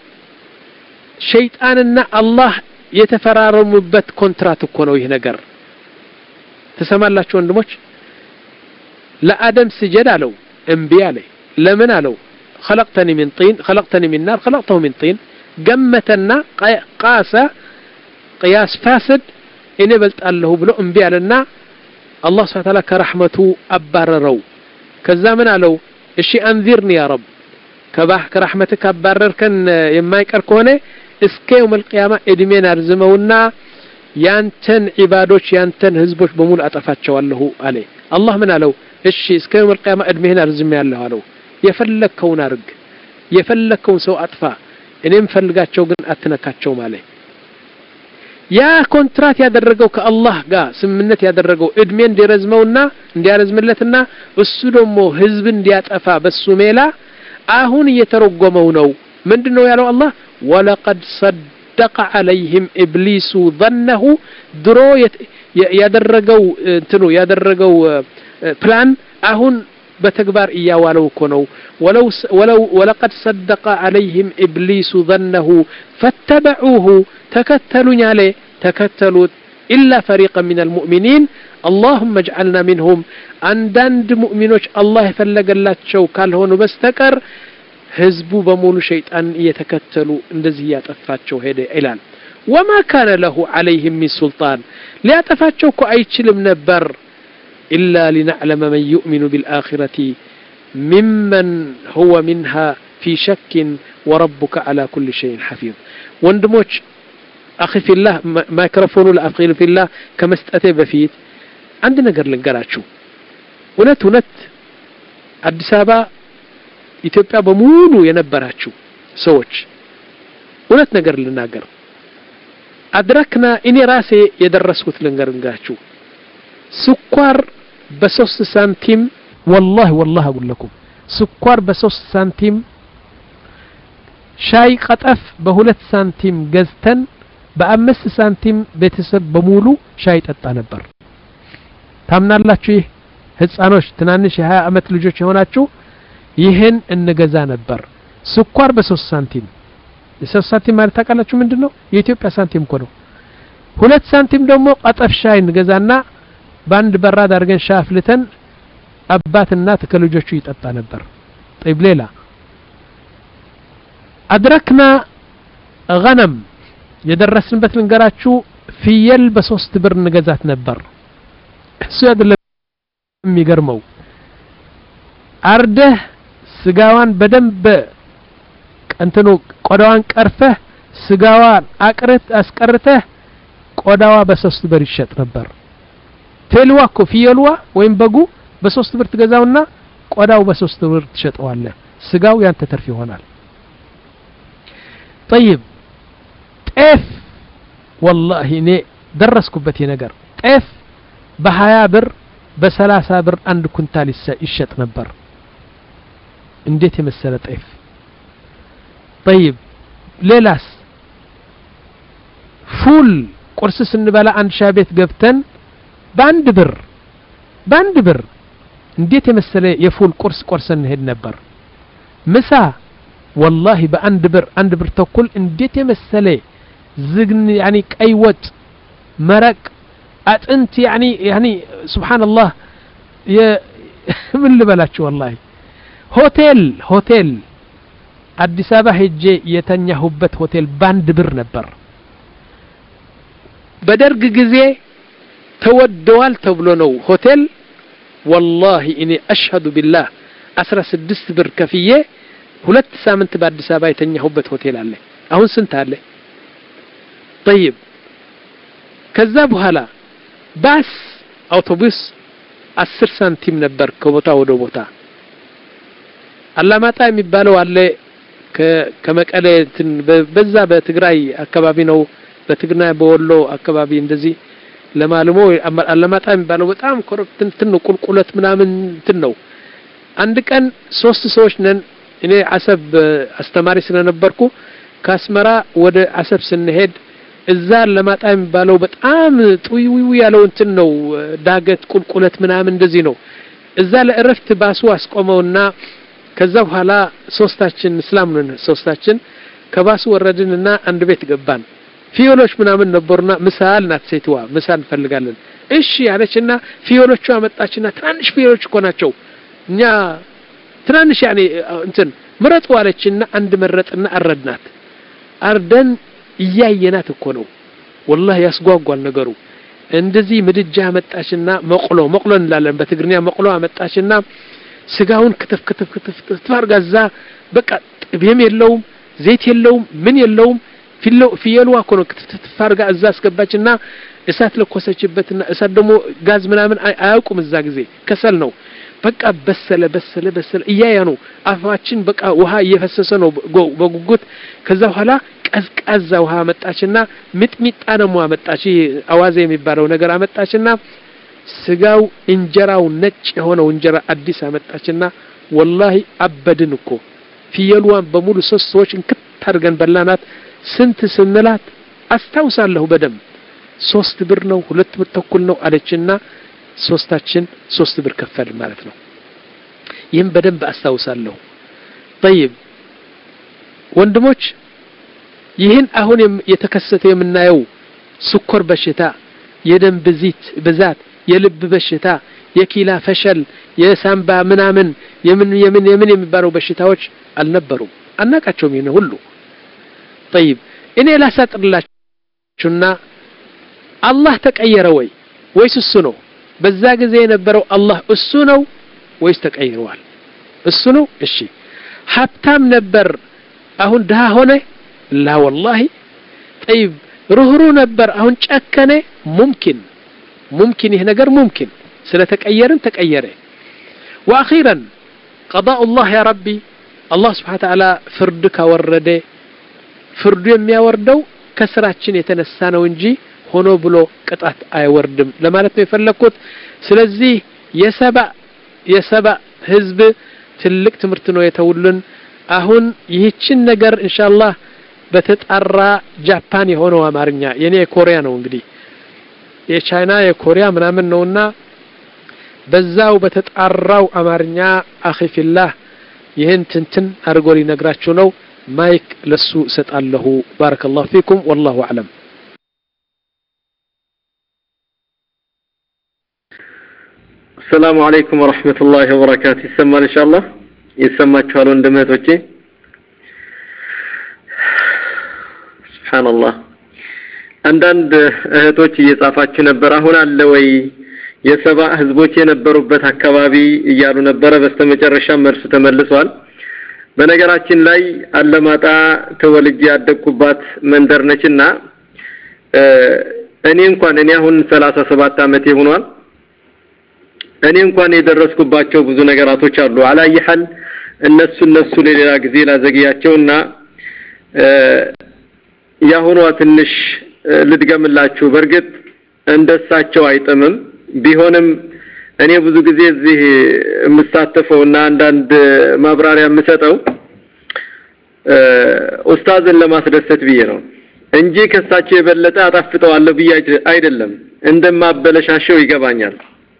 ሸይጣንና አላህ የተፈራረሙበት ኮንትራት እኮ ነው ይህ ነገር ተሰማላችሁ ወንድሞች ለአደም ስጀድ አለው እምቢ አለ ለምን አለው خلقتني من طين خلقتني من نار خلقته من طين جمتنا قاس قياس فاسد إني بلت الله بلو انبياء لنا الله سبحانه وتعالى كرحمته أبرروا كذا من قالوا إشي أنذرني يا رب كباح كرحمتك أبرر كان يمايك أركونه اسكي يوم القيامة إدمين أرزمونا يانتن عبادوش يانتن هزبوش بمول أطفاتشو الله عليه الله من قالوا إشي اسكي يوم القيامة إدمين أرزمي الله عليه يفلك كون أرق يفلك كون سو أطفا إنهم فلقاتشو قن أتنكاتشو مالي ያ ኮንትራት ያደረገው ከአላህ ጋር ስምምነት ያደረገው እድሜን እንዲረዝመውና እንዲያረዝምለትና እሱ ደግሞ ህዝብ እንዲያጠፋ በሱ ሜላ አሁን እየተረጎመው ነው ምንድነው ያለው አላህ ወለቀድ صدق عليهم ابليس ظنه ድሮ ያደረገው እንትኑ ያደረገው ፕላን አሁን በተግባር እያዋለው እኮ ነው ወለው ወለው ወለቀድ صدق عليهم ابليس ظنه فاتبعوه تكتلوا عليه تكتلوا إلا فريقا من المؤمنين اللهم اجعلنا منهم عندند مؤمنوش الله فلق الله تشو قال هون بستكر هزبوا بمولو شيطان يتكتلوا اندزيات أفاتشو هيدا إلان وما كان له عليهم من سلطان لا تفاتشوكو أي تشلم نبر إلا لنعلم من يؤمن بالآخرة ممن هو منها في شك وربك على كل شيء حفيظ وندموش أخي في الله مايكروفون لأخي في الله كما استأتي بفيت عندنا نقر لنقراتشو ونت ونت الدسابة ኢትዮጵያ በሙሉ የነበራችሁ ሰዎች እውነት ነገር ልናገር አድረክና እኔ ራሴ የደረስኩት ልንገርንጋችሁ ስኳር በሶስት ሳንቲም والله والله اقول لكم ስኳር በሶስት ሳንቲም ሻይ ቀጠፍ በሁለት ሳንቲም ገዝተን በአምስት ሳንቲም ቤተሰብ በሙሉ ሻይ ጠጣ ነበር ታምናላችሁ ይህ ህፃኖች ትናንሽ የ20 አመት ልጆች የሆናችሁ ይሄን እንገዛ ነበር ስኳር በ3 ሳንቲም የ3 ሳንቲም ማለት ታውቃላችሁ ምንድነው የኢትዮጵያ ሳንቲም እኮ ነው ሁለት ሳንቲም ደግሞ ቀጠፍ ሻይ እንገዛና ባንድ በራድ አድርገን ሻፍልተን አባትና ተከልጆቹ ይጠጣ ነበር طيب ሌላ አድረክና غنم የደረስንበት ልንገራችሁ ፍየል በ3 ብር እንገዛት ነበር እሱ አይደለም የሚገርመው አርደህ ስጋዋን በደንብ እንትኑ ቆዳዋን ቀርፈህ ስጋዋን አቅርት አስቀርተህ ቆዳዋ በ3 ብር ይሸጥ ነበር ተልዋ እኮ ፍየልዋ ወይም በጉ በ3 ብር ትገዛውና ቆዳው በ3 ብር ትሸጠዋለህ ስጋው ያንተ ተርፍ ይሆናል طيب ጤፍ والله እኔ ደረስኩበት ነገር ጤፍ በ20 ብር በ30 ብር አንድ ኩንታል ይሸጥ ነበር እንዴት የመሰለ ጤፍ طيب ሌላስ ፉል ቁርስ ስንበላ አንድ ሻይ ቤት ገብተን በአንድ ብር በአንድ ብር እንዴት የመሰለ የፉል ቁርስ ቆርሰን እንሄድ ነበር ምሳ والله በአንድ ብር አንድ ብር ተኩል እንዴት የመሰለ ዝግን يعني ቀይ ወጥ መረቅ አጥንት يعني يعني سبحان الله ምን ልበላችሁ والله ሆቴል ሆቴል አዲስ አበባ ሄጄ የተኛሁበት ሆቴል ባንድ ብር ነበር በደርግ ጊዜ ተወደዋል ተብሎ ነው ሆቴል والله اني اشهد بالله አስራ ስድስት ብር ከፍዬ ሁለት ሳምንት በአዲስ አበባ የተኛሁበት ሆቴል አለ አሁን ስንት አለ طيب ከዛ በኋላ ባስ አውቶቡስ አስር ሳንቲም ነበር ከቦታ ወደ ቦታ አላማጣ የሚባለው አለ ከመቀሌ በዛ በትግራይ አካባቢ ነው በትግና በወሎ አካባቢ እንደዚህ ለማልሞ አላማጣ የሚባለው በጣም ኮረብትን ነው ቁልቁለት ምናምን እንትን ነው አንድ ቀን ሶስት ሰዎች ነን እኔ አሰብ አስተማሪ ስለነበርኩ ካስመራ ወደ አሰብ ስንሄድ እዛ አላማጣ የሚባለው በጣም ጥዊው ያለው እንትን ነው ዳገት ቁልቁለት ምናምን እንደዚህ ነው እዛ ለእረፍት ባሱ አስቆመውና ከዛ በኋላ ሶስታችን እስላም ነን ሶስታችን ከባሱ ወረድንና አንድ ቤት ገባን ፊዮሎች ምናምን ነበርና ምሳል ናት ሴትዋ ምሳል ፈልጋለን እሺ ያለችና ፊዮሎቹ አመጣችና ትናንሽ ፊዮሎች እኮ ናቸው እኛ ትናንሽ يعني እንትን ምረጡ አለችና አንድ መረጥና አረድናት አርደን እያየናት እኮ ነው والله ያስጓጓል ነገሩ እንደዚህ ምድጃ አመጣችና መቅሎ መቅሎ እንላለን በትግርኛ መቅሎ አመጣችና ስጋውን ከተፍ ከተፍ ከተፍ ተፋርጋዛ በቃ ጥብም የለውም ዘይት የለውም ምን የለውም ፊለው ፊየልዋ እኮ ነው ተፋርጋ እዛ አስገባችና እሳት ለኮሰችበትና እሳት ደግሞ ጋዝ ምናምን አያውቁም እዛ ጊዜ ከሰል ነው በቃ በሰለ በሰለ በሰለ እያያ ነው አፋችን በቃ ውሃ እየፈሰሰ ነው በጉጉት ከዛ በኋላ ቀዝቃዛ ውሃ አመጣችና ሚጥሚጣ ነው አመጣች አዋዜ የሚባለው ነገር አመጣችና ስጋው እንጀራው ነጭ የሆነው እንጀራ አዲስ አመጣችና والله አበድን እኮ ፍየልዋን በሙሉ ሶስት ሰዎች እንክት አድርገን በላናት ስንት ስንላት አስታውሳለሁ በደም ሶስት ብር ነው ሁለት ብር ተኩል ነው አለችና ሶስታችን ሶስት ብር ከፈል ማለት ነው ይሄን በደም አስታውሳለሁ طيب ወንድሞች ይሄን አሁን የተከሰተ የምናየው ስኳር በሽታ የደም ብዛት ብዛት የልብ በሽታ የኪላ ፈሸል የሳምባ ምናምን የምን የምን የምን የሚባለው በሽታዎች አልነበሩም አናቃቸውም ይሄን ሁሉ طيب እኔ ላሳጥርላችሁና አላህ ተቀየረ ወይ ወይስ እሱ ነው በዛ ጊዜ የነበረው አላህ እሱ ነው ወይስ ተቀይሯል እሱ ነው እሺ ሀብታም ነበር አሁን ደሃ ሆነ لا والله طيب ሩህሩ ነበር አሁን ጨከነ ممكن ممكن ይሄ ነገር ممكن ስለተቀየረን ተቀየረ واخيرا قضاء الله يا ربي الله سبحانه وتعالى ፍርድ ካወረደ ፍርዱ የሚያወርደው ከስራችን የተነሳ ነው እንጂ ሆኖ ብሎ ቅጣት አይወርድም ለማለት ነው የፈለኩት ስለዚህ የሰባ የሰባ ህዝብ ትልቅ ትምርት ነው የተውልን አሁን ይህችን ነገር ኢንሻአላህ በተጣራ ጃፓን የሆነው አማርኛ የኔ ኮሪያ ነው እንግዲህ የቻይና የኮሪያ ምናምን ነውና በዛው በተጣራው አማርኛ አኺፊላህ ይህን ትንትን አርጎ ሊነግራችሁ ነው ማይክ ለሱ ሰጣለሁ ባረከላሁ ፊኩም والله اعلم السلام عليكم ورحمة الله وبركاته يسمى إن شاء الله يسمى تشوال وندمتوكي سبحان الله አንዳንድ እህቶች እየጻፋችሁ ነበር አሁን አለ ወይ የሰባ ህዝቦች የነበሩበት አካባቢ እያሉ ነበር በስተመጨረሻ መልሱ ተመልሷል በነገራችን ላይ አለማጣ ተወልጄ ያደግኩባት መንደር ነችና እኔ እንኳን እኔ አሁን ሰላሳ ሰባት አመት ይሆናል እኔ እንኳን የደረስኩባቸው ብዙ ነገራቶች አሉ አላየሐል እነሱ እነሱ ለሌላ ጊዜ ላዘግያቸውና ያሁኑ ትንሽ ልድገምላችሁ በርግጥ እንደሳቸው አይጥምም ቢሆንም እኔ ብዙ ጊዜ እዚህ ምሳተፈውና አንዳንድ ማብራሪያ የምሰጠው ኡስታዝን ለማስደሰት ብዬ ነው እንጂ ከሳቸው የበለጠ አጣፍጠዋለሁ ብዬ አይደለም እንደማበለሻሸው ይገባኛል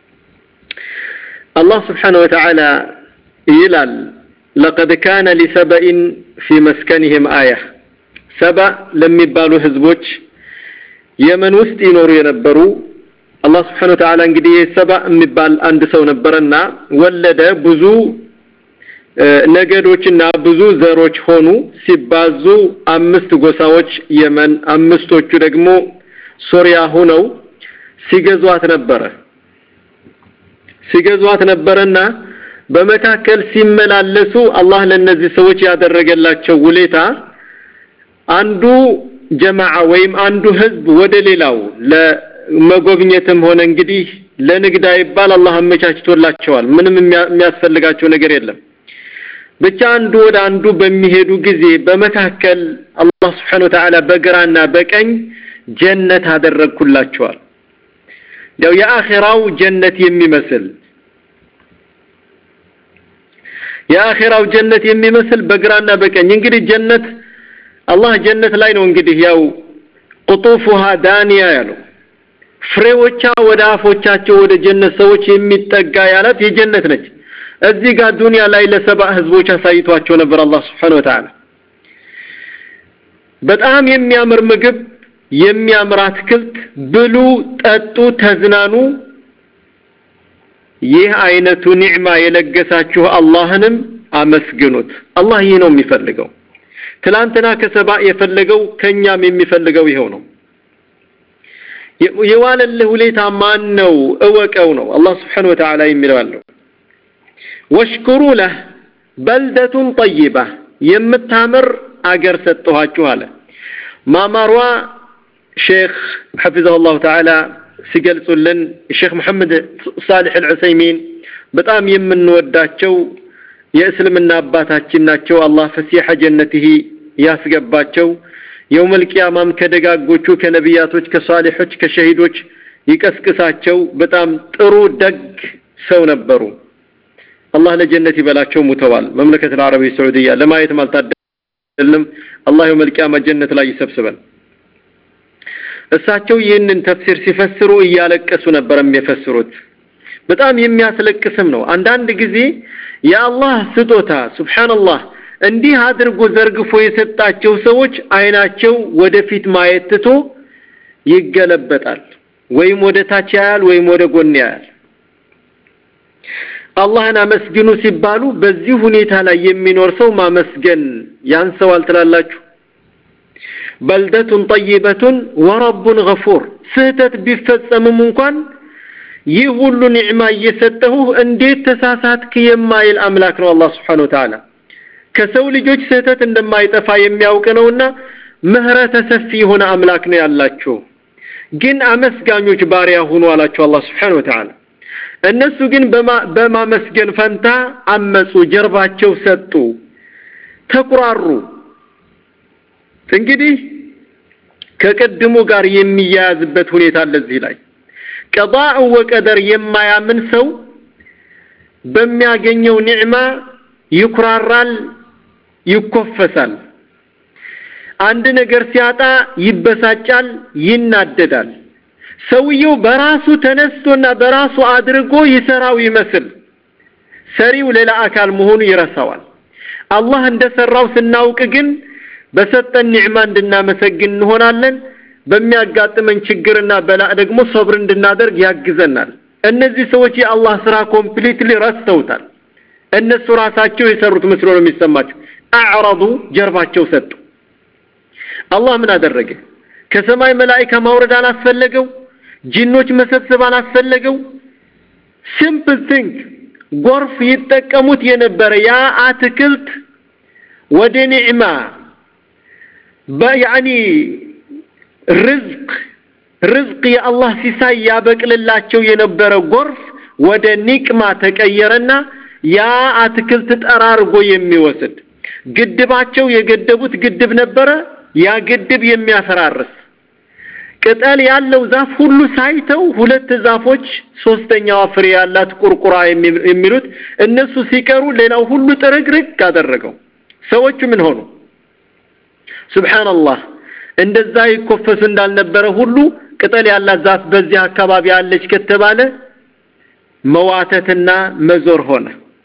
الله سبحانه وتعالى يلال لقد كان لسبأ في مسكنهم آية سبأ لم يبالوا هزبوش يمن وسط ينوروا ينبروا الله سبحانه وتعالى انقدي سبأ مبال عند سو نبرنا ولد بزو ነገዶችና ብዙ ዘሮች ሆኑ ሲባዙ አምስት ጎሳዎች የመን አምስቶቹ ደግሞ ሶሪያ ሆነው ሲገዟት ነበር ሲገዟት ነበርና በመካከል ሲመላለሱ አላህ ለነዚህ ሰዎች ያደረገላቸው ውለታ አንዱ ጀማዓ ወይም አንዱ ህዝብ ወደ ሌላው ለመጎብኘትም ሆነ እንግዲህ ለንግድ አይባል አላህ አመቻችቶላቸዋል ምንም የሚያስፈልጋቸው ነገር የለም ብቻ አንዱ ወደ አንዱ በሚሄዱ ጊዜ በመካከል አላህ Subhanahu Wa Ta'ala በግራና በቀኝ ጀነት አደረግኩላቸዋል ያው የአኺራው ጀነት የሚመስል የአኺራው ጀነት የሚመስል በግራና በቀኝ እንግዲህ ጀነት አላህ ጀነት ላይ ነው እንግዲህ ያው قطوفها دانية ያለው ፍሬዎቿ ወደ አፎቻቸው ወደ ጀነት ሰዎች የሚጠጋ ያላት የጀነት ነች እዚህ ጋር ዱንያ ላይ ለሰባ ህዝቦች አሳይቷቸው ነበር አላህ Subhanahu Wa Ta'ala በጣም የሚያምር ምግብ የሚያምር አትክልት ብሉ ጠጡ ተዝናኑ ይህ አይነቱ ኒዕማ የለገሳችሁ አላህንም አመስግኑት አላህ ይሄ ነው የሚፈልገው ትላንትና ከሰባ የፈለገው ከኛም የሚፈልገው ይሄው ነው የዋለልህ ሁሌታ ማን ነው እወቀው ነው አላህ Subhanahu Wa Ta'ala የሚለው ወሽኩሩ ለህ በልደቱን طيبة የምታምር አገር ሰጥቷችሁ አለ ማማሯ شيخ حفظه الله تعالى ሲገልጹልን ሼክ መሐመድ صالح العثيمين በጣም የምንወዳቸው የእስልምና አባታችን ናቸው አላህ ፈሲሐ ጀነቲሂ ያስገባቸው يوم القيامه ከደጋጎቹ ከነቢያቶች ከሷሊሖች ከሸሂዶች ይቀስቅሳቸው በጣም ጥሩ ደግ ሰው ነበሩ አላህ ለጀነት ይበላቸው ሙተዋል መምለከት العربية السعودية ለማየት ማልታደልም አላህ يوم القيامه ጀነት ላይ ይሰብስበን እሳቸው ይህንን ተፍሲር ሲፈስሩ እያለቀሱ ነበር የሚፈስሩት በጣም የሚያስለቅስም ነው አንዳንድ ጊዜ ያአላህ ስጦታ ሱብሃንአላህ እንዲህ አድርጎ ዘርግፎ የሰጣቸው ሰዎች አይናቸው ወደፊት ማየት ትቶ ይገለበጣል ወይም ወደ ታች ያያል ወይም ወደ ጎን ያያል አላህን አመስግኑ ሲባሉ በዚህ ሁኔታ ላይ የሚኖር ሰው ማመስገን ያንሰዋል ትላላችሁ በልደቱን طيبة ورب غفور ስህተት ቢፈጸምም እንኳን ይህ ሁሉ ኒዕማ እየሰጠሁ እንዴት ተሳሳትክ የማይል አምላክ ነው አላህ Subhanahu Wa Ta'ala ከሰው ልጆች ስህተት እንደማይጠፋ የሚያውቅ ነውና ምህረተ ሰፊ ሆነ አምላክ ነው ያላችሁ ግን አመስጋኞች ባሪያ ሆኑ አላችሁ አላህ Subhanahu Wa Ta'ala እነሱ ግን በማመስገን ፈንታ አመጹ ጀርባቸው ሰጡ ተቁራሩ እንግዲህ ከቀድሞ ጋር የሚያያዝበት ሁኔታ ለዚህ ላይ ቀዳእ ወቀደር የማያምን ሰው በሚያገኘው ኒዕማ ይኩራራል ይኮፈሳል አንድ ነገር ሲያጣ ይበሳጫል ይናደዳል ሰውየው በራሱ ተነስቶና በራሱ አድርጎ ይሰራው ይመስል ሰሪው ሌላ አካል መሆኑ ይረሳዋል አላህ እንደሰራው ስናውቅ ግን በሰጠን ኒዕማ እንድናመሰግን እንሆናለን በሚያጋጥመን ችግርና በላ ደግሞ ሶብር እንድናደርግ ያግዘናል እነዚህ ሰዎች የአላህ ስራ ኮምፕሊትሊ ረስተውታል እነሱ ራሳቸው የሰሩት መስሎ ነው የሚሰማቸው አዕረዱ ጀርባቸው ሰጡ አላህ ምን አደረገ ከሰማይ መላእክት ማውረድ አላስፈለገው ጂኖች መሰብሰብ አላስፈለገው ሲምፕል ቲንግ ጎርፍ ይተቀሙት የነበረ ያ አትክልት ወደ ኒዕማ በያኒ ርዝቅ ርዝቅ የአላህ ሲሳይ ያበቅልላቸው የነበረ ጎርፍ ወደ ኒቅማ ተቀየረና ያ አትክልት ጠራርጎ የሚወስድ ግድባቸው የገደቡት ግድብ ነበረ ያ ግድብ የሚያፈራርስ ቅጠል ያለው ዛፍ ሁሉ ሳይተው ሁለት ዛፎች ሶስተኛው ፍሬ ያላት ቁርቁራ የሚሉት እነሱ ሲቀሩ ሌላው ሁሉ ጥርግርግ አደረገው ሰዎች ምን ሆኑ ሱብሃንአላህ እንደዛ ይኮፈሱ እንዳልነበረ ሁሉ ቅጠል ያላት ዛፍ በዚህ አካባቢ አለች ከተባለ መዋተትና መዞር ሆነ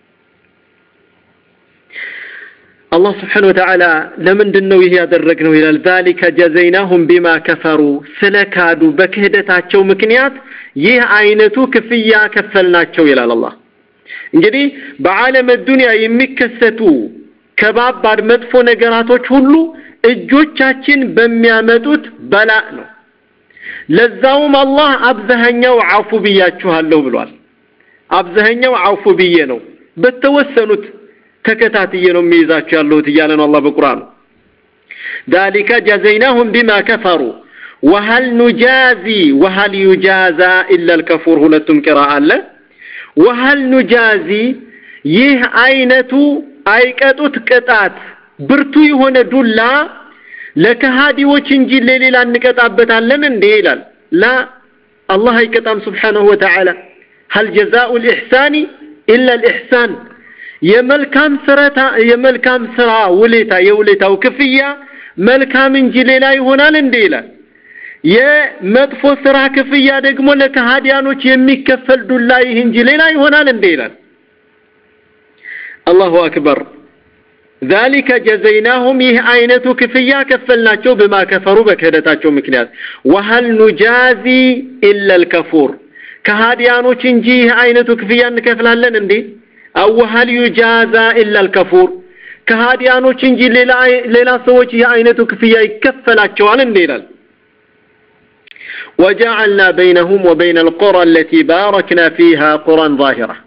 الله سبحانه وتعالى لمن دنو ይሄ ያደረግነው ይላል ذلك جزيناهم بما كفروا ስለካዱ በክህደታቸው ምክንያት ይህ አይነቱ ክፍያ ከፈልናቸው ይላል አላህ እንግዲህ በዓለም ዱንያ የሚከሰቱ ከባባድ መጥፎ ነገራቶች ሁሉ እጆቻችን በሚያመጡት በላእ ነው ለዛውም አላህ አብዛኛው አፉ ብያችኋለሁ ብሏል አብዛኛው አፉ ብዬ ነው በተወሰኑት ተከታትዬ ነው የሚይዛቸው ያለሁት እያለ ነው አላህ በቁርአን ذلك جزيناهم بما كفروا وهل نجازي وهل يجازى الا الكفور ሁለቱም قراءه አለ وهل نجازي ይህ አይነቱ አይቀጡት ቅጣት ብርቱ የሆነ ዱላ ለከሃዲዎች እንጂ ለሌላ እንቀጣበታለን እንዴ ይላል لا الله አይቀጣም سبحانه وتعالى هل جزاء الإحسان إلا الإحسان የመልካም ስራታ የመልካም ስራ ውለታ የውለታው ክፍያ መልካም እንጂ ሌላ ይሆናል እንዴ ይላል የመጥፎ ስራ ክፍያ ደግሞ ለከሃዲያኖች የሚከፈል ዱላ ይህ እንጂ ሌላ ይሆናል እንዴ ይላል الله اكبر ذلك جزيناهم ይህ አይነቱ ክፍያ ከፈልናቸው بما كفروا በከደታቸው ምክንያት وهل نجازي الا الكفور ከሃዲያኖች እንጂ ይህ አይነቱ ክፍያ እንከፍላለን እንዴ أو هل يجازى إلا الكفور كهاديانوች እንጂ ሌላ ሌላ ሰዎች የአይነቱ ክፍያ ይከፈላቸዋል እንዴላል وجعلنا بينهم وبين القرى التي باركنا فيها قرى ظاهرة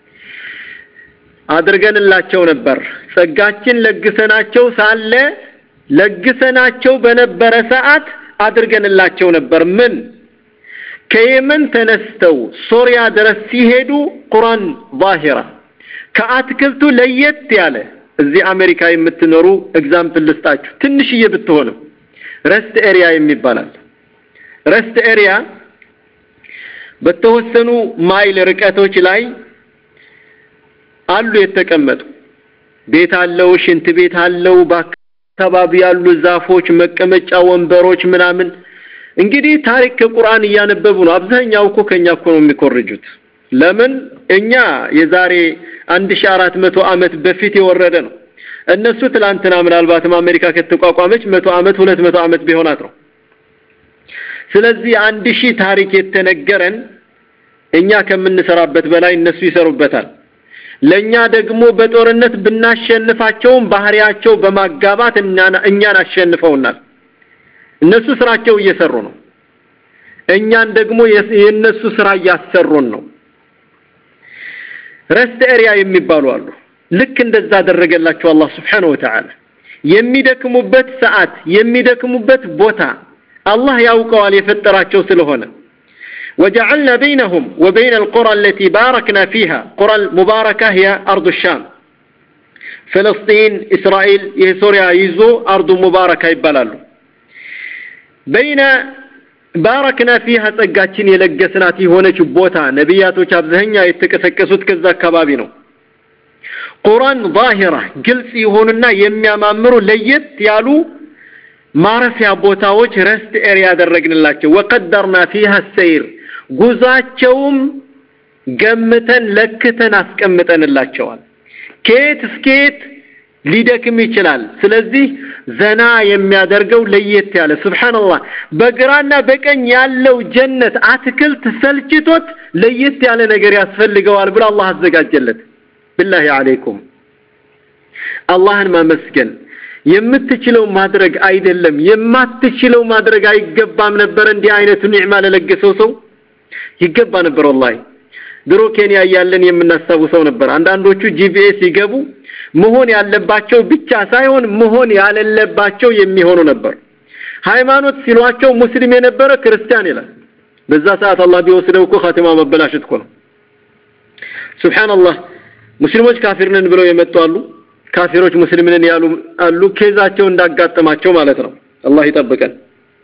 አድርገንላቸው ነበር ጸጋችን ለግሰናቸው ሳለ ለግሰናቸው በነበረ ሰዓት አድርገንላቸው ነበር ምን ከየመን ተነስተው ሶሪያ ድረስ ሲሄዱ ቁራን ظاهرة ከአትክልቱ ለየት ያለ እዚህ አሜሪካ የምትኖሩ ኤግዛምፕል ልስጣችሁ ትንሽዬ ብትሆኑ ረስት ኤሪያ የሚባላል ረስት ኤሪያ በተወሰኑ ማይል ርቀቶች ላይ አሉ የተቀመጡ ቤት አለው ሽንት ቤት አለው በአካባቢ ያሉ ዛፎች መቀመጫ ወንበሮች ምናምን እንግዲህ ታሪክ ከቁርአን እያነበቡ ነው አብዛኛው እኮ ከኛ እኮ ነው የሚኮርጁት ለምን እኛ የዛሬ አንድ ሺህ አራት መቶ አመት በፊት የወረደ ነው እነሱ ትላንትና ምናልባት አሜሪካ ከተቋቋመች መቶ አመት ሁለት መቶ አመት ቢሆናት ነው ስለዚህ አንድ ሺህ ታሪክ የተነገረን እኛ ከምንሰራበት በላይ እነሱ ይሰሩበታል ለኛ ደግሞ በጦርነት ብናሸንፋቸው ባህሪያቸው በማጋባት እኛን አሸንፈውናል እነሱ ስራቸው እየሰሩ ነው እኛን ደግሞ የነሱ ስራ እያሰሩን ነው ረስት ኤሪያ የሚባሉ አሉ ልክ እንደዛ አደረገላቸው አላህ Subhanahu Wa Ta'ala የሚደክሙበት ሰዓት የሚደክሙበት ቦታ الله ያውቀዋል የፈጠራቸው ስለሆነ وجعلنا بينهم وبين القرى التي باركنا فيها قرى المباركة هي أرض الشام فلسطين إسرائيل سوريا يزو أرض مباركة يبلالو بين باركنا فيها تقاتشين يلقسناتي هونك بوتا نبياتو شابزهنيا يتكسكسوت كذا كبابينو قرآن ظاهرة جلسي هوننا يميا مامرو ليت يالو معرفة بوتاوش رست اريا درقن الله وقدرنا فيها السير ጉዛቸውም ገምተን ለክተን አስቀምጠን ላቸዋል ከየት እስከየት ሊደክም ይችላል ስለዚህ ዘና የሚያደርገው ለየት ያለ ሱብሃንአላህ በግራና በቀኝ ያለው ጀነት አትክልት ሰልችቶት ለየት ያለ ነገር ያስፈልገዋል ብሎ አላህ አዘጋጀለት بالله عليكم አላህን ማመስገን የምትችለው ማድረግ አይደለም የማትችለው ማድረግ አይገባም ነበር እንዲህ አይነቱ ኒዕማ ለለገሰው ሰው ይገባ ነበር والله ድሮ ኬንያ ያያለን የምናስተውሰው ነበር አንዳንዶቹ ጂፒኤስ ይገቡ መሆን ያለባቸው ብቻ ሳይሆን መሆን ያለለባቸው የሚሆኑ ነበር ሃይማኖት ሲሏቸው ሙስሊም የነበረ ክርስቲያን ይላል በዛ ሰዓት አላህ ቢወስደው እኮ ኻቲማ መበላሽት እኮ ነው ሱብሃንአላህ ሙስሊሞች ካፊር ነን ብለው የመጡ አሉ ካፊሮች ሙስሊም ነን ያሉ አሉ ከዛቸው እንዳጋጠማቸው ማለት ነው አላህ ይጠብቀን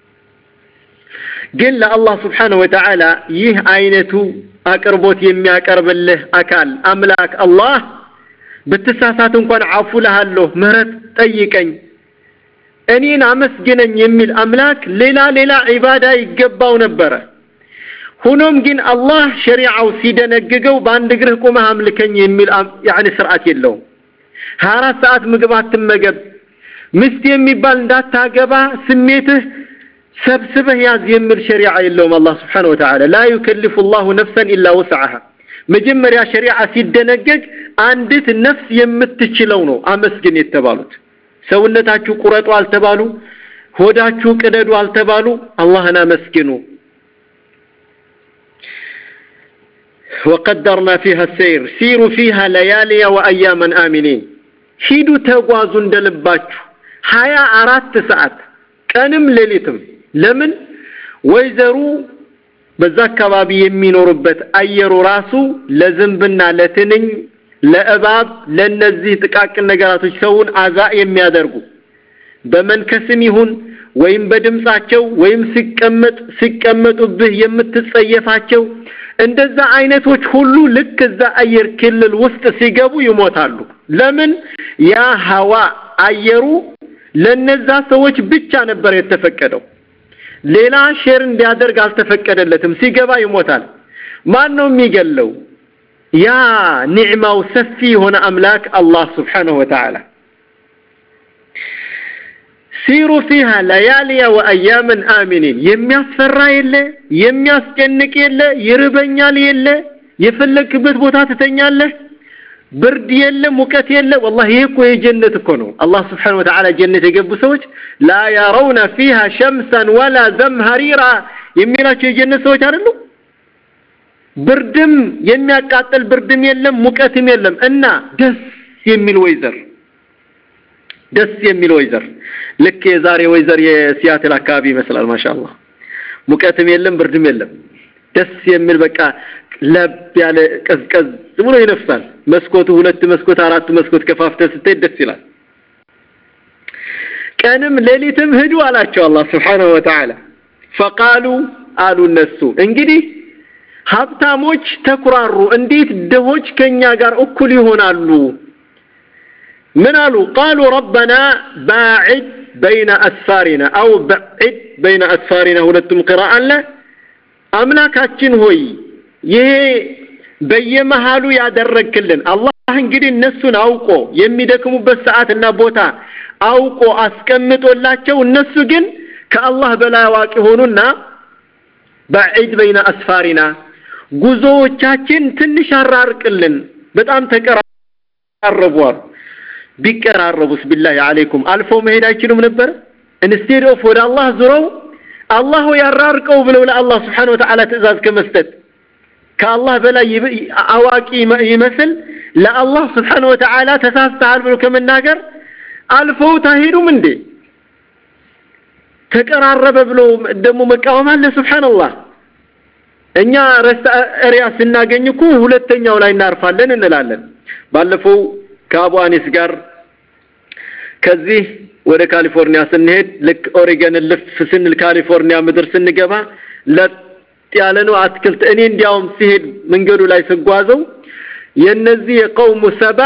ግን ለአላህ Subhanahu Wa Ta'ala ይህ አይነቱ አቅርቦት የሚያቀርብልህ አካል አምላክ አላህ በተሳሳተ እንኳን አፉ ለሃለሁ ምህረት ጠይቀኝ እኔን አመስግነኝ የሚል አምላክ ሌላ ሌላ ዒባዳ ይገባው ነበር ሆኖም ግን አላህ ሸሪዓው ሲደነግገው በአንድ ግርህ ቆመህ አምልከኝ የሚል يعني ስርዓት የለው ሃያ አራት ሰዓት ምግብ አትመገብ ምስት የሚባል እንዳታገባ ስሜትህ سبسبه ياز يمر شريعة اللهم الله سبحانه وتعالى لا يكلف الله نفسا إلا وسعها مجمر يا شريعة سيدنقق عندت النفس يمتشلونه أمسكن يتبالوت سونتاچو قرطو التبالو هوداچو قددو التبالو الله انا مسكنو وقدرنا فيها السير سيروا فيها ليالي وأياما آمنين هيدو تغوازو እንደልባችሁ ሃያ አራት ሰዓት ቀንም ሌሊትም ለምን ወይዘሩ በዛ አካባቢ የሚኖርበት አየሩ ራሱ ለዝንብና ለትንኝ ለእባብ ለነዚህ ጥቃቅን ነገራቶች ሰውን አዛ የሚያደርጉ በመንከስም ይሁን ወይም በድምጻቸው ወይም ሲቀመጥ ሲቀመጡብህ የምትጸየፋቸው እንደዛ አይነቶች ሁሉ ልክ እዛ አየር ክልል ውስጥ ሲገቡ ይሞታሉ ለምን ያ ሀዋ አየሩ ለነዛ ሰዎች ብቻ ነበር የተፈቀደው ሌላ ሼር እንዲያደርግ አልተፈቀደለትም ሲገባ ይሞታል ማን ነው የሚገለው ያ ኒዕማው ሰፊ ሆነ አምላክ አላህ Subhanahu Wa Ta'ala سيروا فيها ليالي واياما امنين የሚያስፈራ የለ የሚያስጨንቅ የለ ይርበኛል የለ የፈለክበት ቦታ ትተኛለህ برد يله مكت يله والله يكو جنة كونو الله سبحانه وتعالى جنة يجب سوج لا يرون فيها شمسا ولا زمهريرا يميناچو جنة سوج አይደሉ بردم የሚያቃጥል بردم የለም ሙቀትም የለም እና ደስ የሚል ወይዘር ደስ የሚል ወይዘር ልክ የዛሬ ወይዘር የሲያትል አካባቢ ይመስላል ማሻአላህ ሙቀትም የለም بردم የለም ደስ የሚል በቃ ለብ ያለ ቀዝቀዝ ብሎ ይነፍሳል መስኮቱ ሁለት መስኮት አራት መስኮት ከፋፍተ ስትሄድ ደስ ይላል ቀንም ሌሊትም ሄዱ አላቸው አላህ Subhanahu Wa Ta'ala فقالوا አሉ እነሱ እንግዲህ ሀብታሞች ተኩራሩ እንዴት ደሆች ከኛ ጋር እኩል ይሆናሉ ምን አሉ قالوا ربنا باعد بين اسفارنا او بعد بين اسفارنا ሁለቱም قراءه አለ አምላካችን ሆይ ይሄ በየመሃሉ ያደረክልን አላህ እንግዲህ እነሱን አውቆ የሚደክሙበት ሰዓትና ቦታ አውቆ አስቀምጦላቸው እነሱ ግን ከአላህ በላይ ዋቂ ሆኑና بعيد بين اسفارنا ጉዞዎቻችን ትንሽ አራርቅልን በጣም ተቀራረቧል ቢቀራረቡስ بالله عليكم አልፎ መሄድ አይችሉም ነበር instead of ወደ አላህ ዙረው አላህ ያራርቀው ብለው ለአላህ Subhanahu Wa Ta'ala ትእዛዝ ከመስጠት ከአላህ በላይ አዋቂ ይመስል ለአላህ Subhanahu Wa Ta'ala ተሳስተሃል ብሎ ከመናገር አልፈው ታሄዱም እንዴ ተቀራረበ ብሎ ደሞ መቃወም አለ ሱብሃንአላህ እኛ ረስታ ኤሪያ ስናገኝኩ ሁለተኛው ላይ እናርፋለን እንላለን ባለፈው ከአቡ አኒስ ጋር ከዚህ ወደ ካሊፎርኒያ ስንሄድ ልክ ኦሬገን ልፍ ስንል ካሊፎርኒያ ምድር ስንገባ ለጥ ያለ ነው አትክልት እኔ እንዲያውም ሲሄድ መንገዱ ላይ ስጓዘው የነዚህ የቆሙ ሰባ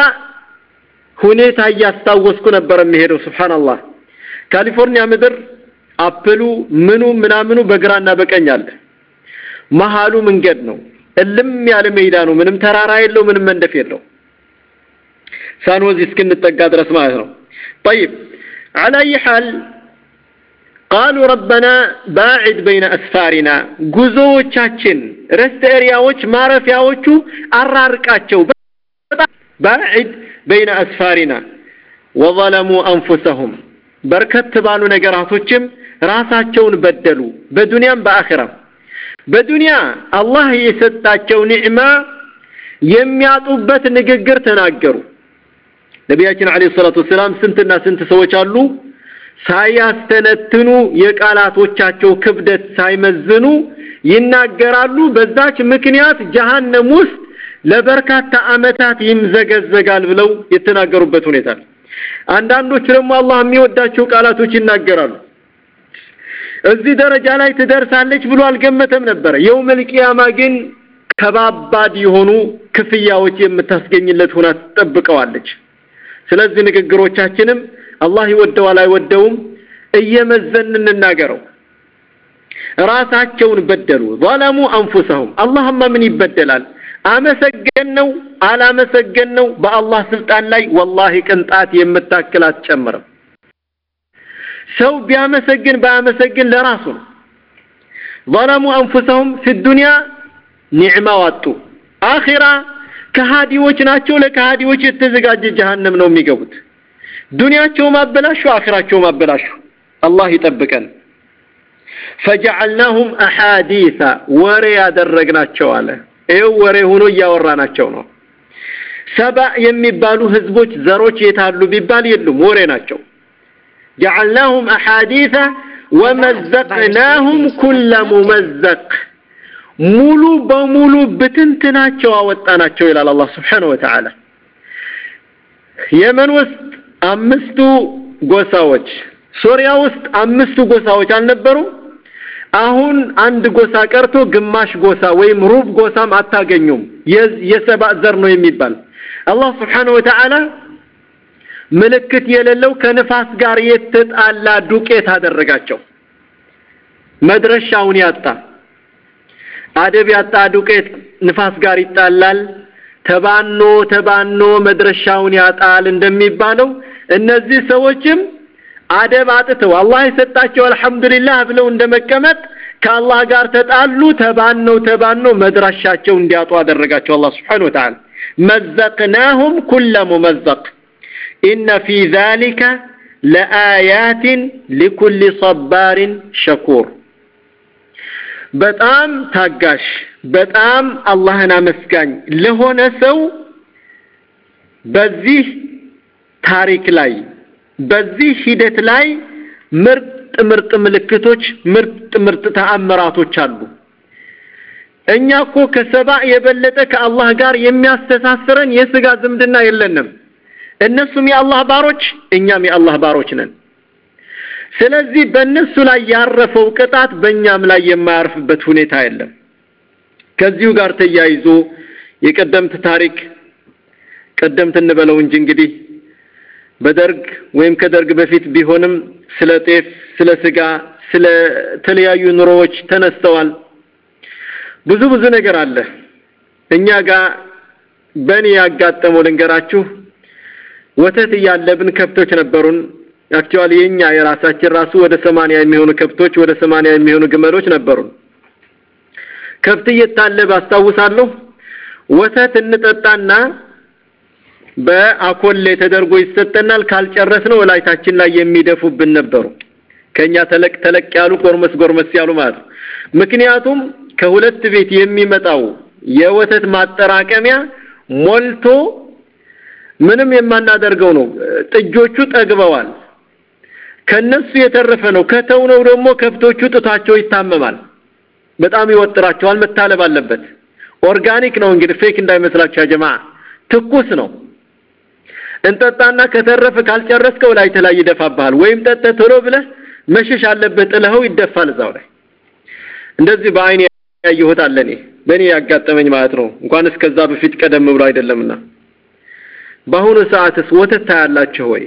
ሁኔታ ያስታወስኩ ነበር የሚሄደው ሱብሃንአላህ ካሊፎርኒያ ምድር አፕሉ ምኑ ምናምኑ በግራና በቀኝ አለ መሃሉ መንገድ ነው እልም ያለ ሜዳ ነው ምንም ተራራ የለው ምንም መንደፍ የለው ሳንወዚ እስክንጠጋ ድረስ ማለት ነው طيب على اي حال قالوا ربنا باعد بين اسفارنا ጉዞዎቻችን ረስት ኤሪያዎች ማረፊያዎቹ አራርቃቸው باعد بين اسفارنا وظلموا انفسهم በርከት ባሉ ነገራቶችም ራሳቸውን በደሉ በዱንያም በአኺራም በዱንያ አላህ የሰጣቸው ኒዕማ የሚያጡበት ንግግር ተናገሩ ነብያችን አለይሂ ሰላቱ ወሰለም ስንትና ስንት ሰዎች አሉ ሳያስተነትኑ የቃላቶቻቸው ክብደት ሳይመዝኑ ይናገራሉ በዛች ምክንያት ጀሃነም ውስጥ ለበርካታ አመታት ይምዘገዘጋል ብለው የተናገሩበት ሁኔታ አንዳንዶች ደግሞ አላህ የሚወዳቸው ቃላቶች ይናገራሉ እዚህ ደረጃ ላይ ትደርሳለች ብሎ አልገመተም ነበር የውመል ቂያማ ግን ከባባድ የሆኑ ክፍያዎች የምታስገኝለት ሆና ተጠብቀዋለች ስለዚህ ንግግሮቻችንም አላህ ይወደዋል አይወደውም እየመዘን እንናገረው ራሳቸውን በደሉ ظلموا انفسهم اللهم من ይበደላል አመሰገነው አላመሰገነው በአላህ ስልጣን ላይ والله ቅንጣት የምታክላት ጨምረ ሰው ቢያመሰግን ባያመሰግን ለራሱ ظلموا انفسهم في الدنيا نعمه ዋጡ አኺራ ከሃዲዎች ናቸው ለከሃዲዎች የተዘጋጀ ጀሃነም ነው የሚገቡት ዱንያቸው ማበላሹ አኺራቸው ማበላሹ አላህ ይጠብቀን فجعلناهم احاديث ወሬ ያደረግናቸው አለ ይሄው ወሬ ሆኖ ያወራናቸው ነው ሰባ የሚባሉ ህዝቦች ዘሮች የታሉ ቢባል የሉም ወሬ ናቸው جعلناهم احاديث ومزقناهم كل ممزق ሙሉ በሙሉ በትንትናቸው አወጣናቸው ይላል አላህ Subhanahu Wa Ta'ala የመን ውስጥ አምስቱ ጎሳዎች ሶሪያ ውስጥ አምስቱ ጎሳዎች አልነበሩ አሁን አንድ ጎሳ ቀርቶ ግማሽ ጎሳ ወይም ሩብ ጎሳም አታገኙም የሰባ ዘር ነው የሚባል አላህ Subhanahu Wa Ta'ala ምልክት የሌለው ከነፋስ ጋር የተጣላ ዱቄት አደረጋቸው መድረሻውን ያጣ አደብ ያጣ ዱቄት ንፋስ ጋር ይጣላል ተባኖ ተባኖ መድረሻውን ያጣል እንደሚባለው እነዚህ ሰዎችም አደብ አጥተው አላህ የሰጣቸው አልহামዱሊላህ ብለው እንደመቀመጥ ከአላህ ጋር ተጣሉ ተባኖ ተባኖ መድረሻቸው እንዲያጡ አደረጋቸው አላህ Subhanahu Wa Ta'ala مزقناهم كل ممزق إن في ذلك لآيات لكل صبار شكور በጣም ታጋሽ በጣም አላህን አመስጋኝ ለሆነ ሰው በዚህ ታሪክ ላይ በዚህ ሂደት ላይ ምርጥ ምርጥ ምልክቶች ምርጥ ምርጥ ተአምራቶች አሉ እኛኮ ከሰባ የበለጠ ከአላህ ጋር የሚያስተሳስረን የሥጋ ዝምድና የለንም እነሱም የአላህ ባሮች እኛም የአላህ ባሮች ነን ስለዚህ በእነሱ ላይ ያረፈው ቅጣት በእኛም ላይ የማያርፍበት ሁኔታ የለም ከዚሁ ጋር ተያይዞ የቀደምት ታሪክ ቀደምት እንበለው እንጂ እንግዲህ በደርግ ወይም ከደርግ በፊት ቢሆንም ስለ ጤፍ ስለ ስጋ ስለ ተለያዩ ኑሮዎች ተነስተዋል ብዙ ብዙ ነገር አለ እኛ ጋር በእኔ ያጋጠመው ልንገራችሁ ወተት ያለብን ከብቶች ነበሩን አክቹአሊ የኛ የራሳችን ራሱ ወደ ሰማንያ የሚሆኑ ከብቶች ወደ ሰማንያ የሚሆኑ ግመሎች ነበሩን ከብት እየታለበ አስተዋውሳለሁ ወተት እንጠጣና በአኮሌ ተደርጎ ይሰጠናል ካልጨረስነው ላይታችን ላይ የሚደፉብን ነበሩ ከኛ ተለቅ ተለቅ ያሉ ጎርመስ ጎርመስ ያሉ ማለት ምክንያቱም ከሁለት ቤት የሚመጣው የወተት ማጠራቀሚያ ሞልቶ ምንም የማናደርገው ነው ጥጆቹ ጠግበዋል ከነሱ የተረፈ ነው ከተውነው ደግሞ ከብቶቹ ጥታቸው ይታመማል በጣም ይወጥራቸዋል መታለብ አለበት ኦርጋኒክ ነው እንግዲህ ፌክ እንዳይመስላችሁ ያ ጀማዓ ትኩስ ነው እንጠጣና ከተረፈ ካልጨረስከው ላይ ተላይ ይደፋብሃል ወይም ጠጠ ቶሎ ብለህ መሸሽ አለበት ጥለኸው ይደፋል እዛው ላይ እንደዚህ በአይኔ ያየሁት አለኔ በእኔ ያጋጠመኝ ማለት ነው እንኳን እስከዛ በፊት ቀደም ብሎ አይደለምና በአሁኑ ሰዓትስ ወተት ታያላችሁ ወይ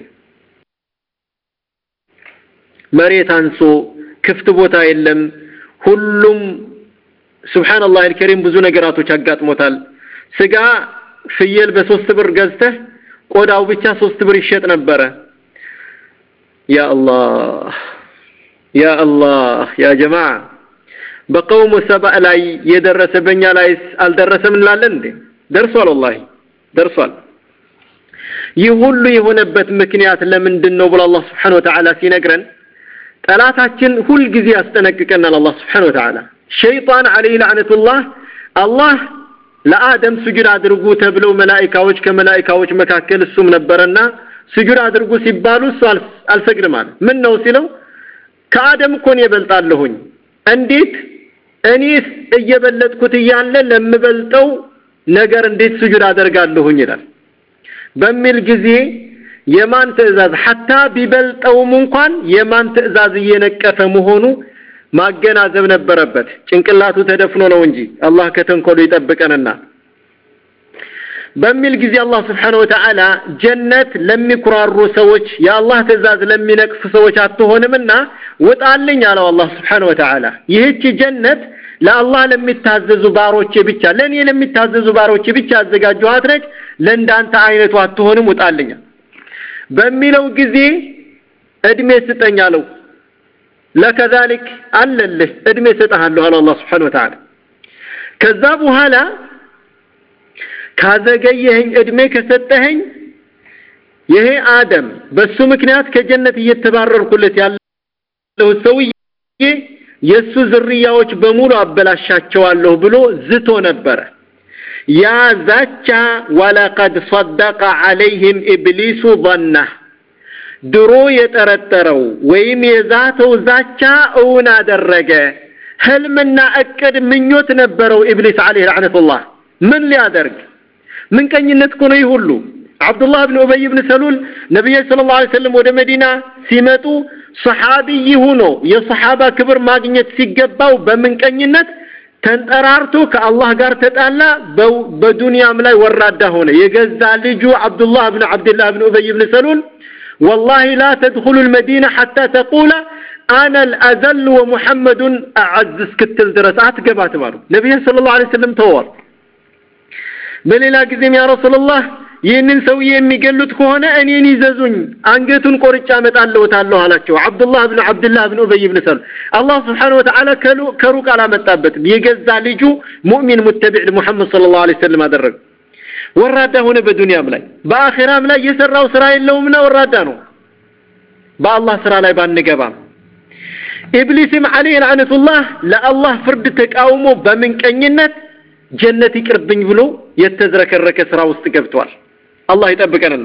መሬት አንሶ ክፍት ቦታ የለም ሁሉም ሱብሃንአላህ አልከሪም ብዙ ነገራቶች አጋጥሞታል ስጋ ፍየል በሶስት ብር ገዝተህ ቆዳው ብቻ ሶስት ብር ይሸጥ ነበር ያ አላህ ያ አላህ ያ ጀማዓ በقوم سبأ ላይ የደረሰ በእኛ ላይ አልደረሰም እንላለን እንዴ ደርሷል والله ደርሷል ይህ ሁሉ የሆነበት ምክንያት ለምንድነው ብሎ አላህ Subhanahu Wa Ta'ala ሲነግረን ጠላታችን ሁሉ ጊዜ ያስጠነቅቀናል አላህ Subhanahu Wa Ta'ala ሸይጣን አለይሂ ለዓነቱላህ አላህ ለአደም ስጁድ አድርጉ ተብለው መላእክቶች ከመላእክቶች መካከል እሱም ነበርና ስጁድ አድርጉ ሲባሉ አልሰግድም አለ ምን ነው ሲለው ከአደም ኮን ይበልጣለሁኝ እንዴት እኔስ እየበለጥኩት ያለ ለምበልጠው ነገር እንዴት ስጁድ አደርጋለሁኝ ይላል በሚል ጊዜ የማን ትእዛዝ hatta ቢበልጠውም እንኳን የማን ትእዛዝ እየነቀፈ መሆኑ ማገናዘብ ነበረበት ጭንቅላቱ ተደፍኖ ነው እንጂ አላህ ከተንኮሉ ይጠብቀንና በሚል ጊዜ አላህ Subhanahu Wa Ta'ala ጀነት ለሚኩራሩ ሰዎች የአላህ ትእዛዝ ለሚነቅፍ ሰዎች አትሆንምና ወጣልኝ አለው አላህ Subhanahu Wa Ta'ala ይህች ጀነት ለአላህ ለሚታዘዙ ባሮቼ ብቻ ለኔ ለሚታዘዙ ባሮቼ ብቻ አዘጋጀኋት ነች ለእንዳንተ አይነቱ አትሆንም ወጣልኝ በሚለው ጊዜ እድሜ ስጠኛለው ለከذلك አለልህ እድሜ ሰጣለሁ አለ አላህ Subhanahu Wa Ta'ala ከዛ በኋላ ካዘገየኝ እድሜ ከሰጠኸኝ ይሄ አደም በሱ ምክንያት ከጀነት እየተባረርኩለት ያለው ሰውዬ የሱ ዝርያዎች በሙሉ አበላሻቸዋለሁ ብሎ ዝቶ ነበር ያ ዛቻ ወለቀድ صدق عليهم ابليس ظنه ድሮ የጠረጠረው ወይም የዛተው ዛቻ እውን አደረገ ህልምና እቅድ ምኞት ነበረው ኢብሊስ አለይሂ ለዓነቱላህ ምን ሊያደርግ ምን ቀኝነት ኮነ ይሁሉ አብዱላህ ኢብኑ ኡበይ ኢብኑ ሰሉል ነብዩ ሰለላሁ ዐለይሂ ወሰለም ወደ መዲና ሲመጡ ሱሐቢይ ሆኖ የሱሐባ ክብር ማግኘት ሲገባው በምን ቀኝነት ተንጠራርቶ ከአላህ ጋር ተጣላ በዱንያም ላይ ወራዳ ሆነ የገዛ ልጁ አብዱላህ ኢብኑ አብዱላህ ኢብኑ ኡበይ ኢብኑ ሰሉል والله لا تدخلوا المدينة حتى تقول أنا الأذل ومحمد أعز سكتل درسات قبات مارو نبي صلى الله عليه وسلم تور بل إلا قزيم يا رسول الله ينن سوية ميقلت كوهنا أن ينيززون أنقتون قريت شامت الله وتعالى على شو عبد الله بن عبد الله بن أبي بن سلم الله سبحانه وتعالى كروك على متابت يجزع لجو مؤمن متبع لمحمد صلى الله عليه وسلم هذا الرجل وراده هنا بالدنيا ملاي باخره ملاي يسروا اسرائيل لومنا وراده ነው بالله ስራ ላይ ባንገባም ኢብሊስም عليه لعنه الله ለአላህ ፍርድ ተቃውሞ በመንቀኝነት ጀነት ይቅርብኝ ብሎ የተዝረከረከ ስራ ውስጥ ገብቷል አላህ ይጠብቀንና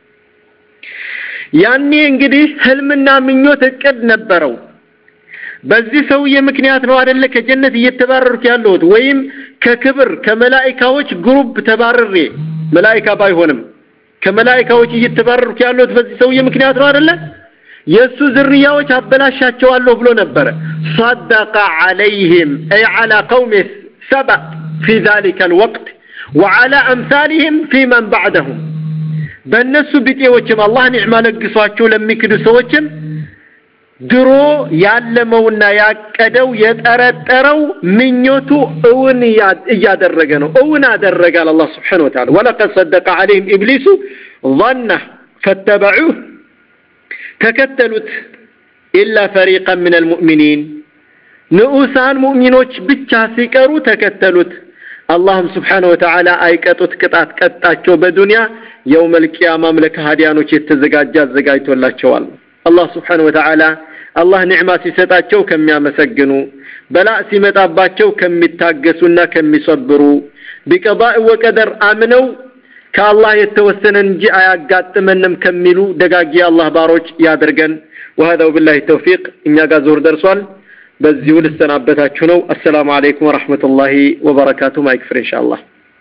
ያኔ እንግዲህ ህልምና ምኞት እቅድ ነበረው በዚህ ሰውዬ ምክንያት ነው አይደለ ከጀነት እየተባረሩት ያሉት ወይም ከክብር ከመላእክቶች ግሩፕ ተባረረ መላእክታ ባይሆንም ከመላእክቶች እየተባረሩት ያሉት በዚህ ሰውዬ ምክንያት ነው አይደለ የሱ ዝርያዎች አበላሻቸዋለሁ ብሎ ነበር صدق عليهم اي على قوم سبأ في ذلك الوقت وعلى امثالهم في من بعدهم በእነሱ ቢጤዎችም አላህ ኒዕማ ለግሷቸው ለሚክዱ ሰዎችም ድሮ ያለመውና ያቀደው የጠረጠረው ምኞቱ እውን ያደረገ ነው እውን አደረገ አላህ Subhanahu Wa Ta'ala ولقد صدق عليهم ابليس ظنه فاتبعوه تكتلت الا فريقا من المؤمنين ንኡሳን ሙእሚኖች ብቻ ሲቀሩ ተከተሉት አላህም Subhanahu Wa Ta'ala አይቀጡት ቅጣት ቀጣቸው በዱንያ يوم القيامه ለካህዲያኖች የተዘጋጀ አዘጋጅቶላቸዋል الله سبحانه وتعالى الله نعمة ሲሰጣቸው ከሚያመሰግኑ በላ ሲመጣባቸው ከሚታገሱና ከሚሰብሩ بقضاء وقدر አምነው ከአላህ የተወሰነ እንጂ አያጋጥመንም ከሚሉ ደጋጊ አላህ ባሮች ያድርገን وهذا بالله التوفيق እኛ ጋር ዞር ደርሷል በዚሁ ልሰናበታችሁ ነው السلام عليكم ورحمة الله وبركاته ما يكفر إن شاء الله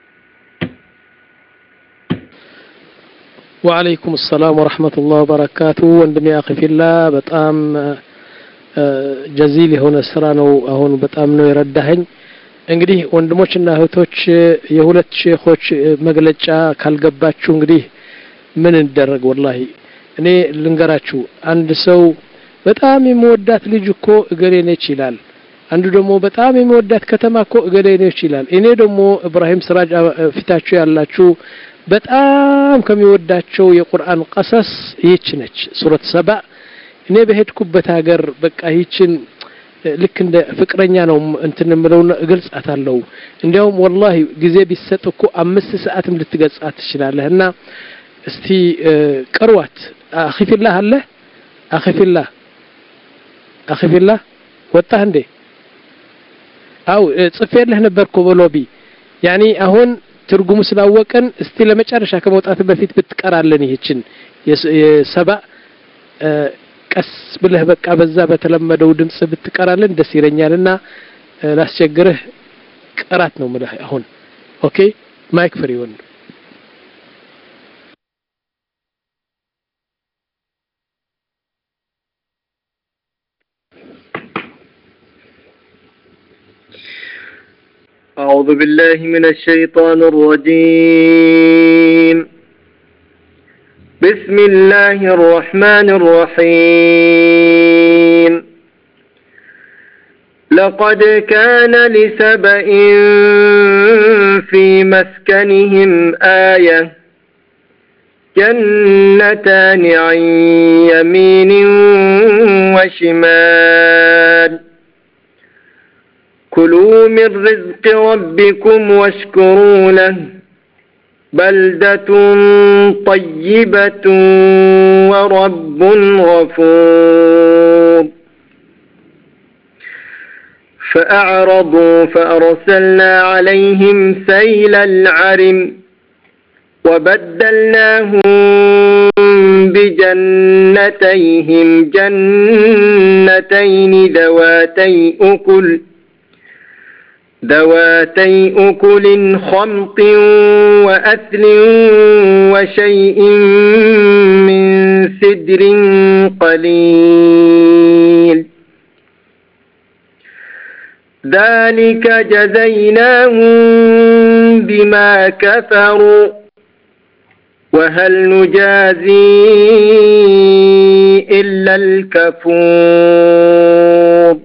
وعليكم السلام ورحمة الله وبركاته ወንድሜ አኺ ፊላህ በጣም ጀዚል የሆነ ስራ ነው አሁን በጣም ነው የረዳኸኝ እንግዲህ ወንድሞችና እህቶች የሁለት ሼኾች መግለጫ ካልገባችሁ እንግዲህ ምን እንደረግ ወላሂ እኔ ልንገራችሁ አንድ ሰው በጣም የሚወዳት ልጅ እኮ እገሌ ነች ይላል አንዱ ደግሞ በጣም የሚወዳት ከተማ እኮ እገሌ ነች ይላል እኔ ደግሞ ኢብራሂም ስራጅ ፊታችሁ ያላችሁ በጣም ከሚወዳቸው የቁርአን ቀሰስ ይህች ነች ሱረት ሰባ እኔ በሄድኩበት ሀገር በቃ ይህችን ልክ እንደ ፍቅረኛ ነው እንትን ምለው ግልጻታለሁ እንዲያውም ወላሂ ጊዜ ቢሰጥ እኮ አምስት ሰዓትም ልትገጻት ትችላለህና እስቲ ቅርዋት አኺ ፊላህ አለ አኺ ፊላህ አኺ ፊላህ ወጣህ እንዴ አው ጽፌልህ ነበርኩ በሎቢ ያኒ አሁን ትርጉሙ ስላወቀን እስቲ ለመጨረሻ ከመውጣት በፊት ብትቀራለን ይህችን የሰባ ቀስ ብለህ በቃ በዛ በተለመደው ድምጽ ብትቀራለን ደስ ይለኛልና ላስቸግርህ ቀራት ነው ማለት አሁን ኦኬ ማይክ ፍሪ ወንድ أعوذ بالله من الشيطان الرجيم بسم الله الرحمن الرحيم لقد كان لسبإ في مسكنهم آية جنتان عن يمين وشمال كلوا من رزق ربكم واشكروا له بلدة طيبة ورب غفور فأعرضوا فأرسلنا عليهم سيل العرم وبدلناهم بجنتيهم جنتين ذواتي أكل ذواتي أكل خمط وأثل وشيء من سدر قليل ذلك جزيناهم بما كفروا وهل نجازي إلا الكفور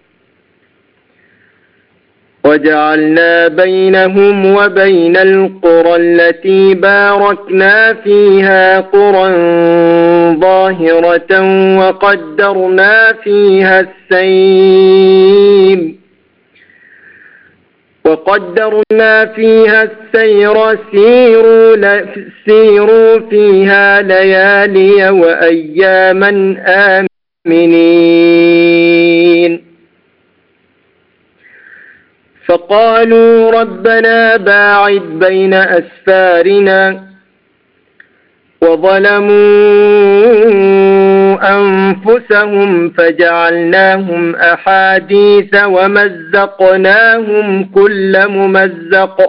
وجعلنا بينهم وبين القرى التي باركنا فيها قرى ظاهرة وقدرنا فيها السير وقدرنا فيها السير سيروا, سيروا فيها ليالي وأياما آمنين فقالوا ربنا باعد بين أسفارنا وظلموا أنفسهم فجعلناهم أحاديث ومزقناهم كل ممزق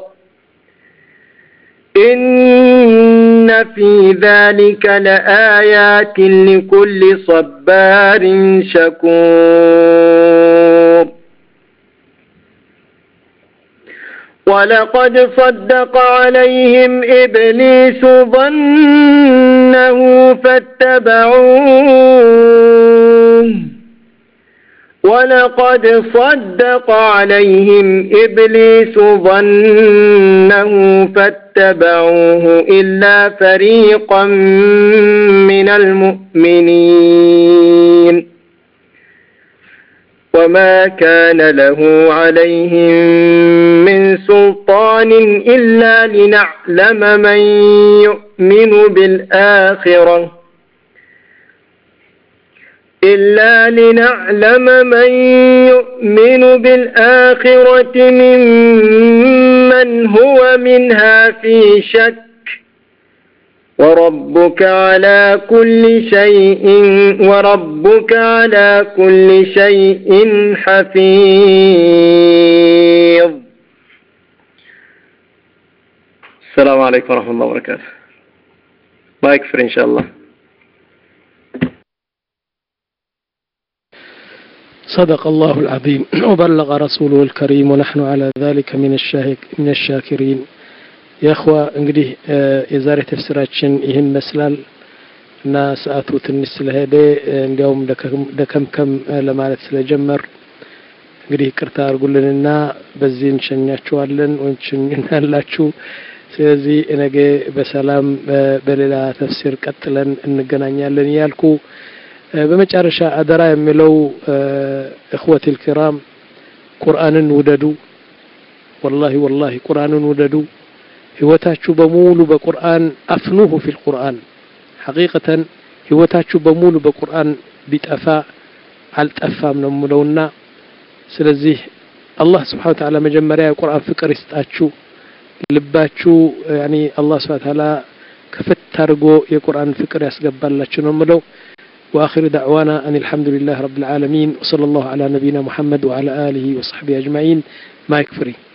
إن في ذلك لآيات لكل صبار شكور ولقد صدق عليهم إبليس ظنه فاتبعوه ولقد صدق عليهم إبليس ظنه فاتبعوه إلا فريقا من المؤمنين وما كان له عليهم من سلطان إلا لنعلم من يؤمن بالآخرة إلا لنعلم من يؤمن بالآخرة ممن هو منها في شك وربك على كل شيء وربك على كل شيء حفيظ. السلام عليكم ورحمة الله وبركاته. ما يكفر إن شاء الله. صدق الله العظيم وبلغ رسوله الكريم ونحن على ذلك من الشاهك من الشاكرين. يا أخوة እንግዲህ የዛሬ ተፍሲራችን ይህን መስላል እና ሰዓቱ ትንሽ ስለሄደ እንዲያውም ደከምከም ለማለት ስለጀመር እንግዲህ ይቅርታ አድርጉልንና በዚህ እንሸኛችኋለን ወንችኛላችሁ። ስለዚህ ነገ በሰላም በሌላ ተፍሲር ቀጥለን እንገናኛለን ያልኩ በመጨረሻ አደራ የሚለው እخوتي الكرام ቁርአንን ውደዱ። والله والله ቁርአንን ውደዱ። ህይወታችሁ በሙሉ በቁርአን አፍኑሁ في القرآن حقيقة ህይወታችሁ በሙሉ በቁርአን ቢጠፋ አልጠፋም ነው የምለውና ስለዚህ አላህ Subhanahu Wa Ta'ala መጀመሪያ የቁርአን ፍቅር ይስጣችሁ ልባችሁ يعني الله Subhanahu Wa Ta'ala ከፍት አድርጎ የቁርአን ፍቅር ያስገባላችሁ ነው የምለው። وآخر دعوانا أن الحمد لله رب العالمين وصلى الله على نبينا محمد وعلى آله وصحبه أجمعين. ما يكفري.